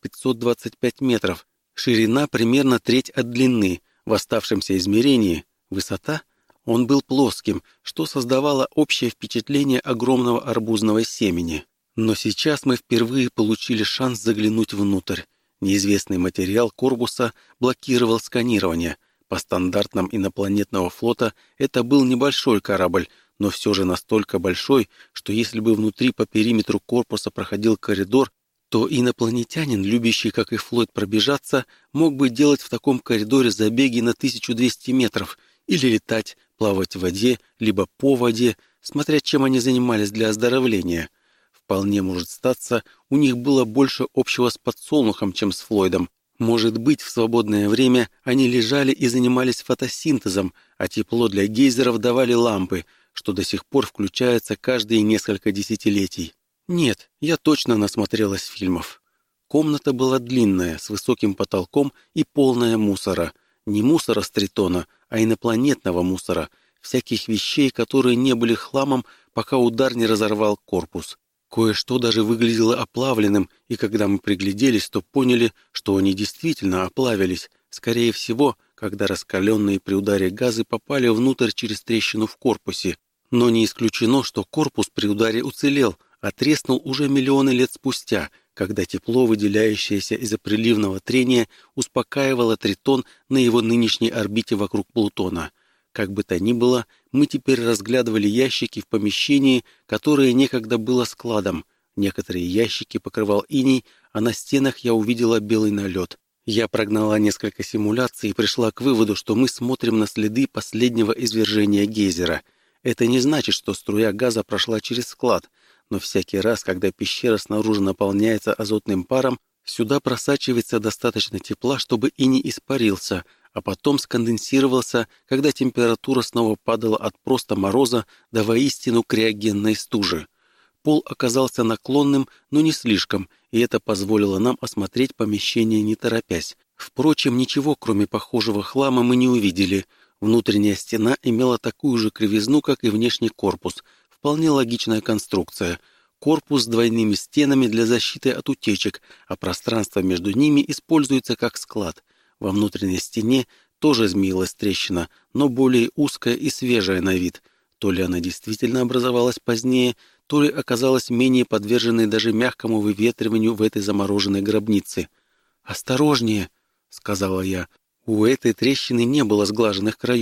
525 метров, ширина примерно треть от длины, в оставшемся измерении высота. Он был плоским, что создавало общее впечатление огромного арбузного семени. Но сейчас мы впервые получили шанс заглянуть внутрь. Неизвестный материал корпуса блокировал сканирование. По стандартам инопланетного флота это был небольшой корабль, но все же настолько большой, что если бы внутри по периметру корпуса проходил коридор, то инопланетянин, любящий, как и Флойд, пробежаться, мог бы делать в таком коридоре забеги на 1200 метров или летать, плавать в воде, либо по воде, смотря чем они занимались для оздоровления. Вполне может статься, у них было больше общего с подсолнухом, чем с Флойдом. Может быть, в свободное время они лежали и занимались фотосинтезом, а тепло для гейзеров давали лампы, что до сих пор включается каждые несколько десятилетий. Нет, я точно насмотрелась фильмов. Комната была длинная, с высоким потолком и полная мусора. Не мусора с Тритона, а инопланетного мусора, всяких вещей, которые не были хламом, пока удар не разорвал корпус. Кое-что даже выглядело оплавленным, и когда мы пригляделись, то поняли, что они действительно оплавились. Скорее всего, когда раскаленные при ударе газы попали внутрь через трещину в корпусе. Но не исключено, что корпус при ударе уцелел, а треснул уже миллионы лет спустя, когда тепло, выделяющееся из-за приливного трения, успокаивало Тритон на его нынешней орбите вокруг Плутона. Как бы то ни было, мы теперь разглядывали ящики в помещении, которое некогда было складом. Некоторые ящики покрывал иней, а на стенах я увидела белый налет. Я прогнала несколько симуляций и пришла к выводу, что мы смотрим на следы последнего извержения гейзера. Это не значит, что струя газа прошла через склад, но всякий раз, когда пещера снаружи наполняется азотным паром, сюда просачивается достаточно тепла, чтобы иней испарился, а потом сконденсировался, когда температура снова падала от просто мороза до воистину криогенной стужи. Пол оказался наклонным, но не слишком, и это позволило нам осмотреть помещение не торопясь. Впрочем, ничего, кроме похожего хлама, мы не увидели. Внутренняя стена имела такую же кривизну, как и внешний корпус. Вполне логичная конструкция. Корпус с двойными стенами для защиты от утечек, а пространство между ними используется как склад. Во внутренней стене тоже змеилась трещина, но более узкая и свежая на вид. То ли она действительно образовалась позднее, то ли оказалась менее подверженной даже мягкому выветриванию в этой замороженной гробнице. «Осторожнее!» — сказала я. У этой трещины не было сглаженных краев.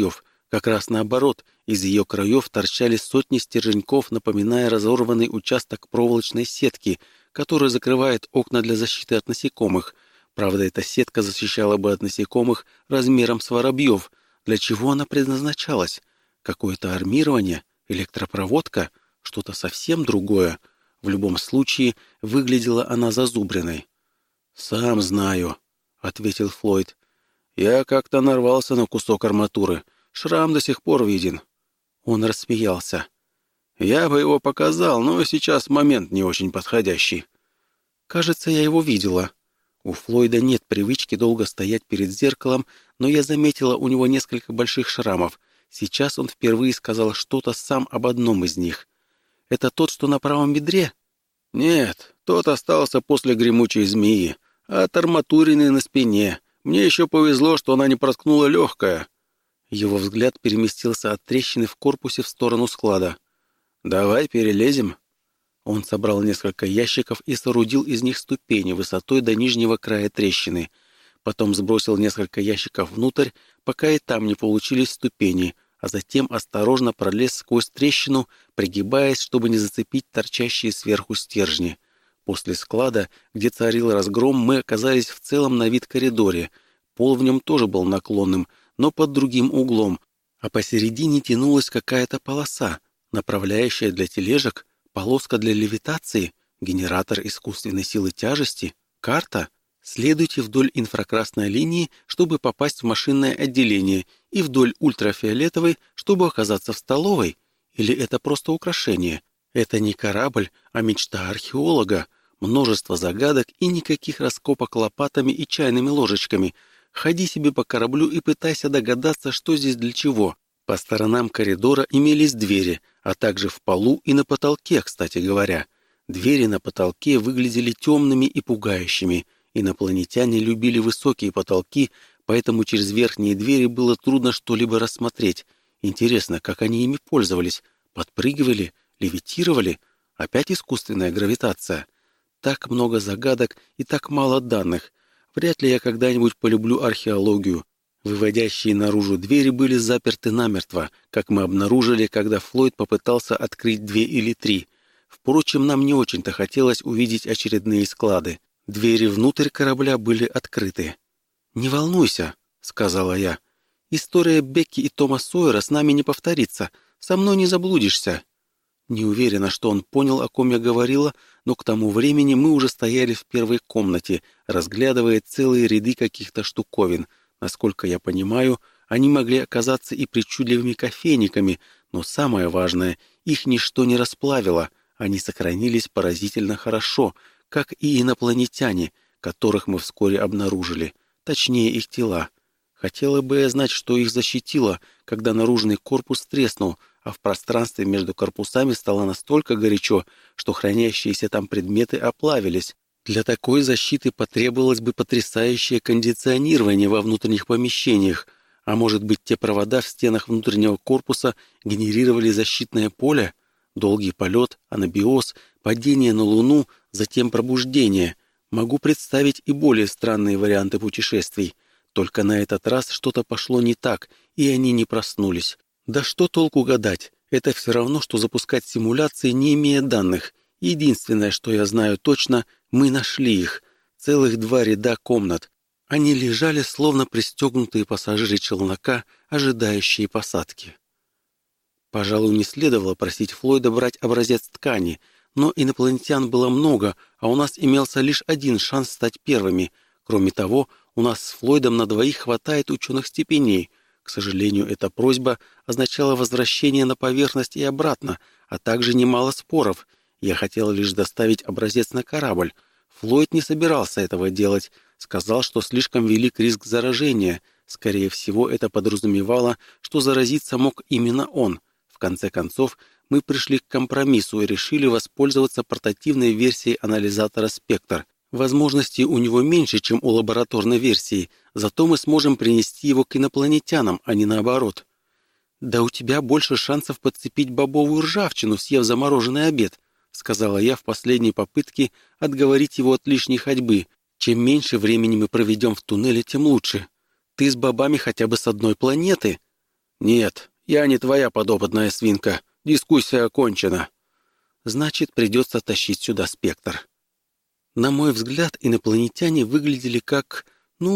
Как раз наоборот, из ее краев торчали сотни стерженьков, напоминая разорванный участок проволочной сетки, которая закрывает окна для защиты от насекомых. Правда, эта сетка защищала бы от насекомых размером с воробьев. Для чего она предназначалась? Какое-то армирование? Электропроводка? Что-то совсем другое? В любом случае, выглядела она зазубренной. «Сам знаю», — ответил Флойд. «Я как-то нарвался на кусок арматуры. Шрам до сих пор виден». Он рассмеялся. «Я бы его показал, но сейчас момент не очень подходящий». «Кажется, я его видела». У Флойда нет привычки долго стоять перед зеркалом, но я заметила у него несколько больших шрамов. Сейчас он впервые сказал что-то сам об одном из них. «Это тот, что на правом бедре?» «Нет, тот остался после гремучей змеи, а от арматурины на спине. Мне еще повезло, что она не проткнула легкое». Его взгляд переместился от трещины в корпусе в сторону склада. «Давай перелезем». Он собрал несколько ящиков и соорудил из них ступени высотой до нижнего края трещины. Потом сбросил несколько ящиков внутрь, пока и там не получились ступени, а затем осторожно пролез сквозь трещину, пригибаясь, чтобы не зацепить торчащие сверху стержни. После склада, где царил разгром, мы оказались в целом на вид коридоре. Пол в нем тоже был наклонным, но под другим углом, а посередине тянулась какая-то полоса, направляющая для тележек, полоска для левитации, генератор искусственной силы тяжести, карта. Следуйте вдоль инфракрасной линии, чтобы попасть в машинное отделение, и вдоль ультрафиолетовой, чтобы оказаться в столовой. Или это просто украшение? Это не корабль, а мечта археолога. Множество загадок и никаких раскопок лопатами и чайными ложечками. Ходи себе по кораблю и пытайся догадаться, что здесь для чего. По сторонам коридора имелись двери, а также в полу и на потолке, кстати говоря. Двери на потолке выглядели темными и пугающими. Инопланетяне любили высокие потолки, поэтому через верхние двери было трудно что-либо рассмотреть. Интересно, как они ими пользовались? Подпрыгивали? Левитировали? Опять искусственная гравитация? Так много загадок и так мало данных. Вряд ли я когда-нибудь полюблю археологию. Выводящие наружу двери были заперты намертво, как мы обнаружили, когда Флойд попытался открыть 2 или 3. Впрочем, нам не очень-то хотелось увидеть очередные склады. Двери внутрь корабля были открыты. «Не волнуйся», — сказала я. «История Бекки и Тома Сойера с нами не повторится. Со мной не заблудишься». Не уверена, что он понял, о ком я говорила, но к тому времени мы уже стояли в первой комнате, разглядывая целые ряды каких-то штуковин. Насколько я понимаю, они могли оказаться и причудливыми кофейниками, но самое важное, их ничто не расплавило, они сохранились поразительно хорошо, как и инопланетяне, которых мы вскоре обнаружили, точнее их тела. Хотела бы я знать, что их защитило, когда наружный корпус треснул, а в пространстве между корпусами стало настолько горячо, что хранящиеся там предметы оплавились. Для такой защиты потребовалось бы потрясающее кондиционирование во внутренних помещениях, а может быть, те провода в стенах внутреннего корпуса генерировали защитное поле? Долгий полет, анабиоз, падение на Луну, затем пробуждение. Могу представить и более странные варианты путешествий. Только на этот раз что-то пошло не так, и они не проснулись. Да что толку гадать? Это все равно, что запускать симуляции, не имея данных. Единственное, что я знаю точно, мы нашли их. Целых 2 ряда комнат. Они лежали, словно пристегнутые пассажиры челнока, ожидающие посадки. Пожалуй, не следовало просить Флойда брать образец ткани, но инопланетян было много, а у нас имелся лишь один шанс стать первыми. Кроме того, у нас с Флойдом на 2 хватает ученых степеней. К сожалению, эта просьба означала возвращение на поверхность и обратно, а также немало споров. Я хотел лишь доставить образец на корабль. Флойд не собирался этого делать, сказал, что слишком велик риск заражения. Скорее всего, это подразумевало, что заразиться мог именно он. В конце концов, мы пришли к компромиссу и решили воспользоваться портативной версией анализатора «Спектр». Возможностей у него меньше, чем у лабораторной версии, зато мы сможем принести его к инопланетянам, а не наоборот. «Да у тебя больше шансов подцепить бобовую ржавчину, съев замороженный обед», сказала я в последней попытке отговорить его от лишней ходьбы. «Чем меньше времени мы проведем в туннеле, тем лучше. Ты с бобами хотя бы с одной планеты». «Нет, я не твоя подопытная свинка. Дискуссия окончена». «Значит, придется тащить сюда спектр». На мой взгляд, инопланетяне выглядели как,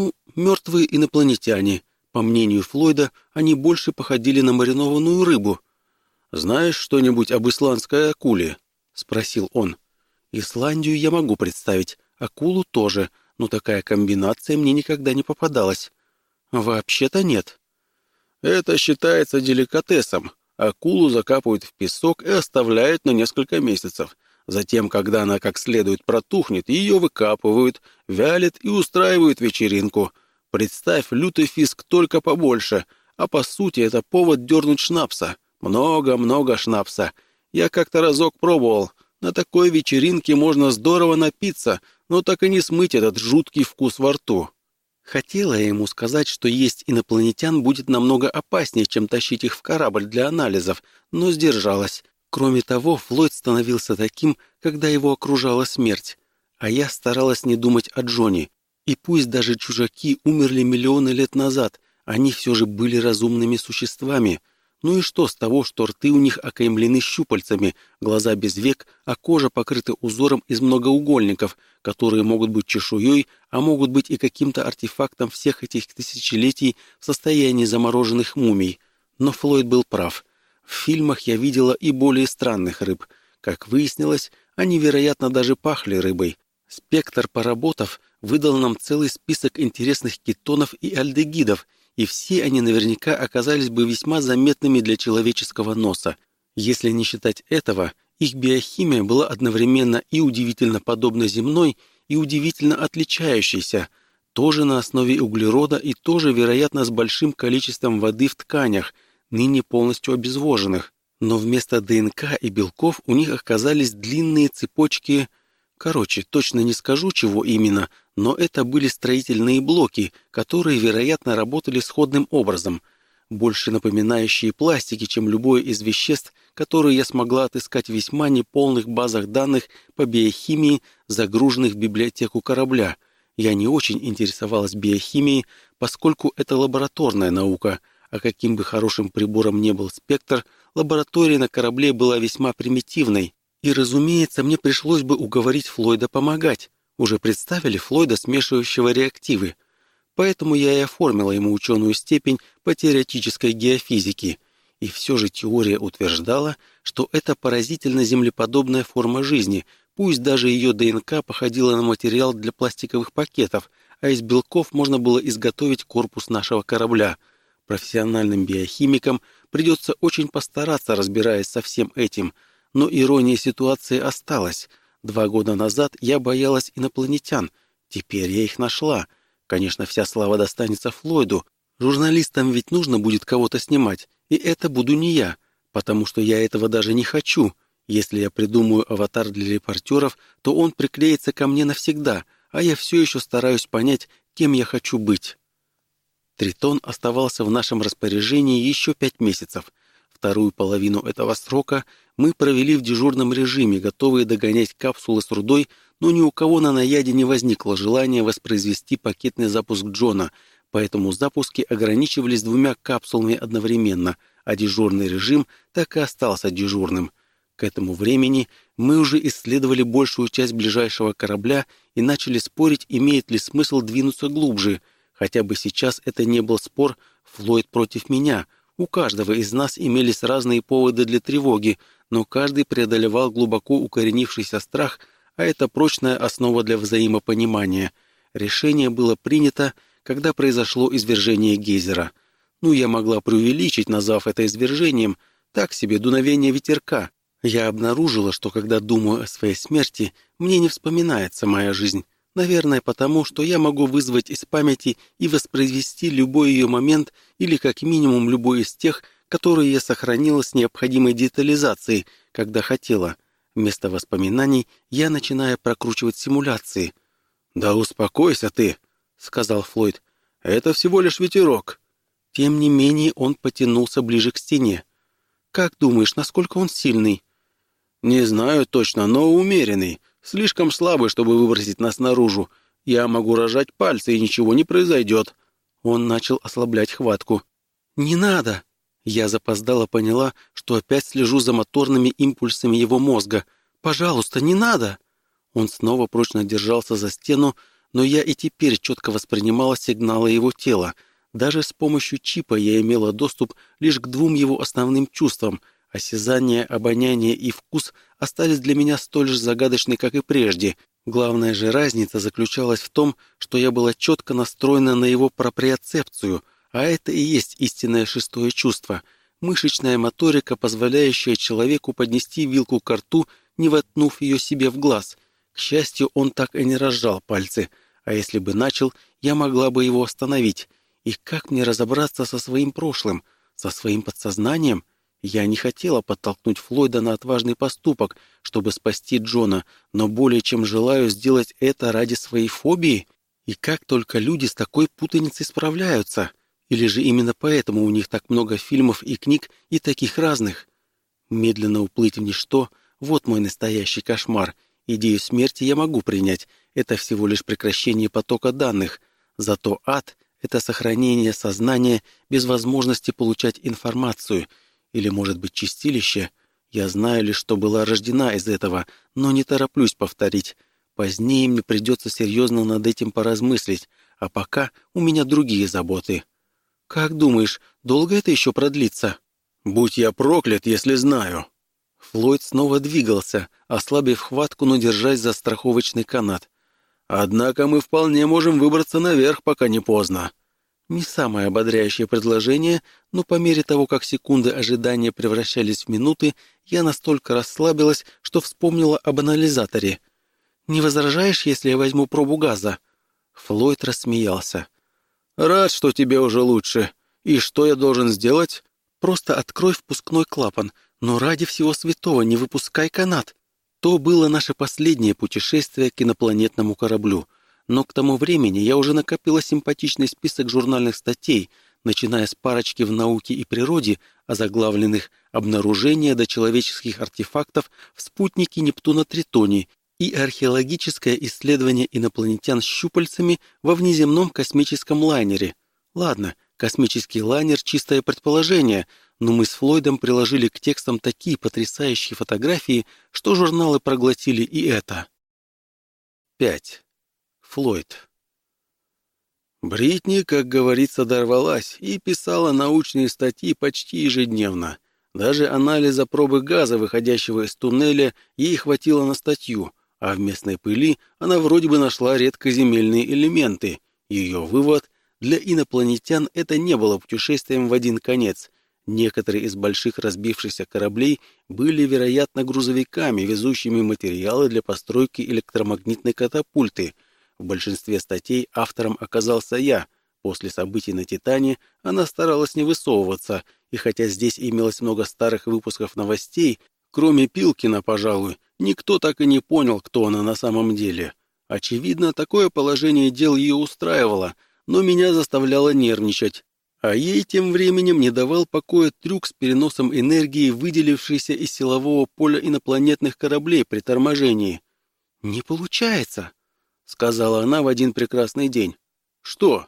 мертвые инопланетяне. По мнению Флойда, они больше походили на маринованную рыбу. «Знаешь что-нибудь об исландской акуле?» — спросил он. «Исландию я могу представить, акулу тоже, но такая комбинация мне никогда не попадалась». «Вообще-то нет». «Это считается деликатесом. Акулу закапывают в песок и оставляют на несколько месяцев. Затем, когда она как следует протухнет, ее выкапывают, вялят и устраивают вечеринку. Представь, лютый фиск только побольше, а по сути это повод дернуть шнапса. Много-много шнапса. Я как-то разок пробовал. На такой вечеринке можно здорово напиться, но так и не смыть этот жуткий вкус во рту». Хотела я ему сказать, что есть инопланетян будет намного опаснее, чем тащить их в корабль для анализов, но сдержалась. Кроме того, Флойд становился таким, когда его окружала смерть. А я старалась не думать о Джонни. И пусть даже чужаки умерли миллионы лет назад, они все же были разумными существами. Ну и что с того, что рты у них окаймлены щупальцами, глаза без век, а кожа покрыта узором из многоугольников, которые могут быть чешуей, а могут быть и каким-то артефактом всех этих тысячелетий в состоянии замороженных мумий. Но Флойд был прав. В фильмах я видела и более странных рыб. Как выяснилось, они, вероятно, даже пахли рыбой. Спектр, поработав, выдал нам целый список интересных кетонов и альдегидов, и все они наверняка оказались бы весьма заметными для человеческого носа. Если не считать этого, их биохимия была одновременно и удивительно подобна земной, и удивительно отличающейся, тоже на основе углерода и тоже, вероятно, с большим количеством воды в тканях, ныне полностью обезвоженных. Но вместо ДНК и белков у них оказались длинные цепочки. Короче, точно не скажу, чего именно, но это были строительные блоки, которые, вероятно, работали сходным образом, больше напоминающие пластики, чем любое из веществ, которые я смогла отыскать в весьма неполных базах данных по биохимии, загруженных в библиотеку корабля. Я не очень интересовалась биохимией, поскольку это лабораторная наука, а каким бы хорошим прибором ни был спектр, лаборатория на корабле была весьма примитивной. И, разумеется, мне пришлось бы уговорить Флойда помогать. Уже представили Флойда, смешивающего реактивы. Поэтому я и оформила ему ученую степень по теоретической геофизике. И все же теория утверждала, что это поразительно землеподобная форма жизни, пусть даже ее ДНК походила на материал для пластиковых пакетов, а из белков можно было изготовить корпус нашего корабля. Профессиональным биохимикам придется очень постараться, разбираясь со всем этим. Но ирония ситуации осталась. 2 года назад я боялась инопланетян. Теперь я их нашла. Конечно, вся слава достанется Флойду. Журналистам ведь нужно будет кого-то снимать. И это буду не я. Потому что я этого даже не хочу. Если я придумаю аватар для репортеров, то он приклеится ко мне навсегда. А я все еще стараюсь понять, кем я хочу быть. Тритон оставался в нашем распоряжении еще 5 месяцев. Вторую половину этого срока мы провели в дежурном режиме, готовые догонять капсулы с рудой, но ни у кого на наяде не возникло желания воспроизвести пакетный запуск Джона, поэтому запуски ограничивались 2 капсулами одновременно, а дежурный режим так и остался дежурным. К этому времени мы уже исследовали большую часть ближайшего корабля и начали спорить, имеет ли смысл двинуться глубже. Хотя бы сейчас это не был спор Флойд против меня. У каждого из нас имелись разные поводы для тревоги, но каждый преодолевал глубоко укоренившийся страх, а это прочная основа для взаимопонимания. Решение было принято, когда произошло извержение гейзера. Я могла преувеличить, назвав это извержением, так себе дуновение ветерка. Я обнаружила, что когда думаю о своей смерти, мне не вспоминается моя жизнь. Наверное, потому что я могу вызвать из памяти и воспроизвести любой ее момент или как минимум любой из тех, которые я сохранила с необходимой детализацией, когда хотела. Вместо воспоминаний я начинаю прокручивать симуляции. «Да успокойся ты», — сказал Флойд. «Это всего лишь ветерок». Тем не менее он потянулся ближе к стене. «Как думаешь, насколько он сильный?» «Не знаю точно, но умеренный. Слишком слабый, чтобы выбросить нас наружу. Я могу разжать пальцы, и ничего не произойдет». Он начал ослаблять хватку. «Не надо!» Я запоздала поняла, что опять слежу за моторными импульсами его мозга. «Пожалуйста, не надо!» Он снова прочно держался за стену, но я и теперь четко воспринимала сигналы его тела. Даже с помощью чипа я имела доступ лишь к двум его основным чувствам. Осязание, обоняние и вкус остались для меня столь же загадочны, как и прежде. Главная же разница заключалась в том, что я была четко настроена на его проприоцепцию, а это и есть истинное шестое чувство. Мышечная моторика, позволяющая человеку поднести вилку ко рту, не воткнув ее себе в глаз. К счастью, он так и не разжал пальцы, а если бы начал, я могла бы его остановить. И как мне разобраться со своим прошлым, со своим подсознанием? Я не хотела подтолкнуть Флойда на отважный поступок, чтобы спасти Джона, но более чем желаю сделать это ради своей фобии. И как только люди с такой путаницей справляются? Или же именно поэтому у них так много фильмов и книг и таких разных? Медленно уплыть в ничто — вот мой настоящий кошмар. Идею смерти я могу принять, это всего лишь прекращение потока данных. Зато ад — это сохранение сознания без возможности получать информацию. Или, может быть, чистилище? Я знаю лишь, что была рождена из этого, но не тороплюсь повторить. Позднее мне придется серьезно над этим поразмыслить, а пока у меня другие заботы. «Как думаешь, долго это еще продлится?» «Будь я проклят, если знаю». Флойд снова двигался, ослабив хватку, но держась за страховочный канат. «Однако мы вполне можем выбраться наверх, пока не поздно». Не самое ободряющее предложение, но по мере того, как секунды ожидания превращались в минуты, я настолько расслабилась, что вспомнила об анализаторе. «Не возражаешь, если я возьму пробу газа?» Флойд рассмеялся. «Рад, что тебе уже лучше. И что я должен сделать?» «Просто открой впускной клапан, но ради всего святого не выпускай канат». То было наше последнее путешествие к инопланетному кораблю. Но к тому времени я уже накопила симпатичный список журнальных статей, начиная с парочки в науке и природе, озаглавленных «Обнаружение дочеловеческих артефактов в спутнике Нептуна Тритоне» и «Археологическое исследование инопланетян с щупальцами во внеземном космическом лайнере». Ладно, космический лайнер — чистое предположение, но мы с Флойдом приложили к текстам такие потрясающие фотографии, что журналы проглотили и это. 5. Флойд. Бритни, как говорится, дорвалась и писала научные статьи почти ежедневно. Даже анализа пробы газа, выходящего из туннеля, ей хватило на статью, а в местной пыли она вроде бы нашла редкоземельные элементы. Ее вывод — для инопланетян это не было путешествием в один конец. Некоторые из больших разбившихся кораблей были, вероятно, грузовиками, везущими материалы для постройки электромагнитной катапульты. В большинстве статей автором оказался я. После событий на «Титане» она старалась не высовываться, и хотя здесь имелось много старых выпусков новостей, кроме Пилкина, пожалуй, никто так и не понял, кто она на самом деле. Очевидно, такое положение дел ее устраивало, но меня заставляло нервничать. А ей тем временем не давал покоя трюк с переносом энергии, выделившейся из силового поля инопланетных кораблей при торможении. «Не получается», — сказала она в один прекрасный день. «Что?»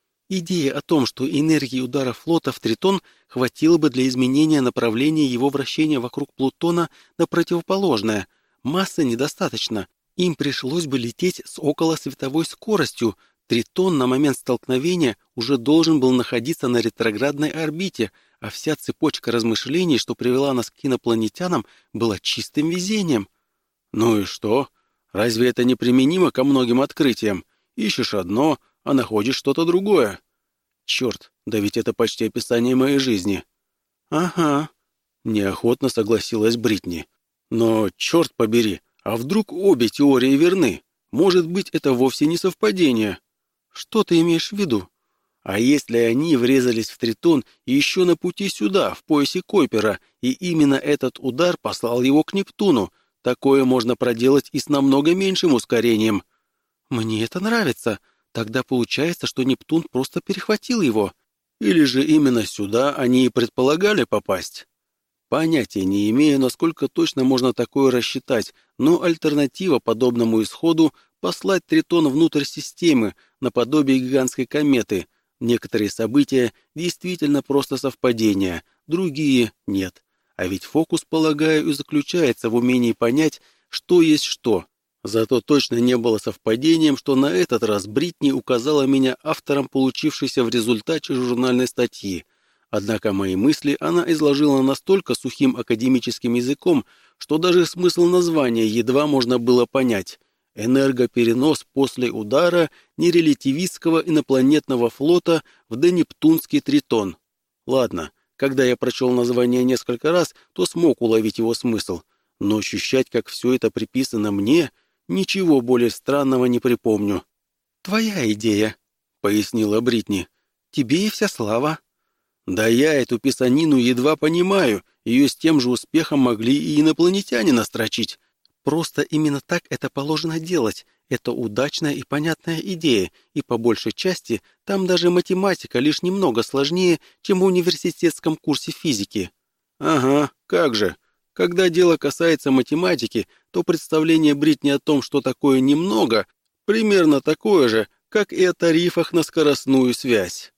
«Идея о том, что энергии удара флота в Тритон хватило бы для изменения направления его вращения вокруг Плутона на противоположное. Массы недостаточно. Им пришлось бы лететь с околосветовой скоростью. Тритон на момент столкновения уже должен был находиться на ретроградной орбите, а вся цепочка размышлений, что привела нас к инопланетянам, была чистым везением». «Ну и что? Разве это не применимо ко многим открытиям? Ищешь одно, а находишь что-то другое». «Черт, да ведь это почти описание моей жизни». «Ага», — неохотно согласилась Бритни. «Но, черт побери, а вдруг обе теории верны? Может быть, это вовсе не совпадение?» «Что ты имеешь в виду?» «А если они врезались в Тритон еще на пути сюда, в поясе Койпера, и именно этот удар послал его к Нептуну, такое можно проделать и с намного меньшим ускорением». «Мне это нравится. Тогда получается, что Нептун просто перехватил его». «Или же именно сюда они и предполагали попасть?» Понятия не имею, насколько точно можно такое рассчитать, но альтернатива подобному исходу — послать Тритон внутрь системы, наподобие гигантской кометы. Некоторые события действительно просто совпадения, другие — нет. А ведь фокус, полагаю, и заключается в умении понять, что есть что. Зато точно не было совпадением, что на этот раз Бритни указала меня автором получившейся в результате журнальной статьи. Однако мои мысли она изложила настолько сухим академическим языком, что даже смысл названия едва можно было понять. Энергоперенос после удара нерелятивистского инопланетного флота в Денептунский Тритон. Ладно, когда я прочел название несколько раз, то смог уловить его смысл. Но ощущать, как все это приписано мне, ничего более странного не припомню. «Твоя идея», — пояснила Бритни. «Тебе и вся слава». «Да я эту писанину едва понимаю, ее с тем же успехом могли и инопланетяне настрочить. Просто именно так это положено делать. Это удачная и понятная идея, и по большей части там даже математика лишь немного сложнее, чем в университетском курсе физики». «Ага, как же. Когда дело касается математики, то представление Бритни о том, что такое немного, примерно такое же, как и о тарифах на скоростную связь».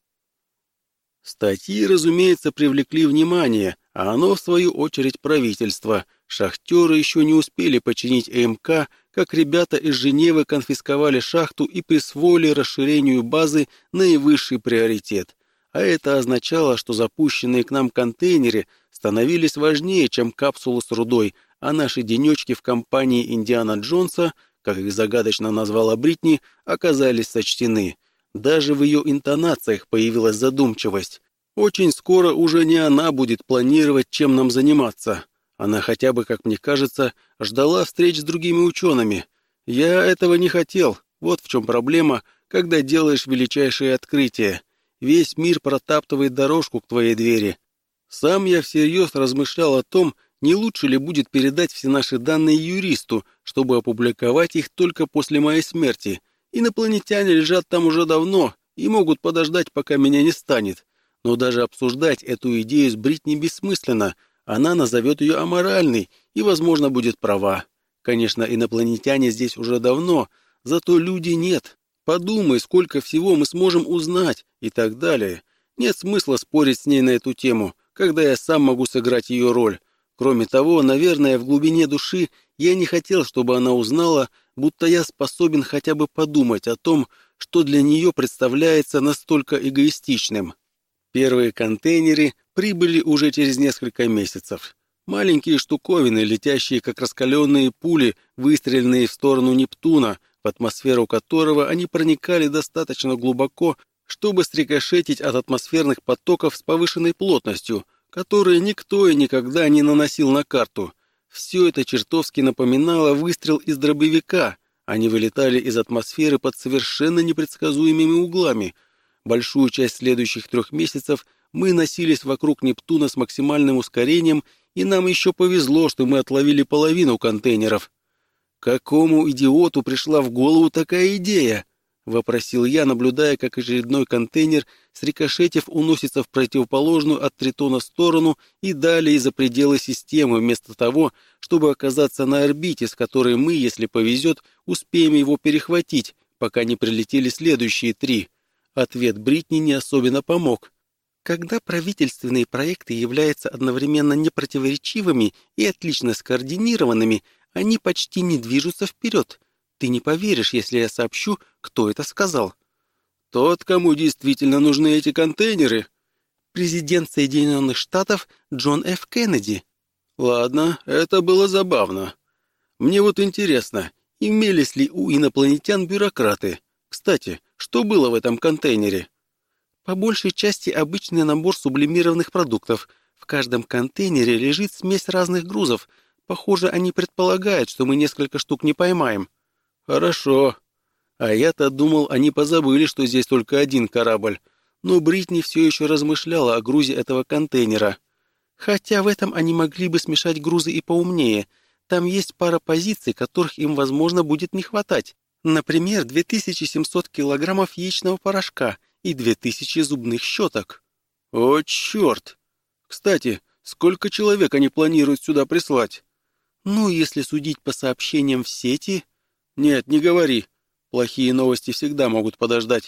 Статьи, разумеется, привлекли внимание, а оно, в свою очередь, правительство. Шахтеры еще не успели починить ЭМК, как ребята из Женевы конфисковали шахту и присвоили расширению базы наивысший приоритет. А это означало, что запущенные к нам контейнеры становились важнее, чем капсулы с рудой, а наши денечки в компании Индиана Джонса, как их загадочно назвала Бритни, оказались сочтены. Даже в ее интонациях появилась задумчивость. Очень скоро уже не она будет планировать, чем нам заниматься. Она хотя бы, как мне кажется, ждала встреч с другими учеными. Я этого не хотел. Вот в чем проблема, когда делаешь величайшее открытие. Весь мир протаптывает дорожку к твоей двери. Сам я всерьез размышлял о том, не лучше ли будет передать все наши данные юристу, чтобы опубликовать их только после моей смерти. Инопланетяне лежат там уже давно и могут подождать, пока меня не станет. Но даже обсуждать эту идею с Бритни бессмысленно. Она назовет ее аморальной и, возможно, будет права. Конечно, инопланетяне здесь уже давно, зато люди нет. Подумай, сколько всего мы сможем узнать и так далее. Нет смысла спорить с ней на эту тему, когда я сам могу сыграть ее роль. Кроме того, наверное, в глубине души я не хотел, чтобы она узнала, будто я способен хотя бы подумать о том, что для нее представляется настолько эгоистичным. Первые контейнеры прибыли уже через несколько месяцев. Маленькие штуковины, летящие как раскаленные пули, выстреленные в сторону Нептуна, в атмосферу которого они проникали достаточно глубоко, чтобы срикошетить от атмосферных потоков с повышенной плотностью, которые никто и никогда не наносил на карту. Все это чертовски напоминало выстрел из дробовика. Они вылетали из атмосферы под совершенно непредсказуемыми углами. Большую часть следующих 3 месяцев мы носились вокруг Нептуна с максимальным ускорением, и нам еще повезло, что мы отловили половину контейнеров. «Какому идиоту пришла в голову такая идея?» — вопросил я, наблюдая, как очередной контейнер, срикошетив, уносится в противоположную от Тритона сторону и далее за пределы системы, вместо того, чтобы оказаться на орбите, с которой мы, если повезет, успеем его перехватить, пока не прилетели следующие 3. Ответ Бритни не особенно помог. Когда правительственные проекты являются одновременно непротиворечивыми и отлично скоординированными, они почти не движутся вперед. Ты не поверишь, если я сообщу, кто это сказал. Тот, кому действительно нужны эти контейнеры. Президент Соединенных Штатов Джон Ф. Кеннеди. Ладно, это было забавно. Мне вот интересно, имелись ли у инопланетян бюрократы? Кстати, что было в этом контейнере? По большей части обычный набор сублимированных продуктов. В каждом контейнере лежит смесь разных грузов. Похоже, они предполагают, что мы несколько штук не поймаем. Хорошо. А я-то думал, они позабыли, что здесь только один корабль. Но Бритни все еще размышляла о грузе этого контейнера. Хотя в этом они могли бы смешать грузы и поумнее. Там есть пара позиций, которых им, возможно, будет не хватать. Например, 2700 килограммов яичного порошка и 2000 зубных щеток. О, черт! Кстати, сколько человек они планируют сюда прислать? Ну, если судить по сообщениям в сети... Нет, не говори. Плохие новости всегда могут подождать.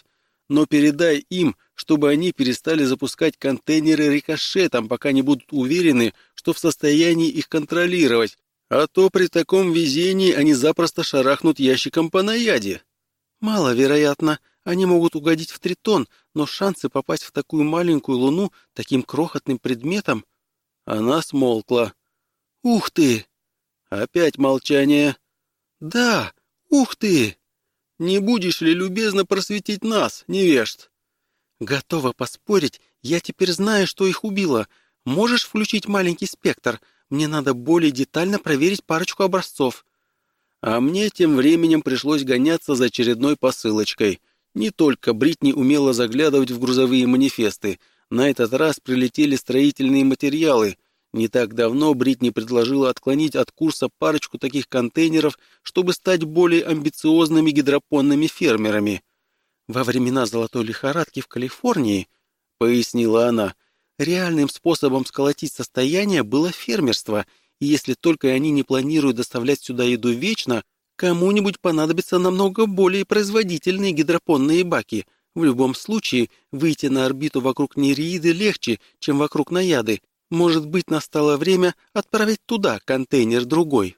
но передай им, чтобы они перестали запускать контейнеры рикошетом, пока не будут уверены, что в состоянии их контролировать, а то при таком везении они запросто шарахнут ящиком по наяде. Маловероятно, они могут угодить в Тритон, но шансы попасть в такую маленькую луну таким крохотным предметом... Она смолкла. «Ух ты!» Опять молчание. «Да! Ух ты! Не будешь ли любезно просветить нас, невежд?» «Готова поспорить, я теперь знаю, что их убило. Можешь включить маленький спектр? Мне надо более детально проверить парочку образцов». А мне тем временем пришлось гоняться за очередной посылочкой. Не только Бритни умела заглядывать в грузовые манифесты. На этот раз прилетели строительные материалы. Не так давно Бритни предложила отклонить от курса парочку таких контейнеров, чтобы стать более амбициозными гидропонными фермерами. «Во времена золотой лихорадки в Калифорнии, — пояснила она, — реальным способом сколотить состояние было фермерство, и если только они не планируют доставлять сюда еду вечно, кому-нибудь понадобятся намного более производительные гидропонные баки. В любом случае, выйти на орбиту вокруг Нереиды легче, чем вокруг Наяды. Может быть, настало время отправить туда контейнер другой».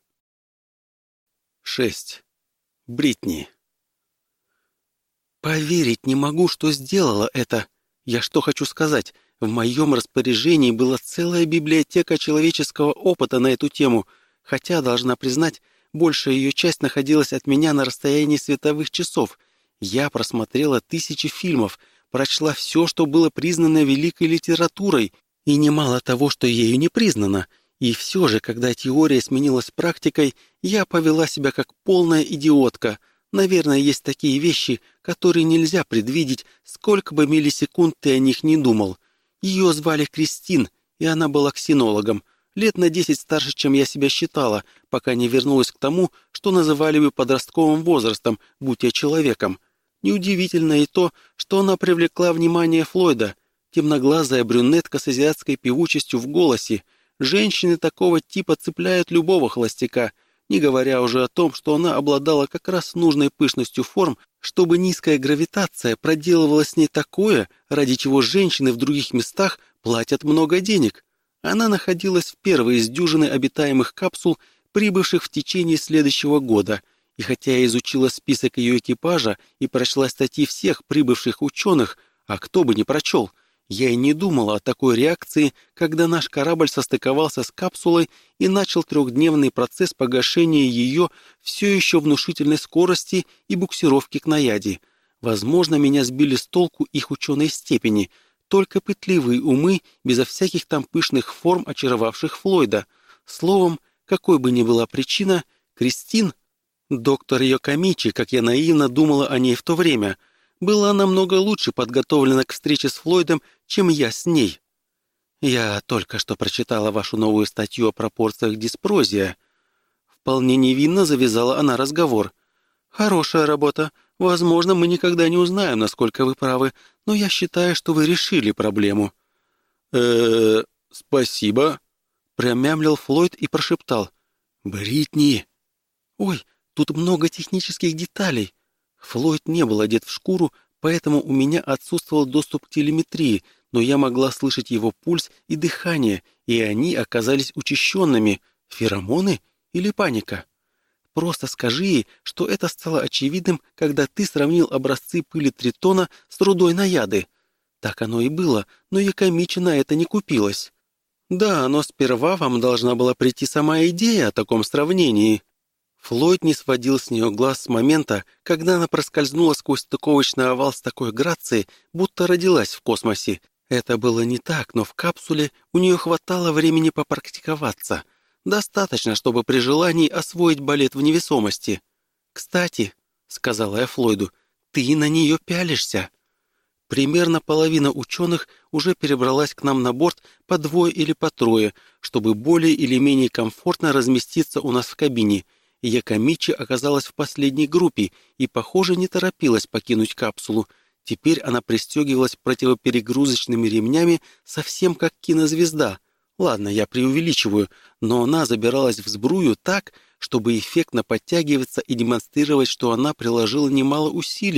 6. Бритни. «Поверить не могу, что сделала это. Я что хочу сказать, в моем распоряжении была целая библиотека человеческого опыта на эту тему, хотя, должна признать, большая ее часть находилась от меня на расстоянии световых часов. Я просмотрела тысячи фильмов, прочла все, что было признано великой литературой, и немало того, что ею не признано. И все же, когда теория сменилась практикой, я повела себя как полная идиотка. Наверное, есть такие вещи, которые нельзя предвидеть, сколько бы миллисекунд ты о них не думал. Ее звали Кристин, и она была ксенологом. Лет на 10 старше, чем я себя считала, пока не вернулась к тому, что называли бы подростковым возрастом, будь я человеком. Неудивительно и то, что она привлекла внимание Флойда. Темноглазая брюнетка с азиатской певучестью в голосе. Женщины такого типа цепляют любого холостяка, не говоря уже о том, что она обладала как раз нужной пышностью форм, чтобы низкая гравитация проделывала с ней такое, ради чего женщины в других местах платят много денег. Она находилась в первой из дюжины обитаемых капсул, прибывших в течение следующего года, и хотя я изучила список ее экипажа и прочла статьи всех прибывших ученых, а кто бы не прочел, я и не думала о такой реакции, когда наш корабль состыковался с капсулой и начал трехдневный процесс погашения ее все еще внушительной скорости и буксировки к Наяде. Возможно, меня сбили с толку их ученой степени, только пытливые умы, безо всяких там пышных форм, очаровавших Флойда. Словом, какой бы ни была причина, Кристин, доктор Йокомичи, как я наивно думала о ней в то время, была намного лучше подготовлена к встрече с Флойдом, чем я с ней. «Я только что прочитала вашу новую статью о пропорциях диспрозия». Вполне невинно завязала она разговор. «Хорошая работа. Возможно, мы никогда не узнаем, насколько вы правы, но я считаю, что вы решили проблему». Спасибо», — промямлил Флойд и прошептал. «Бритни!» «Ой, тут много технических деталей». Флойд не был одет в шкуру, поэтому у меня отсутствовал доступ к телеметрии, но я могла слышать его пульс и дыхание, и они оказались учащенными. Феромоны или паника? Просто скажи ей, что это стало очевидным, когда ты сравнил образцы пыли Тритона с рудой Наяды. Так оно и было, но Йокомичи на это не купилась. Да, но сперва вам должна была прийти сама идея о таком сравнении. Флойд не сводил с нее глаз с момента, когда она проскользнула сквозь стыковочный овал с такой грацией, будто родилась в космосе. Это было не так, но в капсуле у нее хватало времени попрактиковаться. Достаточно, чтобы при желании освоить балет в невесомости. «Кстати», — сказала я Флойду, — «ты на нее пялишься». Примерно половина ученых уже перебралась к нам на борт по двое или по трое, чтобы более или менее комфортно разместиться у нас в кабине. Йокомичи оказалась в последней группе и, похоже, не торопилась покинуть капсулу. Теперь она пристегивалась противоперегрузочными ремнями совсем как кинозвезда. Ладно, я преувеличиваю, но она забиралась в сбрую так, чтобы эффектно подтягиваться и демонстрировать, что она приложила немало усилий,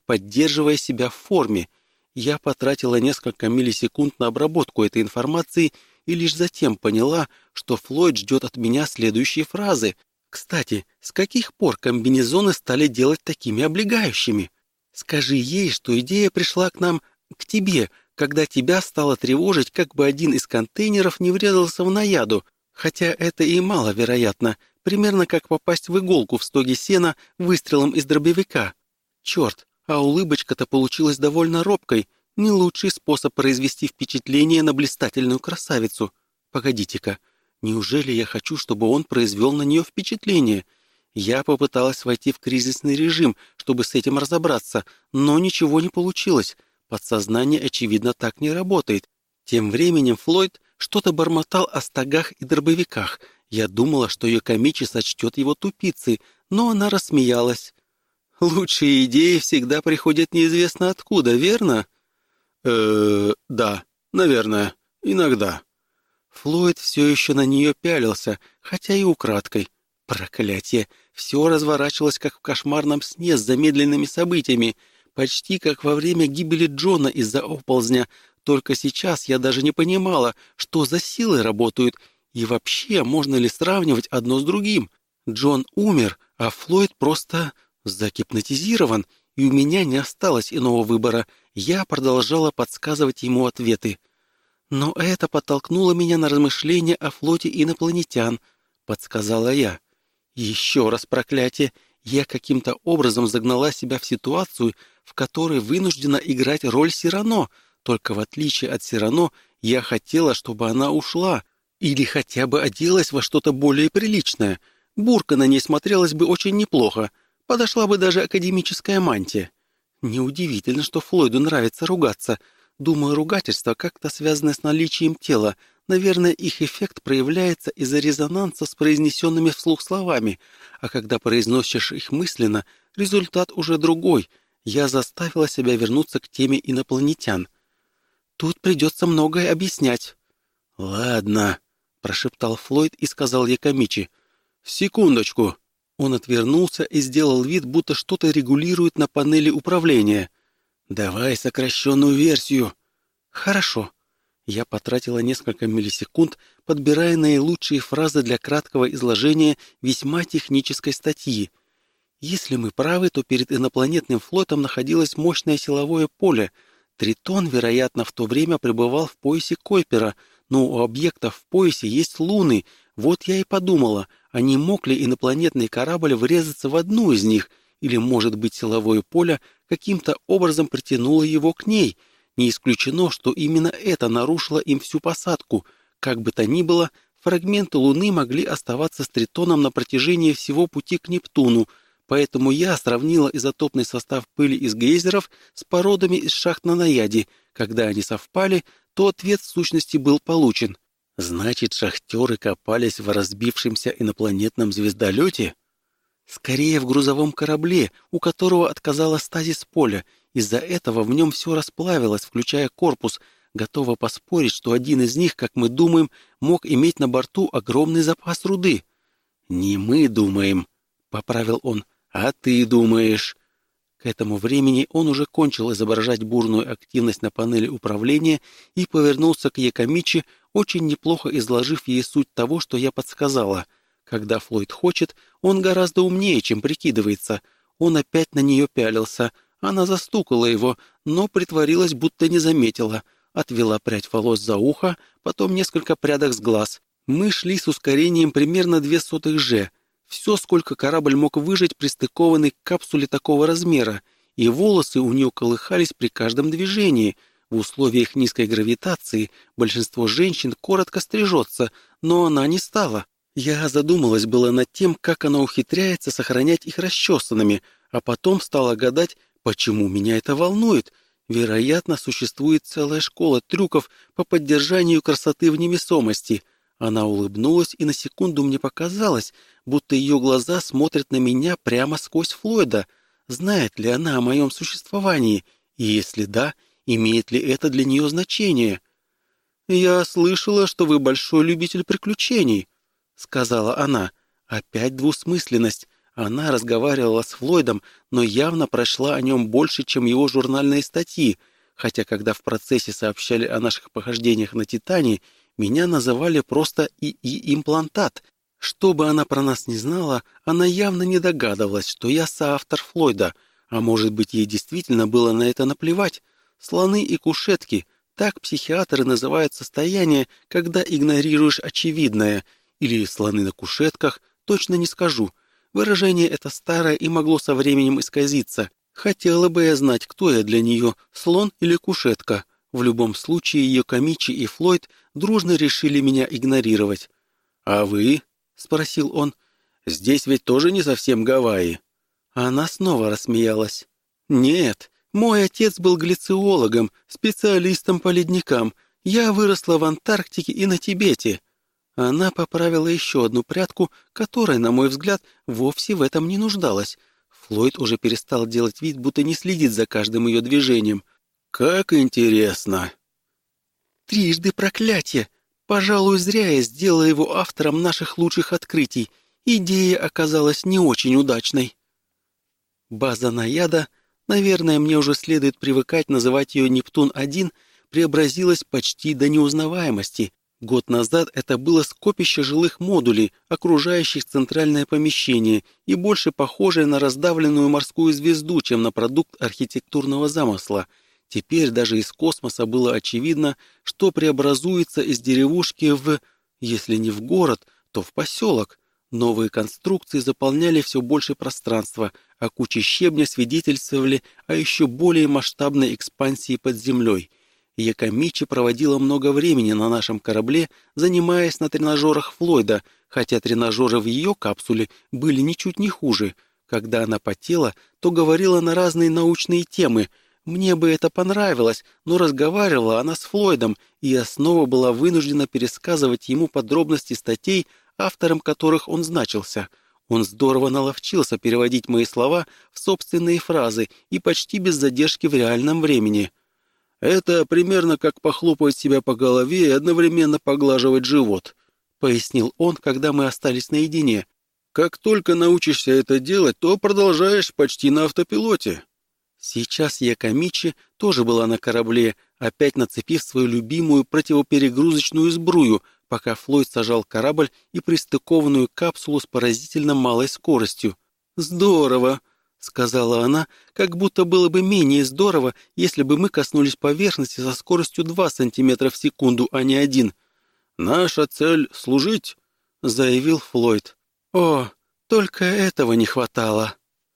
поддерживая себя в форме. Я потратила несколько миллисекунд на обработку этой информации и лишь затем поняла, что Флойд ждет от меня следующие фразы. «Кстати, с каких пор комбинезоны стали делать такими облегающими? Скажи ей, что идея пришла к нам, к тебе, когда тебя стало тревожить, как бы один из контейнеров не врезался в наяду, хотя это и маловероятно, примерно как попасть в иголку в стоге сена выстрелом из дробовика. Черт, а улыбочка-то получилась довольно робкой, не лучший способ произвести впечатление на блистательную красавицу. Погодите-ка, неужели я хочу, чтобы он произвел на нее впечатление? Я попыталась войти в кризисный режим, чтобы с этим разобраться, но ничего не получилось. Подсознание, очевидно, так не работает. Тем временем Флойд что-то бормотал о стогах и дробовиках. Я думала, что ее комичи сочтет его тупицей, но она рассмеялась. «Лучшие идеи всегда приходят неизвестно откуда, верно?» Да, наверное, иногда». Флойд все еще на нее пялился, хотя и украдкой. Проклятие! Все разворачивалось, как в кошмарном сне с замедленными событиями, почти как во время гибели Джона из-за оползня. Только сейчас я даже не понимала, что за силы работают, и вообще, можно ли сравнивать одно с другим. Джон умер, а Флойд просто загипнотизирован, и у меня не осталось иного выбора. Я продолжала подсказывать ему ответы. «Но это подтолкнуло меня на размышления о флоте инопланетян», — подсказала я. «Еще раз проклятие! Я каким-то образом загнала себя в ситуацию, в которой вынуждена играть роль Сирано, только в отличие от Сирано я хотела, чтобы она ушла, или хотя бы оделась во что-то более приличное. Бурка на ней смотрелась бы очень неплохо, подошла бы даже академическая мантия. Неудивительно, что Флойду нравится ругаться. Думаю, ругательства как-то связаны с наличием тела. Наверное, их эффект проявляется из-за резонанса с произнесенными вслух словами, а когда произносишь их мысленно, результат уже другой. Я заставила себя вернуться к теме инопланетян. Тут придется многое объяснять. «Ладно», — прошептал Флойд и сказал Якомичи. «Секундочку». Он отвернулся и сделал вид, будто что-то регулирует на панели управления. «Давай сокращенную версию». «Хорошо». Я потратила несколько миллисекунд, подбирая наилучшие фразы для краткого изложения весьма технической статьи. Если мы правы, то перед инопланетным флотом находилось мощное силовое поле. Тритон, вероятно, в то время пребывал в поясе Койпера, но у объектов в поясе есть луны. Вот я и подумала, а не мог ли инопланетный корабль врезаться в одну из них, или, может быть, силовое поле каким-то образом притянуло его к ней. Не исключено, что именно это нарушило им всю посадку. Как бы то ни было, фрагменты Луны могли оставаться с Тритоном на протяжении всего пути к Нептуну, поэтому я сравнила изотопный состав пыли из гейзеров с породами из шахт на Наяде. Когда они совпали, то ответ в сущности был получен. Значит, шахтеры копались в разбившемся инопланетном звездолете? Скорее в грузовом корабле, у которого отказала стазис поля. Из-за этого в нем все расплавилось, включая корпус. Готова поспорить, что один из них, как мы думаем, мог иметь на борту огромный запас руды. «Не мы думаем», — поправил он, — «а ты думаешь». К этому времени он уже кончил изображать бурную активность на панели управления и повернулся к Якомичи, очень неплохо изложив ей суть того, что я подсказала. Когда Флойд хочет, он гораздо умнее, чем прикидывается. Он опять на нее пялился. Она застукала его, но притворилась, будто не заметила. Отвела прядь волос за ухо, потом несколько прядок с глаз. Мы шли с ускорением примерно 0,02 G. Все, сколько корабль мог выжить, пристыкованный к капсуле такого размера, и волосы у нее колыхались при каждом движении. В условиях низкой гравитации большинство женщин коротко стрижется, но она не стала. Я задумалась было над тем, как она ухитряется сохранять их расчесанными, а потом стала гадать, почему меня это волнует. Вероятно, существует целая школа трюков по поддержанию красоты в невесомости. Она улыбнулась, и на секунду мне показалось, будто ее глаза смотрят на меня прямо сквозь Флойда. Знает ли она о моем существовании? И если да, имеет ли это для нее значение? «Я слышала, что вы большой любитель приключений», — сказала она. Опять двусмысленность. Она разговаривала с Флойдом, но явно прочла о нем больше, чем его журнальные статьи, хотя когда в процессе сообщали о наших похождениях на Титане, меня называли просто ИИ-имплантат. Что бы она про нас не знала, она явно не догадывалась, что я соавтор Флойда, а может быть, ей действительно было на это наплевать. Слоны и кушетки — так психиатры называют состояние, когда игнорируешь очевидное, или слоны на кушетках, точно не скажу. Выражение это старое и могло со временем исказиться. Хотела бы я знать, кто я для нее, слон или кушетка. В любом случае, ее Камичи и Флойд дружно решили меня игнорировать. «А вы?» — спросил он. «Здесь ведь тоже не совсем Гавайи». Она снова рассмеялась. «Нет, мой отец был глициологом, специалистом по ледникам. Я выросла в Антарктике и на Тибете». Она поправила еще одну прядку, которая, на мой взгляд, вовсе в этом не нуждалась. Флойд уже перестал делать вид, будто не следит за каждым ее движением. «Как интересно!» «Трижды проклятие! Пожалуй, зря я сделала его автором наших лучших открытий. Идея оказалась не очень удачной». База Наяда, наверное, мне уже следует привыкать называть ее Нептун-1, преобразилась почти до неузнаваемости. Год назад это было скопище жилых модулей, окружающих центральное помещение, и больше похожее на раздавленную морскую звезду, чем на продукт архитектурного замысла. Теперь даже из космоса было очевидно, что преобразуется из деревушки если не в город, то в поселок. Новые конструкции заполняли все больше пространства, а кучи щебня свидетельствовали о еще более масштабной экспансии под землей. Якомичи проводила много времени на нашем корабле, занимаясь на тренажерах Флойда, хотя тренажеры в ее капсуле были ничуть не хуже. Когда она потела, то говорила на разные научные темы. Мне бы это понравилось, но разговаривала она с Флойдом, и я снова была вынуждена пересказывать ему подробности статей, автором которых он значился. Он здорово наловчился переводить мои слова в собственные фразы и почти без задержки в реальном времени. «Это примерно как похлопать себя по голове и одновременно поглаживать живот», — пояснил он, когда мы остались наедине. «Как только научишься это делать, то продолжаешь почти на автопилоте». Сейчас Якомичи тоже была на корабле, опять нацепив свою любимую противоперегрузочную сбрую, пока Флойд сажал корабль и пристыкованную капсулу с поразительно малой скоростью. «Здорово!» — сказала она, как будто было бы менее здорово, если бы мы коснулись поверхности со скоростью 2 сантиметра в секунду, а не 1. «Наша цель — служить», — заявил Флойд. «О, только этого не хватало».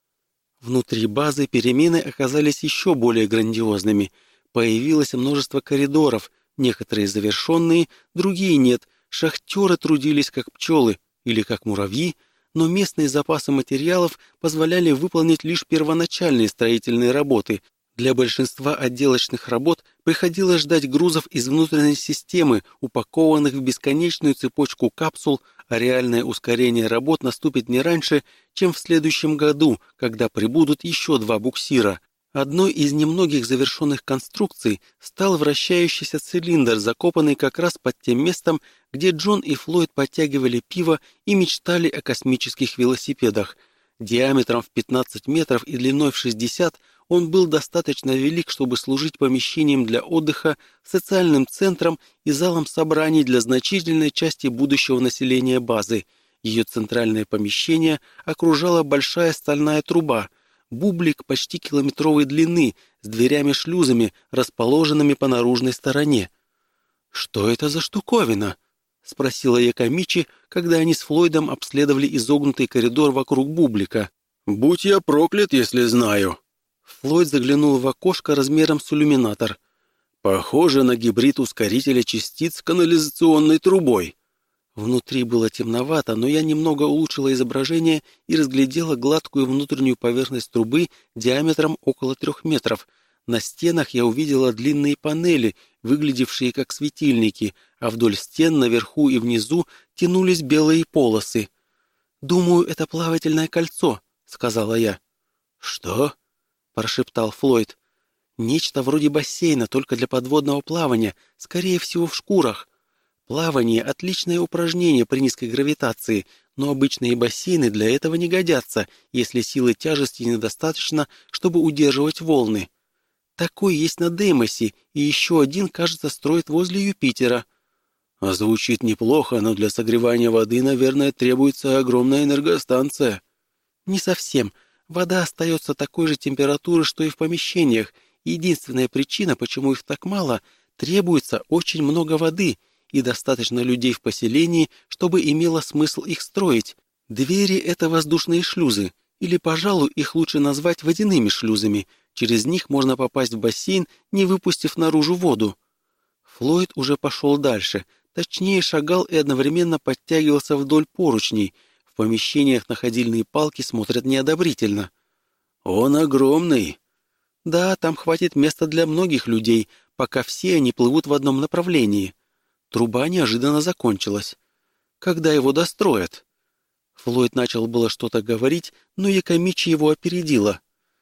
Внутри базы перемены оказались еще более грандиозными. Появилось множество коридоров, некоторые завершенные, другие нет. Шахтеры трудились как пчелы или как муравьи, но местные запасы материалов позволяли выполнить лишь первоначальные строительные работы. Для большинства отделочных работ приходилось ждать грузов из внутренней системы, упакованных в бесконечную цепочку капсул, а реальное ускорение работ наступит не раньше, чем в следующем году, когда прибудут еще 2 буксира. Одной из немногих завершенных конструкций стал вращающийся цилиндр, закопанный как раз под тем местом, где Джон и Флойд подтягивали пиво и мечтали о космических велосипедах. Диаметром в 15 метров и длиной в 60 он был достаточно велик, чтобы служить помещением для отдыха, социальным центром и залом собраний для значительной части будущего населения базы. Ее центральное помещение окружала большая стальная труба, бублик почти километровой длины, с дверями-шлюзами, расположенными по наружной стороне. «Что это за штуковина?» — спросила Якомичи, когда они с Флойдом обследовали изогнутый коридор вокруг бублика. «Будь я проклят, если знаю». Флойд заглянул в окошко размером с иллюминатор. «Похоже на гибрид ускорителя частиц с канализационной трубой». Внутри было темновато, но я немного улучшила изображение и разглядела гладкую внутреннюю поверхность трубы диаметром около 3 метров. На стенах я увидела длинные панели, выглядевшие как светильники, а вдоль стен наверху и внизу тянулись белые полосы. «Думаю, это плавательное кольцо», — сказала я. «Что?» — прошептал Флойд. «Нечто вроде бассейна, только для подводного плавания, скорее всего, в шкурах. Плавание — отличное упражнение при низкой гравитации, но обычные бассейны для этого не годятся, если силы тяжести недостаточно, чтобы удерживать волны. Такой есть на Деймосе, и еще один, кажется, строит возле Юпитера. А звучит неплохо, но для согревания воды, наверное, требуется огромная энергостанция. Не совсем. Вода остается такой же температуры, что и в помещениях. Единственная причина, почему их так мало, требуется очень много воды и достаточно людей в поселении, чтобы имело смысл их строить. Двери — это воздушные шлюзы, или, пожалуй, их лучше назвать водяными шлюзами. Через них можно попасть в бассейн, не выпустив наружу воду. Флойд уже пошел дальше, точнее шагал и одновременно подтягивался вдоль поручней. В помещениях на ходильные палки смотрят неодобрительно. «Он огромный!» «Да, там хватит места для многих людей, пока все они плывут в одном направлении». Труба неожиданно закончилась. «Когда его достроят?» Флойд начал было что-то говорить, но Якомичи его опередила.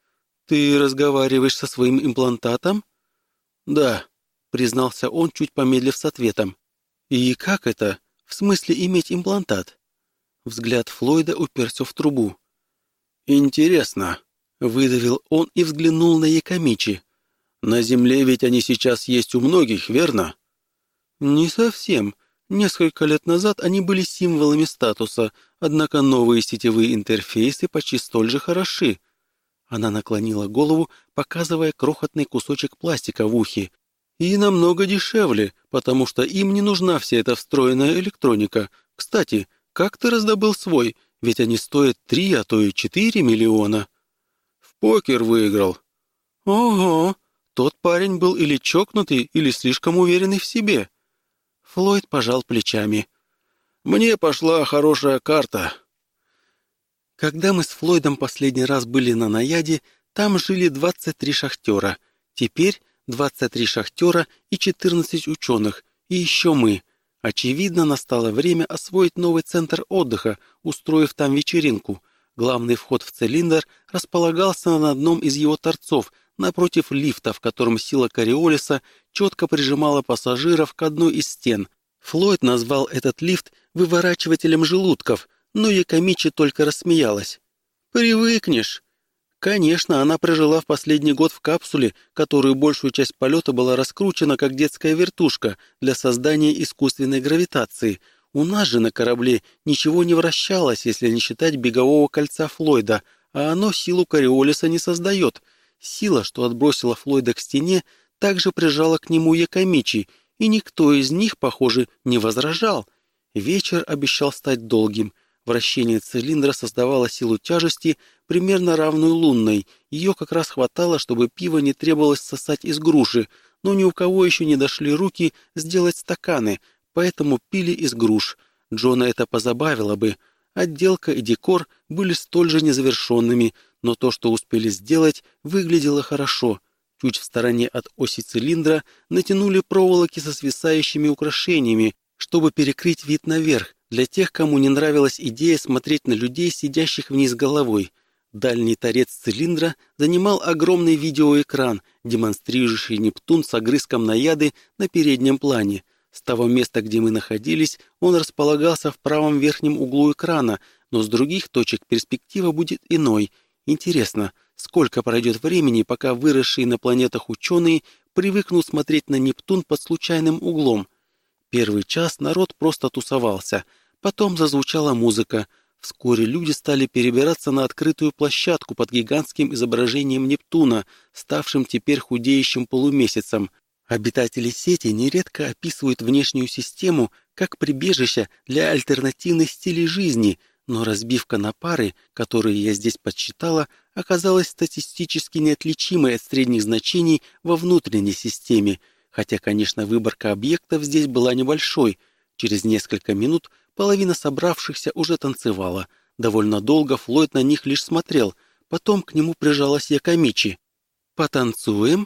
«Ты разговариваешь со своим имплантатом?» «Да», — признался он, чуть помедлив с ответом. «И как это? В смысле иметь имплантат?» Взгляд Флойда уперся в трубу. «Интересно», — выдавил он и взглянул на Якомичи. «На Земле ведь они сейчас есть у многих, верно?» «Не совсем. Несколько лет назад они были символами статуса, однако новые сетевые интерфейсы почти столь же хороши». Она наклонила голову, показывая крохотный кусочек пластика в ухе. «И намного дешевле, потому что им не нужна вся эта встроенная электроника. Кстати, как ты раздобыл свой? Ведь они стоят 3, а то и 4 миллиона». «В покер выиграл». «Ого! Тот парень был или чокнутый, или слишком уверенный в себе». Флойд пожал плечами. «Мне пошла хорошая карта». Когда мы с Флойдом последний раз были на Наяде, там жили 23 шахтера. Теперь 23 шахтера и 14 ученых, и еще мы. Очевидно, настало время освоить новый центр отдыха, устроив там вечеринку. Главный вход в цилиндр располагался на одном из его торцов, напротив лифта, в котором сила Кориолиса четко прижимала пассажиров к одной из стен. Флойд назвал этот лифт выворачивателем желудков, но Якомичи только рассмеялась. «Привыкнешь». Конечно, она прожила в последний год в капсуле, которую большую часть полета была раскручена как детская вертушка для создания искусственной гравитации. У нас же на корабле ничего не вращалось, если не считать бегового кольца Флойда, а оно силу Кориолиса не создает. Сила, что отбросила Флойда к стене, также прижала к нему Якомичи, и никто из них, похоже, не возражал. Вечер обещал стать долгим. Вращение цилиндра создавало силу тяжести, примерно равную лунной. Ее как раз хватало, чтобы пиво не требовалось сосать из груши, но ни у кого еще не дошли руки сделать стаканы, поэтому пили из груш. Джона это позабавило бы. Отделка и декор были столь же незавершенными, но то, что успели сделать, выглядело хорошо. Чуть в стороне от оси цилиндра натянули проволоки со свисающими украшениями, чтобы перекрыть вид наверх, для тех, кому не нравилась идея смотреть на людей, сидящих вниз головой. Дальний торец цилиндра занимал огромный видеоэкран, демонстрирующий Нептун с огрызком Наяды на переднем плане. С того места, где мы находились, он располагался в правом верхнем углу экрана, но с других точек перспектива будет иной. Интересно, сколько пройдет времени, пока выросшие на планетах ученые привыкнут смотреть на Нептун под случайным углом? Первый час народ просто тусовался. Потом зазвучала музыка. Вскоре люди стали перебираться на открытую площадку под гигантским изображением Нептуна, ставшим теперь худеющим полумесяцем. Обитатели сети нередко описывают внешнюю систему как прибежище для альтернативных стилей жизни, но разбивка на пары, которые я здесь подсчитала, оказалась статистически неотличимой от средних значений во внутренней системе, хотя, конечно, выборка объектов здесь была небольшой. Через несколько минут половина собравшихся уже танцевала. Довольно долго Флойд на них лишь смотрел. Потом к нему прижалась Якомичи. «Потанцуем?»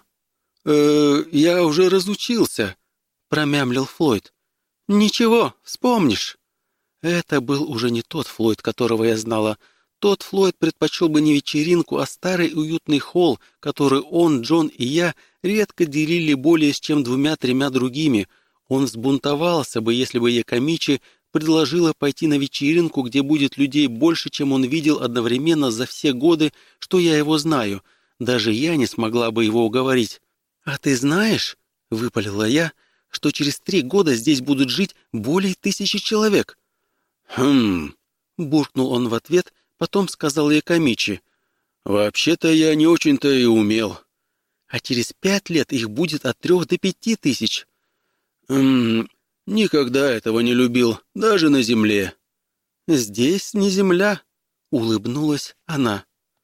Я уже разучился», — промямлил Флойд. «Ничего, вспомнишь». Это был уже не тот Флойд, которого я знала. Тот Флойд предпочел бы не вечеринку, а старый уютный холл, который он, Джон и я редко делили более чем 2-3 другими. Он взбунтовался бы, если бы Якомичи предложила пойти на вечеринку, где будет людей больше, чем он видел одновременно за все годы, что я его знаю. Даже я не смогла бы его уговорить. «А ты знаешь, — выпалила я, — что через 3 года здесь будут жить более 1000 человек?» «Хм...» — буркнул он в ответ, потом сказал Якомичи. «Вообще-то я не очень-то и умел». «А через 5 лет их будет от 3 до 5 тысяч». Никогда этого не любил, даже на земле». «Здесь не земля», — улыбнулась она.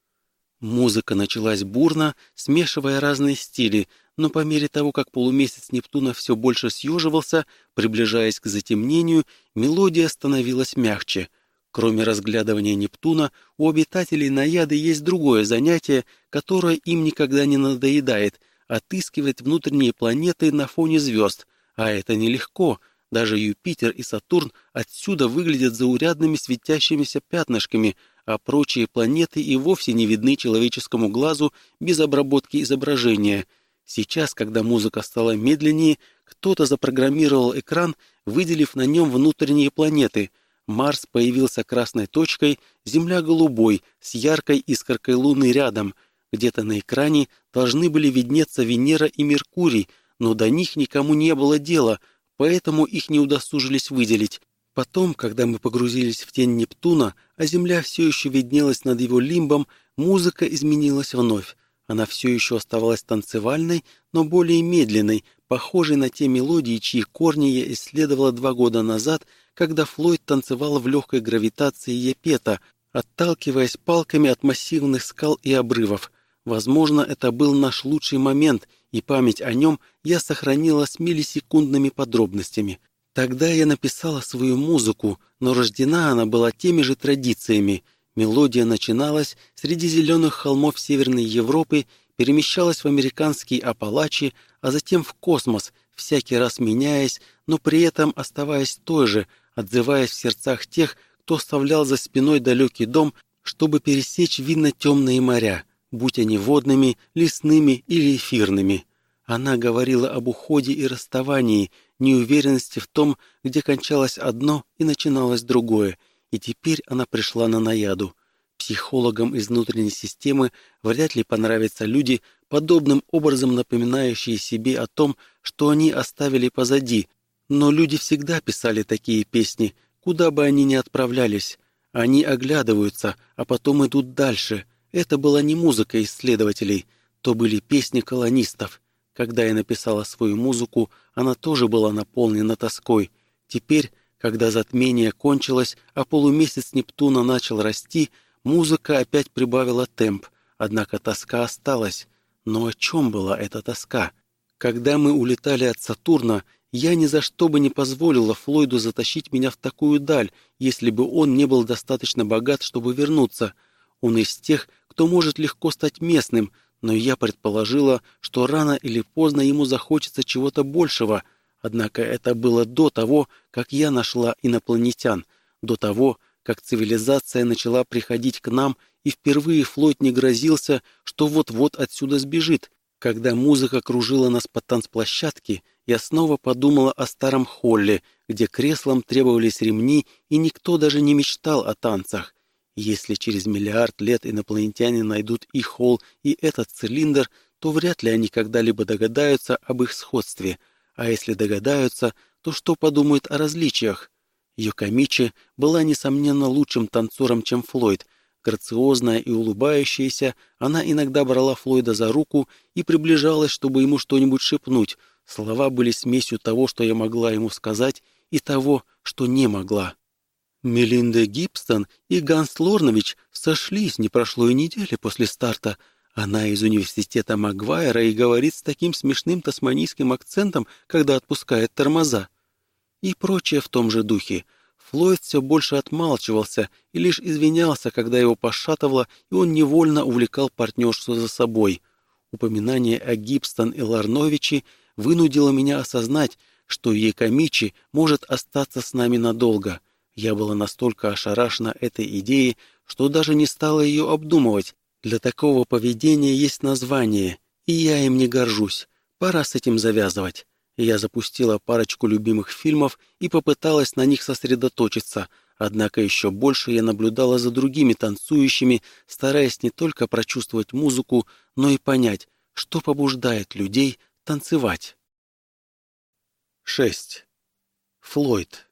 Музыка началась бурно, смешивая разные стили, но по мере того, как полумесяц Нептуна все больше съеживался, приближаясь к затемнению, мелодия становилась мягче. Кроме разглядывания Нептуна, у обитателей Наяды есть другое занятие, которое им никогда не надоедает — отыскивать внутренние планеты на фоне звезд. А это нелегко. Даже Юпитер и Сатурн отсюда выглядят заурядными светящимися пятнышками, а прочие планеты и вовсе не видны человеческому глазу без обработки изображения. Сейчас, когда музыка стала медленнее, кто-то запрограммировал экран, выделив на нем внутренние планеты. Марс появился красной точкой, Земля голубой, с яркой искоркой Луны рядом. Где-то на экране должны были виднеться Венера и Меркурий, но до них никому не было дела, поэтому их не удосужились выделить. Потом, когда мы погрузились в тень Нептуна, а Земля все еще виднелась над его лимбом, музыка изменилась вновь. Она все еще оставалась танцевальной, но более медленной, похожей на те мелодии, чьи корни я исследовала 2 года назад, когда Флойд танцевал в легкой гравитации Епета, отталкиваясь палками от массивных скал и обрывов. Возможно, это был наш лучший момент, и память о нем я сохранила с миллисекундными подробностями. Тогда я написала свою музыку, но рождена она была теми же традициями. Мелодия начиналась среди зеленых холмов Северной Европы, перемещалась в американские Апалачи, а затем в космос, всякий раз меняясь, но при этом оставаясь той же, отзываясь в сердцах тех, кто оставлял за спиной далекий дом, чтобы пересечь винно-темные моря, будь они водными, лесными или эфирными. Она говорила об уходе и расставании, неуверенности в том, где кончалось одно и начиналось другое, и теперь она пришла на Наяду. Психологам из внутренней системы вряд ли понравятся люди, подобным образом напоминающие себе о том, что они оставили позади, но люди всегда писали такие песни, куда бы они ни отправлялись. Они оглядываются, а потом идут дальше. Это была не музыка исследователей, то были песни колонистов. Когда я написала свою музыку, она тоже была наполнена тоской. Теперь, когда затмение кончилось, а полумесяц Нептуна начал расти, музыка опять прибавила темп, однако тоска осталась. Но о чем была эта тоска? Когда мы улетали от Сатурна, я ни за что бы не позволила Флойду затащить меня в такую даль, если бы он не был достаточно богат, чтобы вернуться. Он из тех, кто может легко стать местным, но я предположила, что рано или поздно ему захочется чего-то большего. Однако это было до того, как я нашла инопланетян, до того, как цивилизация начала приходить к нам, и впервые Флойд не грозился, что вот-вот отсюда сбежит. Когда музыка кружила нас по танцплощадке, я снова подумала о старом холле, где креслам требовались ремни, и никто даже не мечтал о танцах. Если через миллиард лет инопланетяне найдут и холл, и этот цилиндр, то вряд ли они когда-либо догадаются об их сходстве. А если догадаются, то что подумают о различиях? Йокомичи была, несомненно, лучшим танцором, чем Флойд. Грациозная и улыбающаяся, она иногда брала Флойда за руку и приближалась, чтобы ему что-нибудь шепнуть. Слова были смесью того, что я могла ему сказать, и того, что не могла. Мелинда Гибстон и Ганс Лорнович сошлись, не прошло и недели после старта. Она из университета Магуайра и говорит с таким смешным тасманийским акцентом, когда отпускает тормоза. И прочее в том же духе. Флойд все больше отмалчивался и лишь извинялся, когда его пошатывало, и он невольно увлекал партнершу за собой. Упоминание о Гибстон и Ларновиче вынудило меня осознать, что Якомичи может остаться с нами надолго. Я была настолько ошарашена этой идеей, что даже не стала ее обдумывать. Для такого поведения есть название, и я им не горжусь. Пора с этим завязывать. Я запустила парочку любимых фильмов и попыталась на них сосредоточиться, однако еще больше я наблюдала за другими танцующими, стараясь не только прочувствовать музыку, но и понять, что побуждает людей танцевать. 6. Флойд.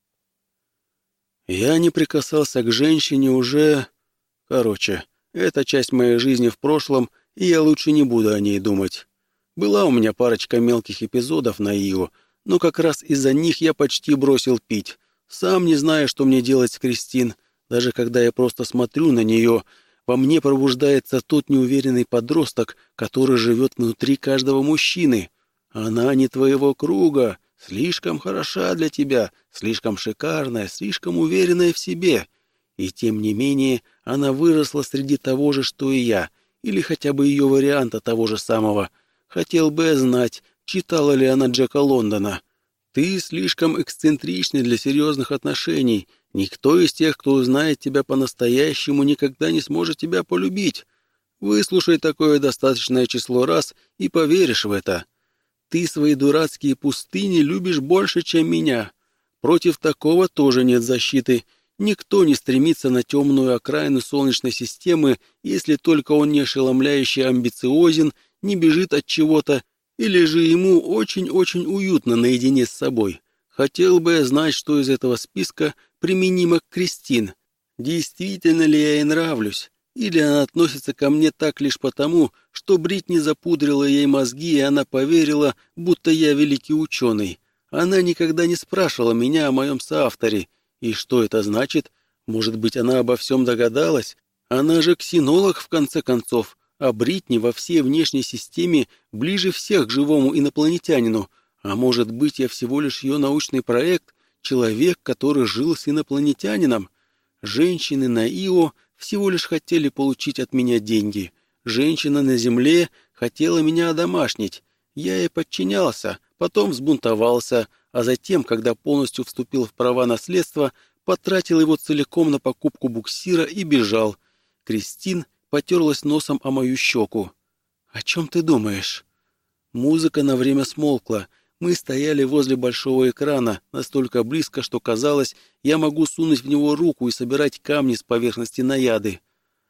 Я не прикасался к женщине уже... Короче, это часть моей жизни в прошлом, и я лучше не буду о ней думать. Была у меня парочка мелких эпизодов на Ио, но как раз из-за них я почти бросил пить. Сам не знаю, что мне делать с Кристин. Даже когда я просто смотрю на нее, во мне пробуждается тот неуверенный подросток, который живет внутри каждого мужчины. Она не твоего круга, слишком хороша для тебя, слишком шикарная, слишком уверенная в себе. И тем не менее, она выросла среди того же, что и я, или хотя бы ее варианта того же самого. Хотел бы я знать, читала ли она Джека Лондона. Ты слишком эксцентричный для серьезных отношений. Никто из тех, кто узнает тебя по-настоящему, никогда не сможет тебя полюбить. Выслушай такое достаточное число раз и поверишь в это. Ты свои дурацкие пустыни любишь больше, чем меня. Против такого тоже нет защиты. Никто не стремится на темную окраину Солнечной системы, если только он не ошеломляюще амбициозен, не бежит от чего-то, или же ему очень-очень уютно наедине с собой. Хотел бы я знать, что из этого списка применимо к Кристин. Действительно ли я ей нравлюсь? Или она относится ко мне так лишь потому, что Бритни запудрила ей мозги, и она поверила, будто я великий ученый. Она никогда не спрашивала меня о моем соавторе. И что это значит? Может быть, она обо всем догадалась? Она же ксенолог, в конце концов, а Бритни во всей внешней системе ближе всех к живому инопланетянину. А может быть, я всего лишь ее научный проект, человек, который жил с инопланетянином? Женщины на Ио всего лишь хотели получить от меня деньги. Женщина на Земле хотела меня одомашнить. Я ей подчинялся, потом взбунтовался, а затем, когда полностью вступил в права наследства, потратил его целиком на покупку буксира и бежал. Кристин потерлась носом о мою щеку. «О чем ты думаешь?» Музыка на время смолкла. Мы стояли возле большого экрана, настолько близко, что казалось, я могу сунуть в него руку и собирать камни с поверхности наяды.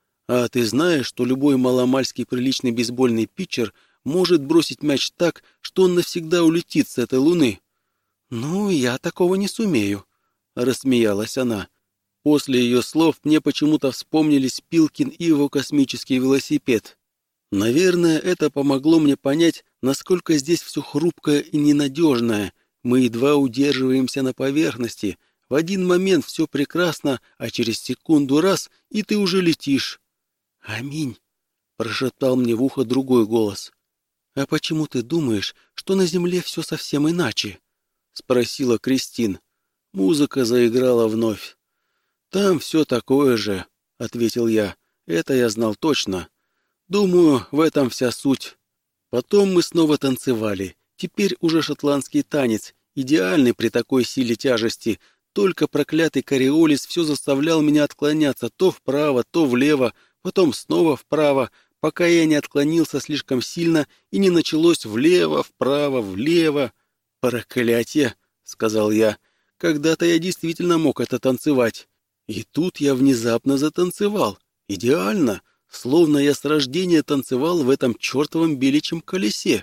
А ты знаешь, что любой маломальски приличный бейсбольный питчер может бросить мяч так, что он навсегда улетит с этой луны? «Ну, я такого не сумею», — рассмеялась она. После ее слов мне почему-то вспомнились Пилкин и его космический велосипед. Наверное, это помогло мне понять, насколько здесь все хрупкое и ненадежное. Мы едва удерживаемся на поверхности. В один момент все прекрасно, а через секунду раз, и ты уже летишь. «Аминь», — прошептал мне в ухо другой голос. «А почему ты думаешь, что на Земле все совсем иначе?» — спросила Кристин. Музыка заиграла вновь. «Там все такое же», — ответил я. «Это я знал точно. Думаю, в этом вся суть». Потом мы снова танцевали. Теперь уже шотландский танец, идеальный при такой силе тяжести. Только проклятый кориолис все заставлял меня отклоняться то вправо, то влево, потом снова вправо, пока я не отклонился слишком сильно и не началось влево, вправо, влево. «Проклятие!» — сказал я. «Когда-то я действительно мог это танцевать». И тут я внезапно затанцевал. Идеально, словно я с рождения танцевал в этом чертовом беличьем колесе.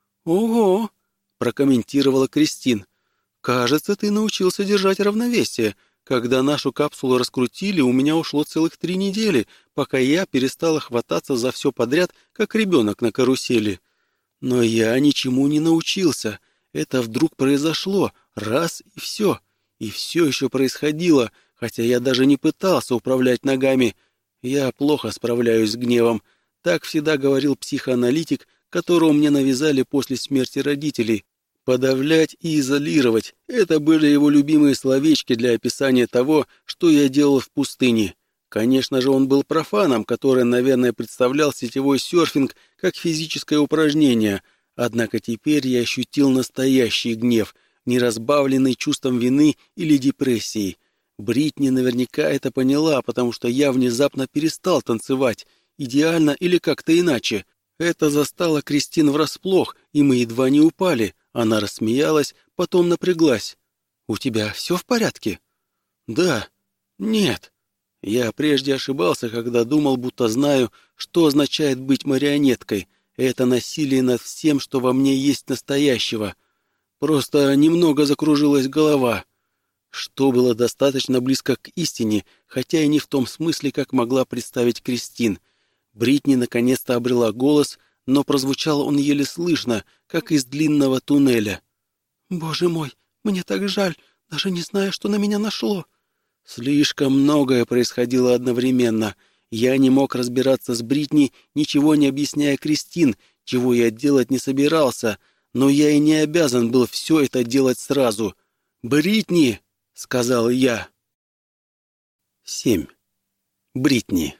«Ого!» — прокомментировала Кристин. «Кажется, ты научился держать равновесие. Когда нашу капсулу раскрутили, у меня ушло целых 3 недели, пока я перестала хвататься за все подряд, как ребенок на карусели. Но я ничему не научился. Это вдруг произошло, раз и все. И все еще происходило, хотя я даже не пытался управлять ногами. Я плохо справляюсь с гневом. Так всегда говорил психоаналитик, которого мне навязали после смерти родителей. Подавлять и изолировать — это были его любимые словечки для описания того, что я делал в пустыне. Конечно же, он был профаном, который, наверное, представлял сетевой серфинг как физическое упражнение. Однако теперь я ощутил настоящий гнев, не разбавленный чувством вины или депрессии. Бритни наверняка это поняла, потому что я внезапно перестал танцевать, идеально или как-то иначе. Это застало Кристин врасплох, и мы едва не упали. Она рассмеялась, потом напряглась. «У тебя все в порядке?» «Да». «Нет». Я прежде ошибался, когда думал, будто знаю, что означает быть марионеткой. Это насилие над всем, что во мне есть настоящего. Просто немного закружилась голова. Что было достаточно близко к истине, хотя и не в том смысле, как могла представить Кристин. Бритни наконец-то обрела голос, но прозвучал он еле слышно, как из длинного туннеля. «Боже мой, мне так жаль, даже не знаю, что на меня нашло». Слишком многое происходило одновременно. Я не мог разбираться с Бритни, ничего не объясняя Кристин, чего я делать не собирался, но я и не обязан был все это делать сразу. «Бритни!» — сказал я. 7. Бритни.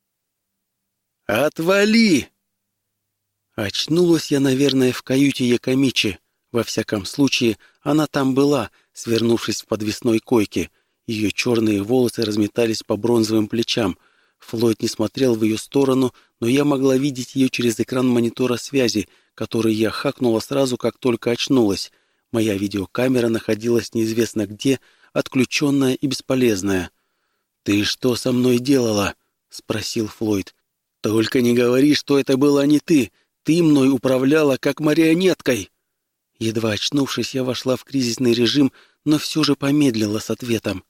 «Отвали!» Очнулась я, наверное, в каюте Якомичи. Во всяком случае, она там была, свернувшись в подвесной койке. Ее черные волосы разметались по бронзовым плечам. Флойд не смотрел в ее сторону, но я могла видеть ее через экран монитора связи, который я хакнула сразу, как только очнулась. Моя видеокамера находилась неизвестно где, отключенная и бесполезная. «Ты что со мной делала?» — спросил Флойд. «Только не говори, что это была не ты. Ты мной управляла как марионеткой». Едва очнувшись, я вошла в кризисный режим, но все же помедлила с ответом.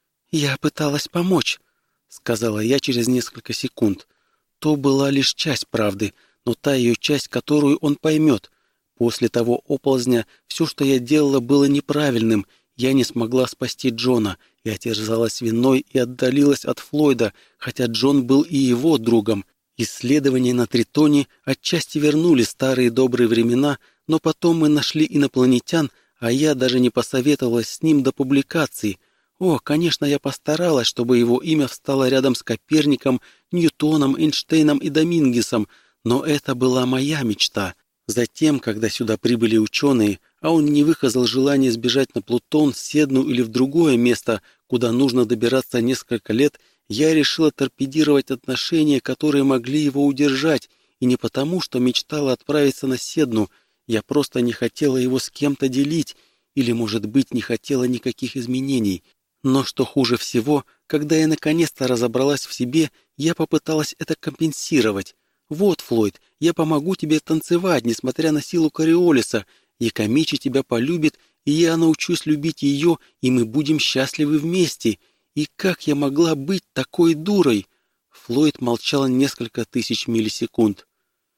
«Я пыталась помочь», — сказала я через несколько секунд. То была лишь часть правды, но та ее часть, которую он поймет. После того оползня все, что я делала, было неправильным. Я не смогла спасти Джона. Я терзалась виной и отдалилась от Флойда, хотя Джон был и его другом. Исследования на Тритоне отчасти вернули старые добрые времена, но потом мы нашли инопланетян, а я даже не посоветовалась с ним до публикации. О, конечно, я постаралась, чтобы его имя встало рядом с Коперником, Ньютоном, Эйнштейном и Домингесом, но это была моя мечта. Затем, когда сюда прибыли ученые, а он не выказал желания сбежать на Плутон, Седну или в другое место, куда нужно добираться несколько лет, я решила торпедировать отношения, которые могли его удержать, и не потому, что мечтала отправиться на Седну, я просто не хотела его с кем-то делить, или, может быть, не хотела никаких изменений. Но что хуже всего, когда я наконец-то разобралась в себе, я попыталась это компенсировать. «Вот, Флойд, я помогу тебе танцевать, несмотря на силу Кориолиса. Якомичи тебя полюбит, и я научусь любить ее, и мы будем счастливы вместе. И как я могла быть такой дурой?» Флойд молчал несколько тысяч миллисекунд.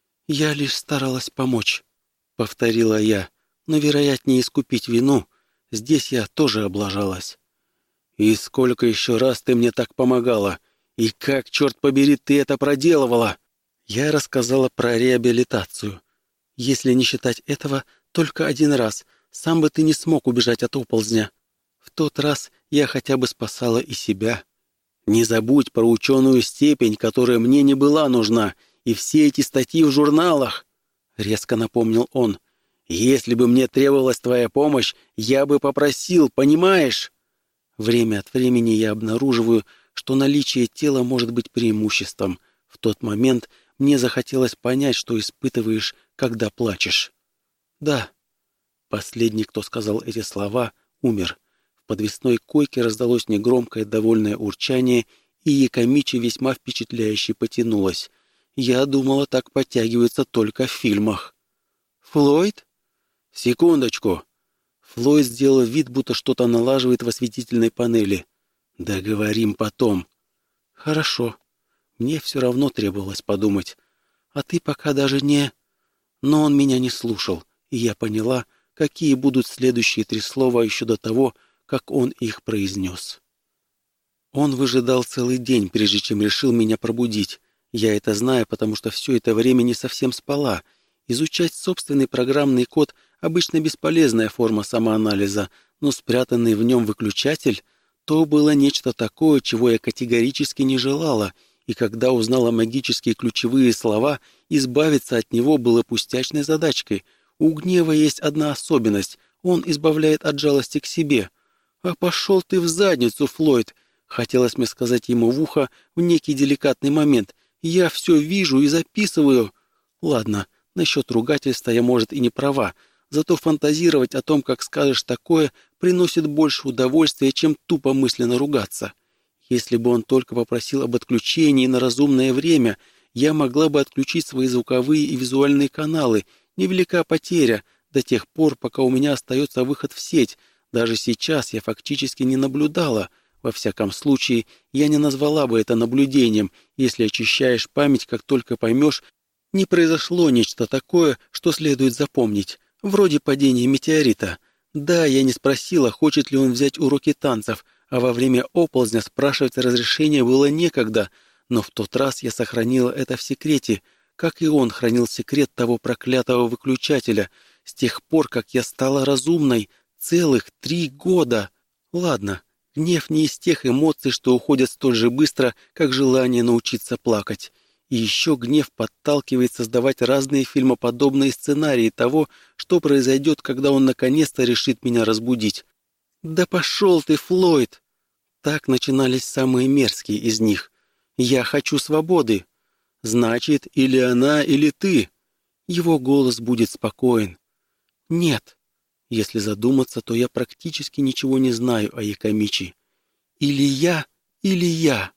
«Я лишь старалась помочь», — повторила я, «но, вероятнее, искупить вину. Здесь я тоже облажалась». «И сколько еще раз ты мне так помогала? И как, черт побери, ты это проделывала?» Я рассказала про реабилитацию. Если не считать этого, только один раз. Сам бы ты не смог убежать от оползня. В тот раз я хотя бы спасала и себя. Не забудь про ученую степень, которая мне не была нужна, и все эти статьи в журналах, — резко напомнил он. Если бы мне требовалась твоя помощь, я бы попросил, понимаешь? Время от времени я обнаруживаю, что наличие тела может быть преимуществом. В тот момент мне захотелось понять, что испытываешь, когда плачешь. Да. Последний, кто сказал эти слова, умер. В подвесной койке раздалось негромкое довольное урчание, и Якомичи весьма впечатляюще потянулась. Я думала, так подтягиваются только в фильмах. «Флойд?» «Секундочку». Флойд сделал вид, будто что-то налаживает в осветительной панели. «Договорим потом». «Хорошо. Мне все равно требовалось подумать. А ты пока даже не...» Но он меня не слушал, и я поняла, какие будут следующие 3 слова еще до того, как он их произнес. Он выжидал целый день, прежде чем решил меня пробудить. Я это знаю, потому что все это время не совсем спала. Изучать собственный программный код — обычно бесполезная форма самоанализа, но спрятанный в нем выключатель — то было нечто такое, чего я категорически не желала, и когда узнала магические ключевые слова, избавиться от него было пустячной задачкой. У гнева есть одна особенность — он избавляет от жалости к себе. «А пошел ты в задницу, Флойд!» Хотелось мне сказать ему в ухо в некий деликатный момент. «Я все вижу и записываю». Ладно, насчет ругательства я, может, и не права, Зато фантазировать о том, как скажешь такое, приносит больше удовольствия, чем тупо мысленно ругаться. Если бы он только попросил об отключении на разумное время, я могла бы отключить свои звуковые и визуальные каналы. Невелика потеря до тех пор, пока у меня остается выход в сеть. Даже сейчас я фактически не наблюдала. Во всяком случае, я не назвала бы это наблюдением. Если очищаешь память, как только поймешь, не произошло нечто такое, что следует запомнить. Вроде падения метеорита. Да, я не спросила, хочет ли он взять уроки танцев, а во время оползня спрашивать разрешения было некогда, но в тот раз я сохранила это в секрете, как и он хранил секрет того проклятого выключателя, с тех пор, как я стала разумной, целых 3 года. Ладно, гнев не из тех эмоций, что уходят столь же быстро, как желание научиться плакать. И еще гнев подталкивает создавать разные фильмоподобные сценарии того, что произойдет, когда он наконец-то решит меня разбудить. «Да пошел ты, Флойд!» Так начинались самые мерзкие из них. «Я хочу свободы!» «Значит, или она, или ты!» Его голос будет спокоен. «Нет!» Если задуматься, то я практически ничего не знаю о Якомичи. Или я, или я.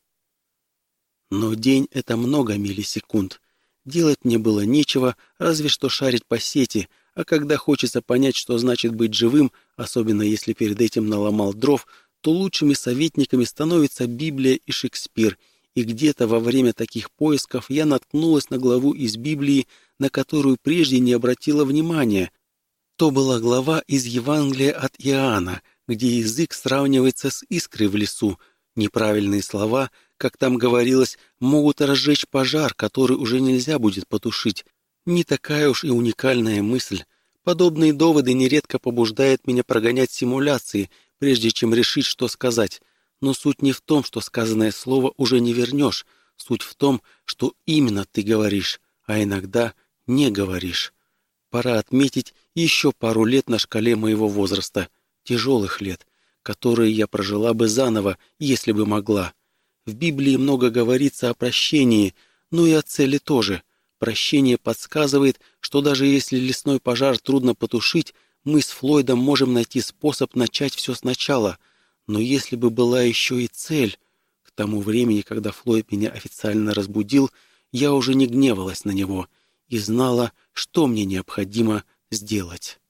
Но день — это много миллисекунд. Делать мне было нечего, разве что шарить по сети, а когда хочется понять, что значит быть живым, особенно если перед этим наломал дров, то лучшими советниками становятся Библия и Шекспир, и где-то во время таких поисков я наткнулась на главу из Библии, на которую прежде не обратила внимания. То была глава из Евангелия от Иоанна, где язык сравнивается с искрой в лесу. Неправильные слова, как там говорилось, могут разжечь пожар, который уже нельзя будет потушить. Не такая уж и уникальная мысль. Подобные доводы нередко побуждают меня прогонять симуляции, прежде чем решить, что сказать. Но суть не в том, что сказанное слово уже не вернешь. Суть в том, что именно ты говоришь, а иногда не говоришь. Пора отметить еще пару лет на шкале моего возраста, тяжелых лет, которые я прожила бы заново, если бы могла. В Библии много говорится о прощении, но и о цели тоже. Прощение подсказывает, что даже если лесной пожар трудно потушить, мы с Флойдом можем найти способ начать все сначала. Но если бы была еще и цель... К тому времени, когда Флойд меня официально разбудил, я уже не гневалась на него и знала, что мне необходимо сделать.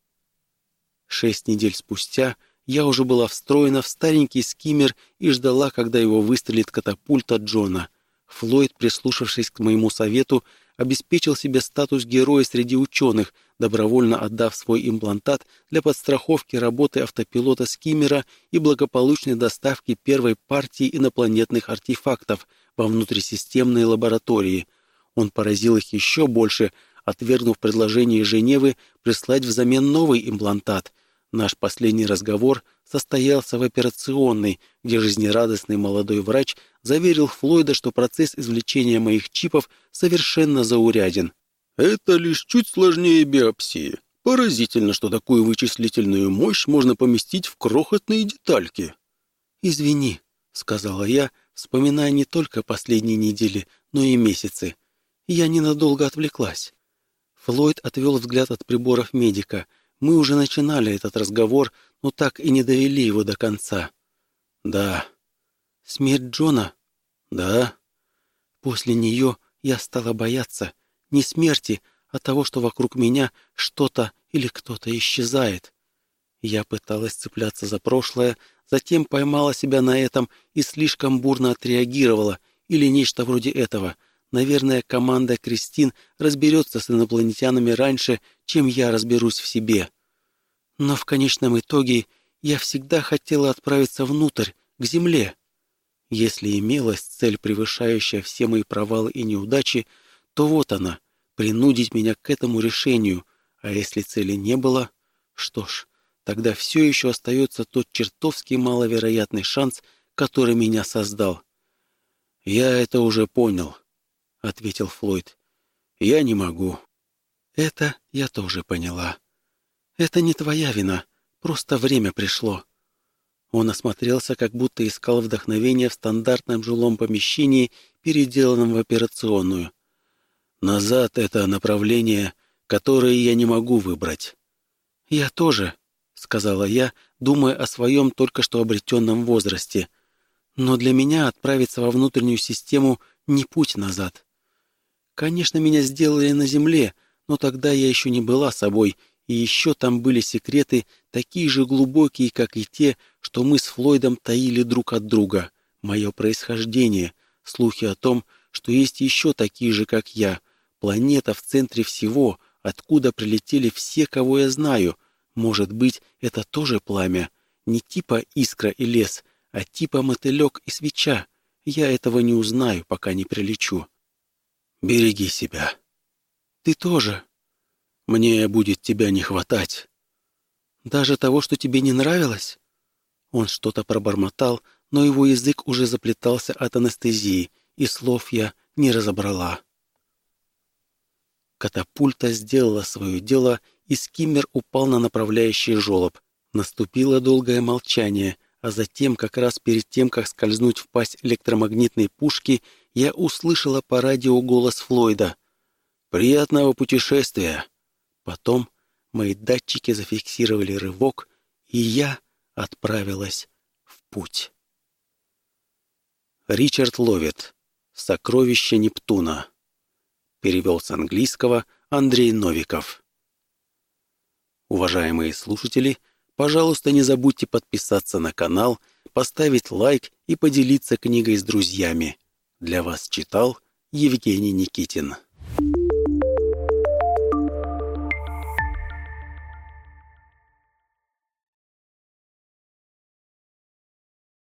6 недель спустя я уже была встроена в старенький скиммер и ждала, когда его выстрелит катапульта Джона. Флойд, прислушавшись к моему совету, обеспечил себе статус героя среди ученых, добровольно отдав свой имплантат для подстраховки работы автопилота скиммера и благополучной доставки первой партии инопланетных артефактов во внутрисистемные лаборатории. Он поразил их еще больше, отвергнув предложение Женевы прислать взамен новый имплантат. Наш последний разговор состоялся в операционной, где жизнерадостный молодой врач заверил Флойда, что процесс извлечения моих чипов совершенно зауряден. «Это лишь чуть сложнее биопсии. Поразительно, что такую вычислительную мощь можно поместить в крохотные детальки». «Извини», — сказала я, вспоминая не только последние недели, но и месяцы. Я ненадолго отвлеклась. Флойд отвел взгляд от приборов медика. Мы уже начинали этот разговор, но так и не довели его до конца. «Да». «Смерть Джона?» «Да». После нее я стала бояться не смерти, а того, что вокруг меня что-то или кто-то исчезает. Я пыталась цепляться за прошлое, затем поймала себя на этом и слишком бурно отреагировала, или нечто вроде этого. Наверное, команда Кристин разберется с инопланетянами раньше, чем я разберусь в себе. Но в конечном итоге я всегда хотела отправиться внутрь, к Земле. Если имелась цель, превышающая все мои провалы и неудачи, то вот она, принудить меня к этому решению, а если цели не было, что ж, тогда все еще остается тот чертовски маловероятный шанс, который меня создал. «Я это уже понял», — ответил Флойд. «Я не могу». «Это я тоже поняла. Это не твоя вина, просто время пришло». Он осмотрелся, как будто искал вдохновения в стандартном жилом помещении, переделанном в операционную. «Назад — это направление, которое я не могу выбрать. «Я тоже», — сказала я, думая о своем только что обретенном возрасте. «Но для меня отправиться во внутреннюю систему не путь назад. Конечно, меня сделали на Земле, но тогда я еще не была собой, и еще там были секреты, такие же глубокие, как и те, что мы с Флойдом таили друг от друга. Мое происхождение, слухи о том, что есть еще такие же, как я, планета в центре всего, откуда прилетели все, кого я знаю. Может быть, это тоже пламя? Не типа искра и лес, а типа мотылек и свеча. Я этого не узнаю, пока не прилечу. Береги себя. Ты тоже. Мне будет тебя не хватать. Даже того, что тебе не нравилось? Он что-то пробормотал, но его язык уже заплетался от анестезии, и слов я не разобрала. Катапульта сделала свое дело, и скиммер упал на направляющий желоб. Наступило долгое молчание, а затем, как раз перед тем, как скользнуть в пасть электромагнитной пушки, я услышала по радио голос Флойда. «Приятного путешествия!» Потом мои датчики зафиксировали рывок, и я отправилась в путь. Ричард Ловит. «Сокровища Нептуна». Перевел с английского Андрей Новиков. Уважаемые слушатели, пожалуйста, не забудьте подписаться на канал, поставить лайк и поделиться книгой с друзьями. Для вас читал Евгений Никитин.